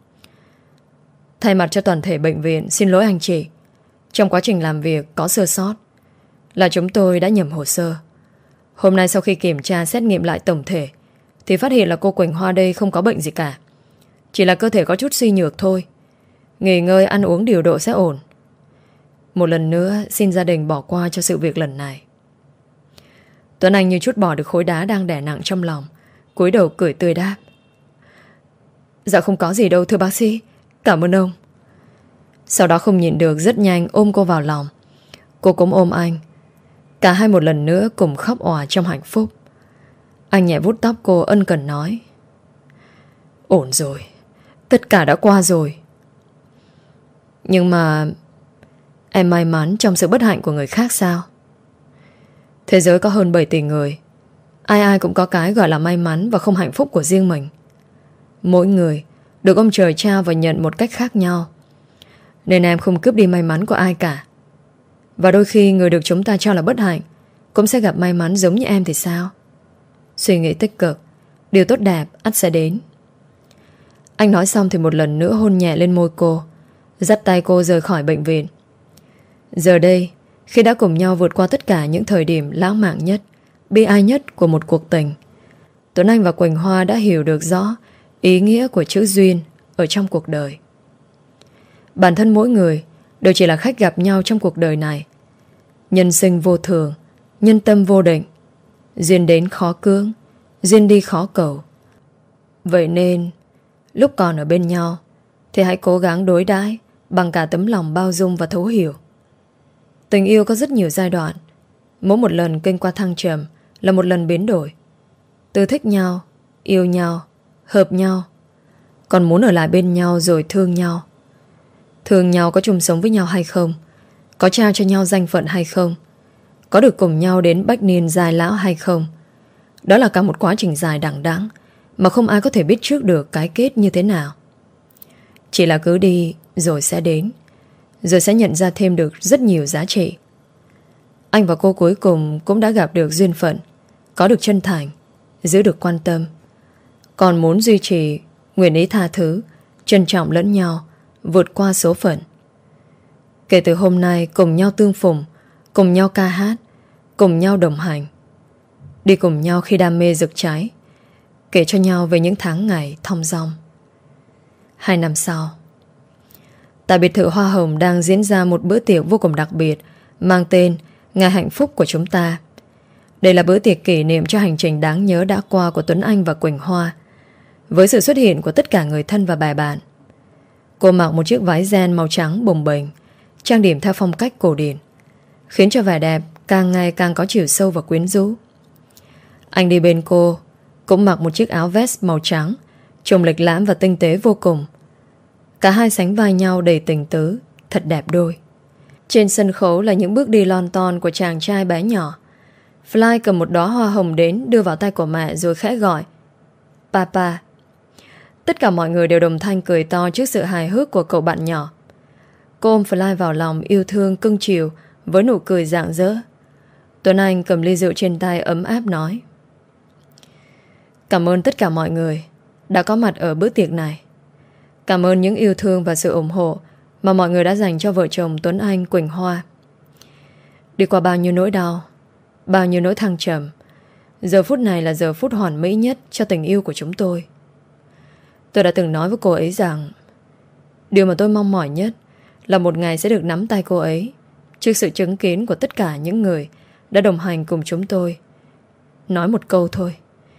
S1: Thay mặt cho toàn thể bệnh viện, xin lỗi anh chị. Trong quá trình làm việc có sơ sót, là chúng tôi đã nhầm hồ sơ. Hôm nay sau khi kiểm tra xét nghiệm lại tổng thể thì phát hiện là cô Quỳnh Hoa đây không có bệnh gì cả. Chỉ là cơ thể có chút suy nhược thôi. Nghỉ ngơi ăn uống điều độ sẽ ổn. Một lần nữa xin gia đình bỏ qua cho sự việc lần này. Tuấn Anh như chút bỏ được khối đá đang đè nặng trong lòng, cúi đầu cười tươi đáp. Dạ không có gì đâu thưa bác sĩ. Cảm ơn ông. Sau đó không nhịn được rất nhanh ôm cô vào lòng. Cô cũng ôm anh. Cả hai một lần nữa cùng khóc òa trong hạnh phúc. Anh nhẹ vuốt tóc cô ân cần nói. Ổn rồi. Tất cả đã qua rồi. Nhưng mà em may mắn trong sự bất hạnh của người khác sao? Thế giới có hơn bảy tỷ người. Ai ai cũng có cái gọi là may mắn và không hạnh phúc của riêng mình. Mỗi người được ông trời trao và nhận một cách khác nhau. Nên em không cướp đi may mắn của ai cả. Và đôi khi người được chúng ta cho là bất hạnh cũng sẽ gặp may mắn giống như em thì sao? Suy nghĩ tích cực, điều tốt đẹp ắt sẽ đến. Anh nói xong thì một lần nữa hôn nhẹ lên môi cô, dắt tay cô rời khỏi bệnh viện. Giờ đây, khi đã cùng nhau vượt qua tất cả những thời điểm lãng mạn nhất, bi ai nhất của một cuộc tình, Tuấn Anh và Quỳnh Hoa đã hiểu được rõ ý nghĩa của chữ duyên ở trong cuộc đời. Bản thân mỗi người đều chỉ là khách gặp nhau trong cuộc đời này. Nhân sinh vô thường, nhân tâm vô định. Duyên đến khó cưỡng, duyên đi khó cầu. Vậy nên lúc còn ở bên nhau thì hãy cố gắng đối đãi bằng cả tấm lòng bao dung và thấu hiểu. Tình yêu có rất nhiều giai đoạn. Mỗi một lần kinh qua thăng trầm là một lần biến đổi. Từ thích nhau, yêu nhau, hợp nhau, còn muốn ở lại bên nhau rồi thương nhau. Thương nhau có chung sống với nhau hay không, có trao cho nhau danh phận hay không, có được cùng nhau đến bách niên dài lão hay không, đó là cả một quá trình dài đằng đẵng mà không ai có thể biết trước được cái kết như thế nào. Chỉ là cứ đi rồi sẽ đến, rồi sẽ nhận ra thêm được rất nhiều giá trị. Anh và cô cuối cùng cũng đã gặp được duyên phận, có được chân thành, giữ được quan tâm, còn muốn duy trì nguyện ý tha thứ, trân trọng lẫn nhau, vượt qua số phận. Kể từ hôm nay cùng nhau tương phùng, cùng nhau ca hát, cùng nhau đồng hành, đi cùng nhau khi đam mê rực cháy, kể cho nhau về những tháng ngày thong dong. Hai năm sau, tại biệt thự Hoa Hồng đang diễn ra một bữa tiệc vô cùng đặc biệt mang tên Ngày hạnh phúc của chúng ta. Đây là bữa tiệc kỷ niệm cho hành trình đáng nhớ đã qua của Tuấn Anh và Quỳnh Hoa, với sự xuất hiện của tất cả người thân và bè bạn. Cô mặc một chiếc váy ren màu trắng bồng bềnh, trang điểm theo phong cách cổ điển, khiến cho vẻ đẹp càng ngày càng có chiều sâu và quyến rũ. Anh đi bên cô cũng mặc một chiếc áo vest màu trắng, trông lịch lãm và tinh tế vô cùng. Cả hai sánh vai nhau đầy tình tứ, thật đẹp đôi. Trên sân khấu là những bước đi lon ton của chàng trai bé nhỏ. Fly cầm một đóa hoa hồng đến đưa vào tay của mẹ rồi khẽ gọi Papa. Tất cả mọi người đều đồng thanh cười to trước sự hài hước của cậu bạn nhỏ. Cô ôm Fly vào lòng yêu thương cưng chiều với nụ cười rạng rỡ. Tuấn Anh cầm ly rượu trên tay ấm áp nói: Cảm ơn tất cả mọi người đã có mặt ở bữa tiệc này. Cảm ơn những yêu thương và sự ủng hộ mà mọi người đã dành cho vợ chồng Tuấn Anh, Quỳnh Hoa. Đi qua bao nhiêu nỗi đau, bao nhiêu nỗi thăng trầm, giờ phút này là giờ phút hoàn mỹ nhất cho tình yêu của chúng tôi. Tôi đã từng nói với cô ấy rằng điều mà tôi mong mỏi nhất là một ngày sẽ được nắm tay cô ấy trước sự chứng kiến của tất cả những người đã đồng hành cùng chúng tôi. Nói một câu thôi: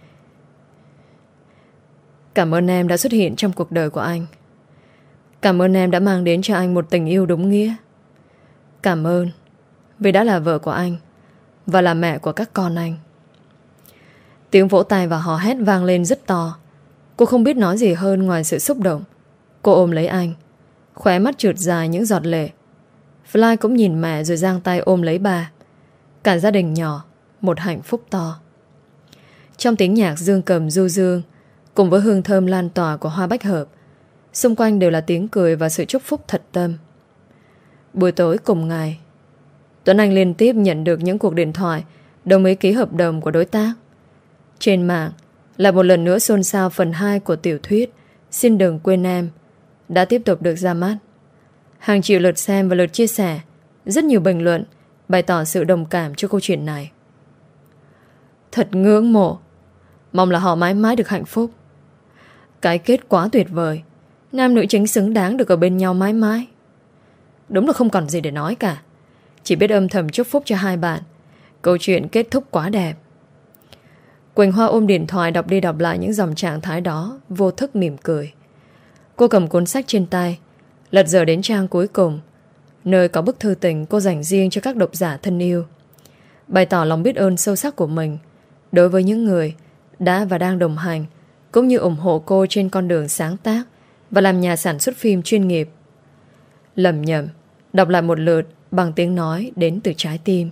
S1: cảm ơn em đã xuất hiện trong cuộc đời của anh. Cảm ơn em đã mang đến cho anh một tình yêu đúng nghĩa. Cảm ơn vì đã là vợ của anh và là mẹ của các con anh. Tiếng vỗ tay và hò hét vang lên rất to. Cô không biết nói gì hơn ngoài sự xúc động. Cô ôm lấy anh, khóe mắt trượt dài những giọt lệ. Fly cũng nhìn mẹ rồi giang tay ôm lấy bà. Cả gia đình nhỏ, một hạnh phúc to. Trong tiếng nhạc dương cầm du dương cùng với hương thơm lan tỏa của hoa bách hợp, xung quanh đều là tiếng cười và sự chúc phúc thật tâm. Buổi tối cùng ngày, Tuấn Anh liên tiếp nhận được những cuộc điện thoại đồng ý ký hợp đồng của đối tác. Trên mạng lại một lần nữa xôn xao phần hai của tiểu thuyết Xin đừng quên em đã tiếp tục được ra mắt. Hàng triệu lượt xem và lượt chia sẻ, rất nhiều bình luận bày tỏ sự đồng cảm cho câu chuyện này. Thật ngưỡng mộ, mong là họ mãi mãi được hạnh phúc. Cái kết quá tuyệt vời, nam nữ chính xứng đáng được ở bên nhau mãi mãi. Đúng là không còn gì để nói cả, chỉ biết âm thầm chúc phúc cho hai bạn. Câu chuyện kết thúc quá đẹp. Quỳnh Hoa ôm điện thoại đọc đi đọc lại những dòng trạng thái đó, vô thức mỉm cười. Cô cầm cuốn sách trên tay, lật dở đến trang cuối cùng, nơi có bức thư tình cô dành riêng cho các độc giả thân yêu, bày tỏ lòng biết ơn sâu sắc của mình đối với những người đã và đang đồng hành, cũng như ủng hộ cô trên con đường sáng tác và làm nhà sản xuất phim chuyên nghiệp. Lẩm nhẩm đọc lại một lượt bằng tiếng nói đến từ trái tim.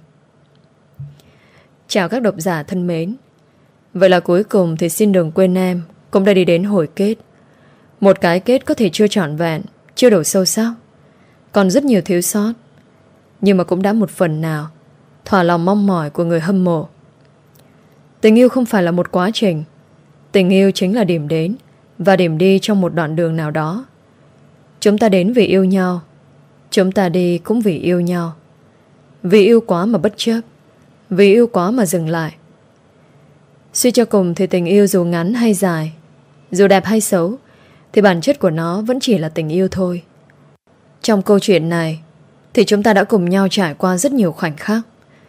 S1: Chào các độc giả thân mến. Vậy là cuối cùng thì Xin đừng quên em cũng đã đi đến hồi kết. Một cái kết có thể chưa trọn vẹn, chưa đủ sâu sắc, còn rất nhiều thiếu sót, nhưng mà cũng đã một phần nào thỏa lòng mong mỏi của người hâm mộ. Tình yêu không phải là một quá trình. Tình yêu chính là điểm đến và điểm đi trong một đoạn đường nào đó. Chúng ta đến vì yêu nhau, chúng ta đi cũng vì yêu nhau. Vì yêu quá mà bất chấp, vì yêu quá mà dừng lại. Suy cho cùng thì tình yêu dù ngắn hay dài, dù đẹp hay xấu, thì bản chất của nó vẫn chỉ là tình yêu thôi. Trong câu chuyện này thì chúng ta đã cùng nhau trải qua rất nhiều khoảnh khắc.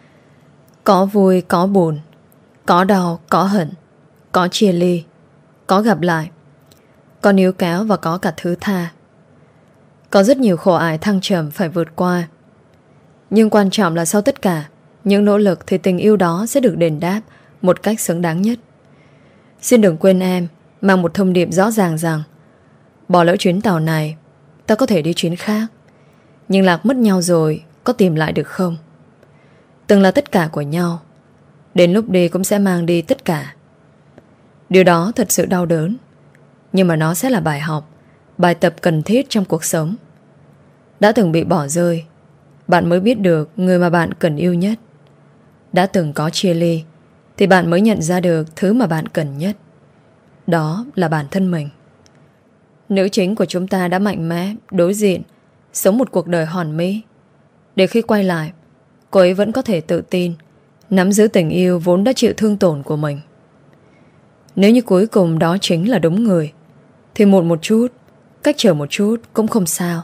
S1: Có vui, có buồn, có đau, có hận, có chia ly, có gặp lại, có níu kéo và có cả thứ tha. Có rất nhiều khổ ải thăng trầm phải vượt qua. Nhưng quan trọng là sau tất cả những nỗ lực thì tình yêu đó sẽ được đền đáp một cách xứng đáng nhất. Xin đừng quên em mang một thông điệp rõ ràng rằng bỏ lỡ chuyến tàu này, ta có thể đi chuyến khác. Nhưng lạc mất nhau rồi, có tìm lại được không? Từng là tất cả của nhau, đến lúc đi cũng sẽ mang đi tất cả. Điều đó thật sự đau đớn, nhưng mà nó sẽ là bài học, bài tập cần thiết trong cuộc sống. Đã từng bị bỏ rơi, bạn mới biết được người mà bạn cần yêu nhất. Đã từng có chia ly, thì bạn mới nhận ra được thứ mà bạn cần nhất. Đó là bản thân mình. Nữ chính của chúng ta đã mạnh mẽ đối diện, sống một cuộc đời hoàn mỹ, để khi quay lại, cô ấy vẫn có thể tự tin nắm giữ tình yêu vốn đã chịu thương tổn của mình. Nếu như cuối cùng đó chính là đúng người, thì muộn một chút, cách trở một chút cũng không sao.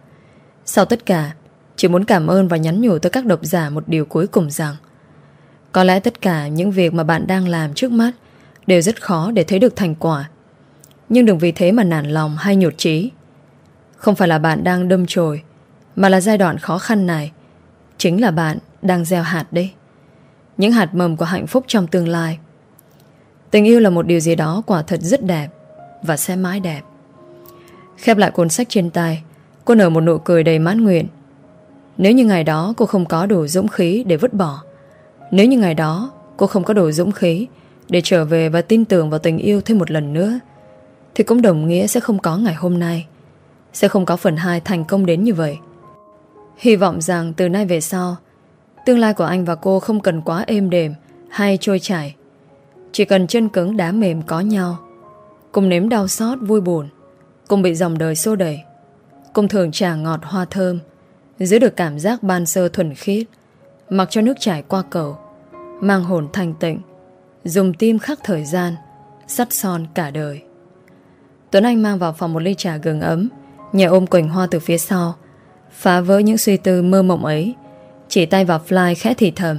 S1: Sau tất cả, chỉ muốn cảm ơn và nhắn nhủ tới các độc giả một điều cuối cùng rằng có lẽ tất cả những việc mà bạn đang làm trước mắt đều rất khó để thấy được thành quả. Nhưng đừng vì thế mà nản lòng hay nhụt chí. Không phải là bạn đang đâm chồi, mà là giai đoạn khó khăn này chính là bạn đang gieo hạt đấy. Những hạt mầm của hạnh phúc trong tương lai. Tình yêu là một điều gì đó quả thật rất đẹp, và sẽ mãi đẹp. Khép lại cuốn sách trên tay, cô nở một nụ cười đầy mãn nguyện. Nếu như ngày đó cô không có đủ dũng khí để vứt bỏ, nếu như ngày đó cô không có đủ dũng khí để trở về và tin tưởng vào tình yêu thêm một lần nữa, thì cũng đồng nghĩa sẽ không có ngày hôm nay, sẽ không có phần hai thành công đến như vậy. Hy vọng rằng từ nay về sau, tương lai của anh và cô không cần quá êm đềm hay trôi chảy. Chỉ cần chân cứng đá mềm có nhau, cùng nếm đau xót vui buồn, cùng bị dòng đời xô đẩy, cùng thưởng trà ngọt hoa thơm, giữ được cảm giác ban sơ thuần khiết, mặc cho nước chảy qua cầu, mang hồn thanh tịnh, dùng tim khắc thời gian, sắt son cả đời. Tuấn Anh mang vào phòng một ly trà gừng ấm, nhẹ ôm Quỳnh Hoa từ phía sau, phá vỡ những suy tư mơ mộng ấy, chỉ tay vào fly khẽ thì thầm: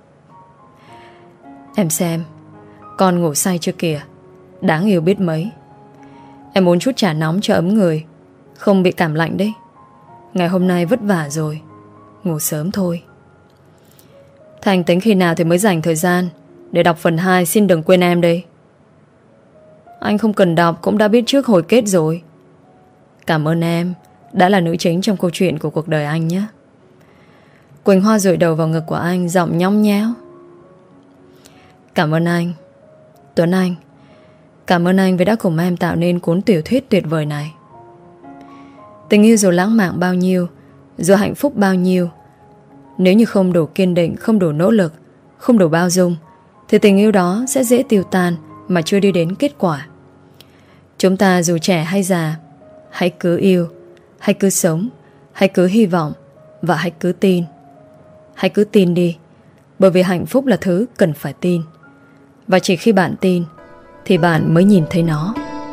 S1: Em xem, con ngủ say chưa kìa, đáng yêu biết mấy. Em uống chút trà nóng cho ấm người, không bị cảm lạnh đấy. Ngày hôm nay vất vả rồi, ngủ sớm thôi. Thành tính khi nào thì mới dành thời gian để đọc phần hai Xin đừng quên em đây? Anh không cần đọc cũng đã biết trước hồi kết rồi. Cảm ơn em đã là nữ chính trong câu chuyện của cuộc đời anh nhé. Quỳnh Hoa dụi đầu vào ngực của anh, giọng nhõng nhẽo. Cảm ơn anh Tuấn Anh. Cảm ơn anh vì đã cùng em tạo nên cuốn tiểu thuyết tuyệt vời này. Tình yêu dù lãng mạn bao nhiêu, dù hạnh phúc bao nhiêu, nếu như không đủ kiên định, không đủ nỗ lực, không đủ bao dung, thì tình yêu đó sẽ dễ tiêu tan mà chưa đi đến kết quả. Chúng ta dù trẻ hay già, hãy cứ yêu, hãy cứ sống, hãy cứ hy vọng và hãy cứ tin. Hãy cứ tin đi, bởi vì hạnh phúc là thứ cần phải tin. Và chỉ khi bạn tin thì bạn mới nhìn thấy nó.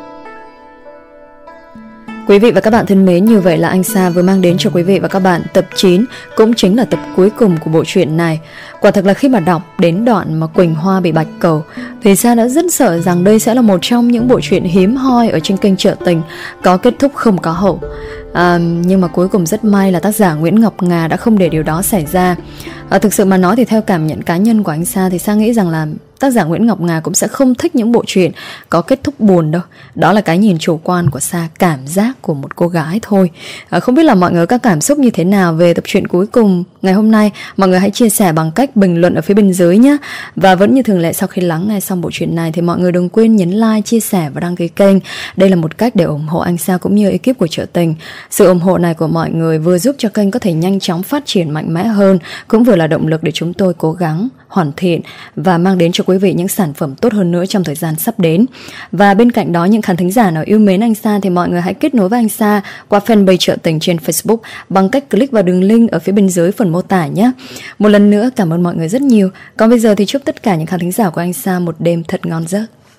S1: Quý vị và các bạn thân mến, như vậy là anh Sa vừa mang đến cho quý vị và các bạn tập chín, cũng chính là tập cuối cùng của bộ truyện này. Quả thật là khi mà đọc đến đoạn mà Quỳnh Hoa bị bạch cầu thì Sa đã rất sợ rằng đây sẽ là một trong những bộ truyện hiếm hoi ở trên kênh Chợ Tình, có kết thúc không có hậu. À, nhưng mà cuối cùng rất may là tác giả Nguyễn Ngọc Ngà đã không để điều đó xảy ra. À, thực sự mà nói thì theo cảm nhận cá nhân của anh Sa thì Sa nghĩ rằng là tác giả Nguyễn Ngọc Ngà cũng sẽ không thích những bộ truyện có kết thúc buồn đâu. Đó là cái nhìn chủ quan của Sa, cảm giác của một cô gái thôi. à, Không biết là mọi người có cảm xúc như thế nào về tập truyện cuối cùng ngày hôm nay? Mọi người hãy chia sẻ bằng cách bình luận ở phía bên dưới nhé. Và vẫn như thường lệ, sau khi lắng nghe xong bộ truyện này thì mọi người đừng quên nhấn like, chia sẻ và đăng ký kênh. Đây là một cách để ủng hộ anh Sa cũng như ekip của Chợ Tình. Sự ủng hộ này của mọi người vừa giúp cho kênh có thể nhanh chóng phát triển mạnh mẽ hơn, cũng vừa là động lực để chúng tôi cố gắng hoàn thiện và mang đến cho quý vị những sản phẩm tốt hơn nữa trong thời gian sắp đến. Và bên cạnh đó, những khán thính giả nào yêu mến anh Sa thì mọi người hãy kết nối với anh Sa qua fanpage Chợ Tình trên Facebook bằng cách click vào đường link ở phía bên dưới phần mô tả nhé. Một lần nữa cảm ơn mọi người rất nhiều. Còn bây giờ thì chúc tất cả những khán thính giả của anh Sa một đêm thật ngon giấc.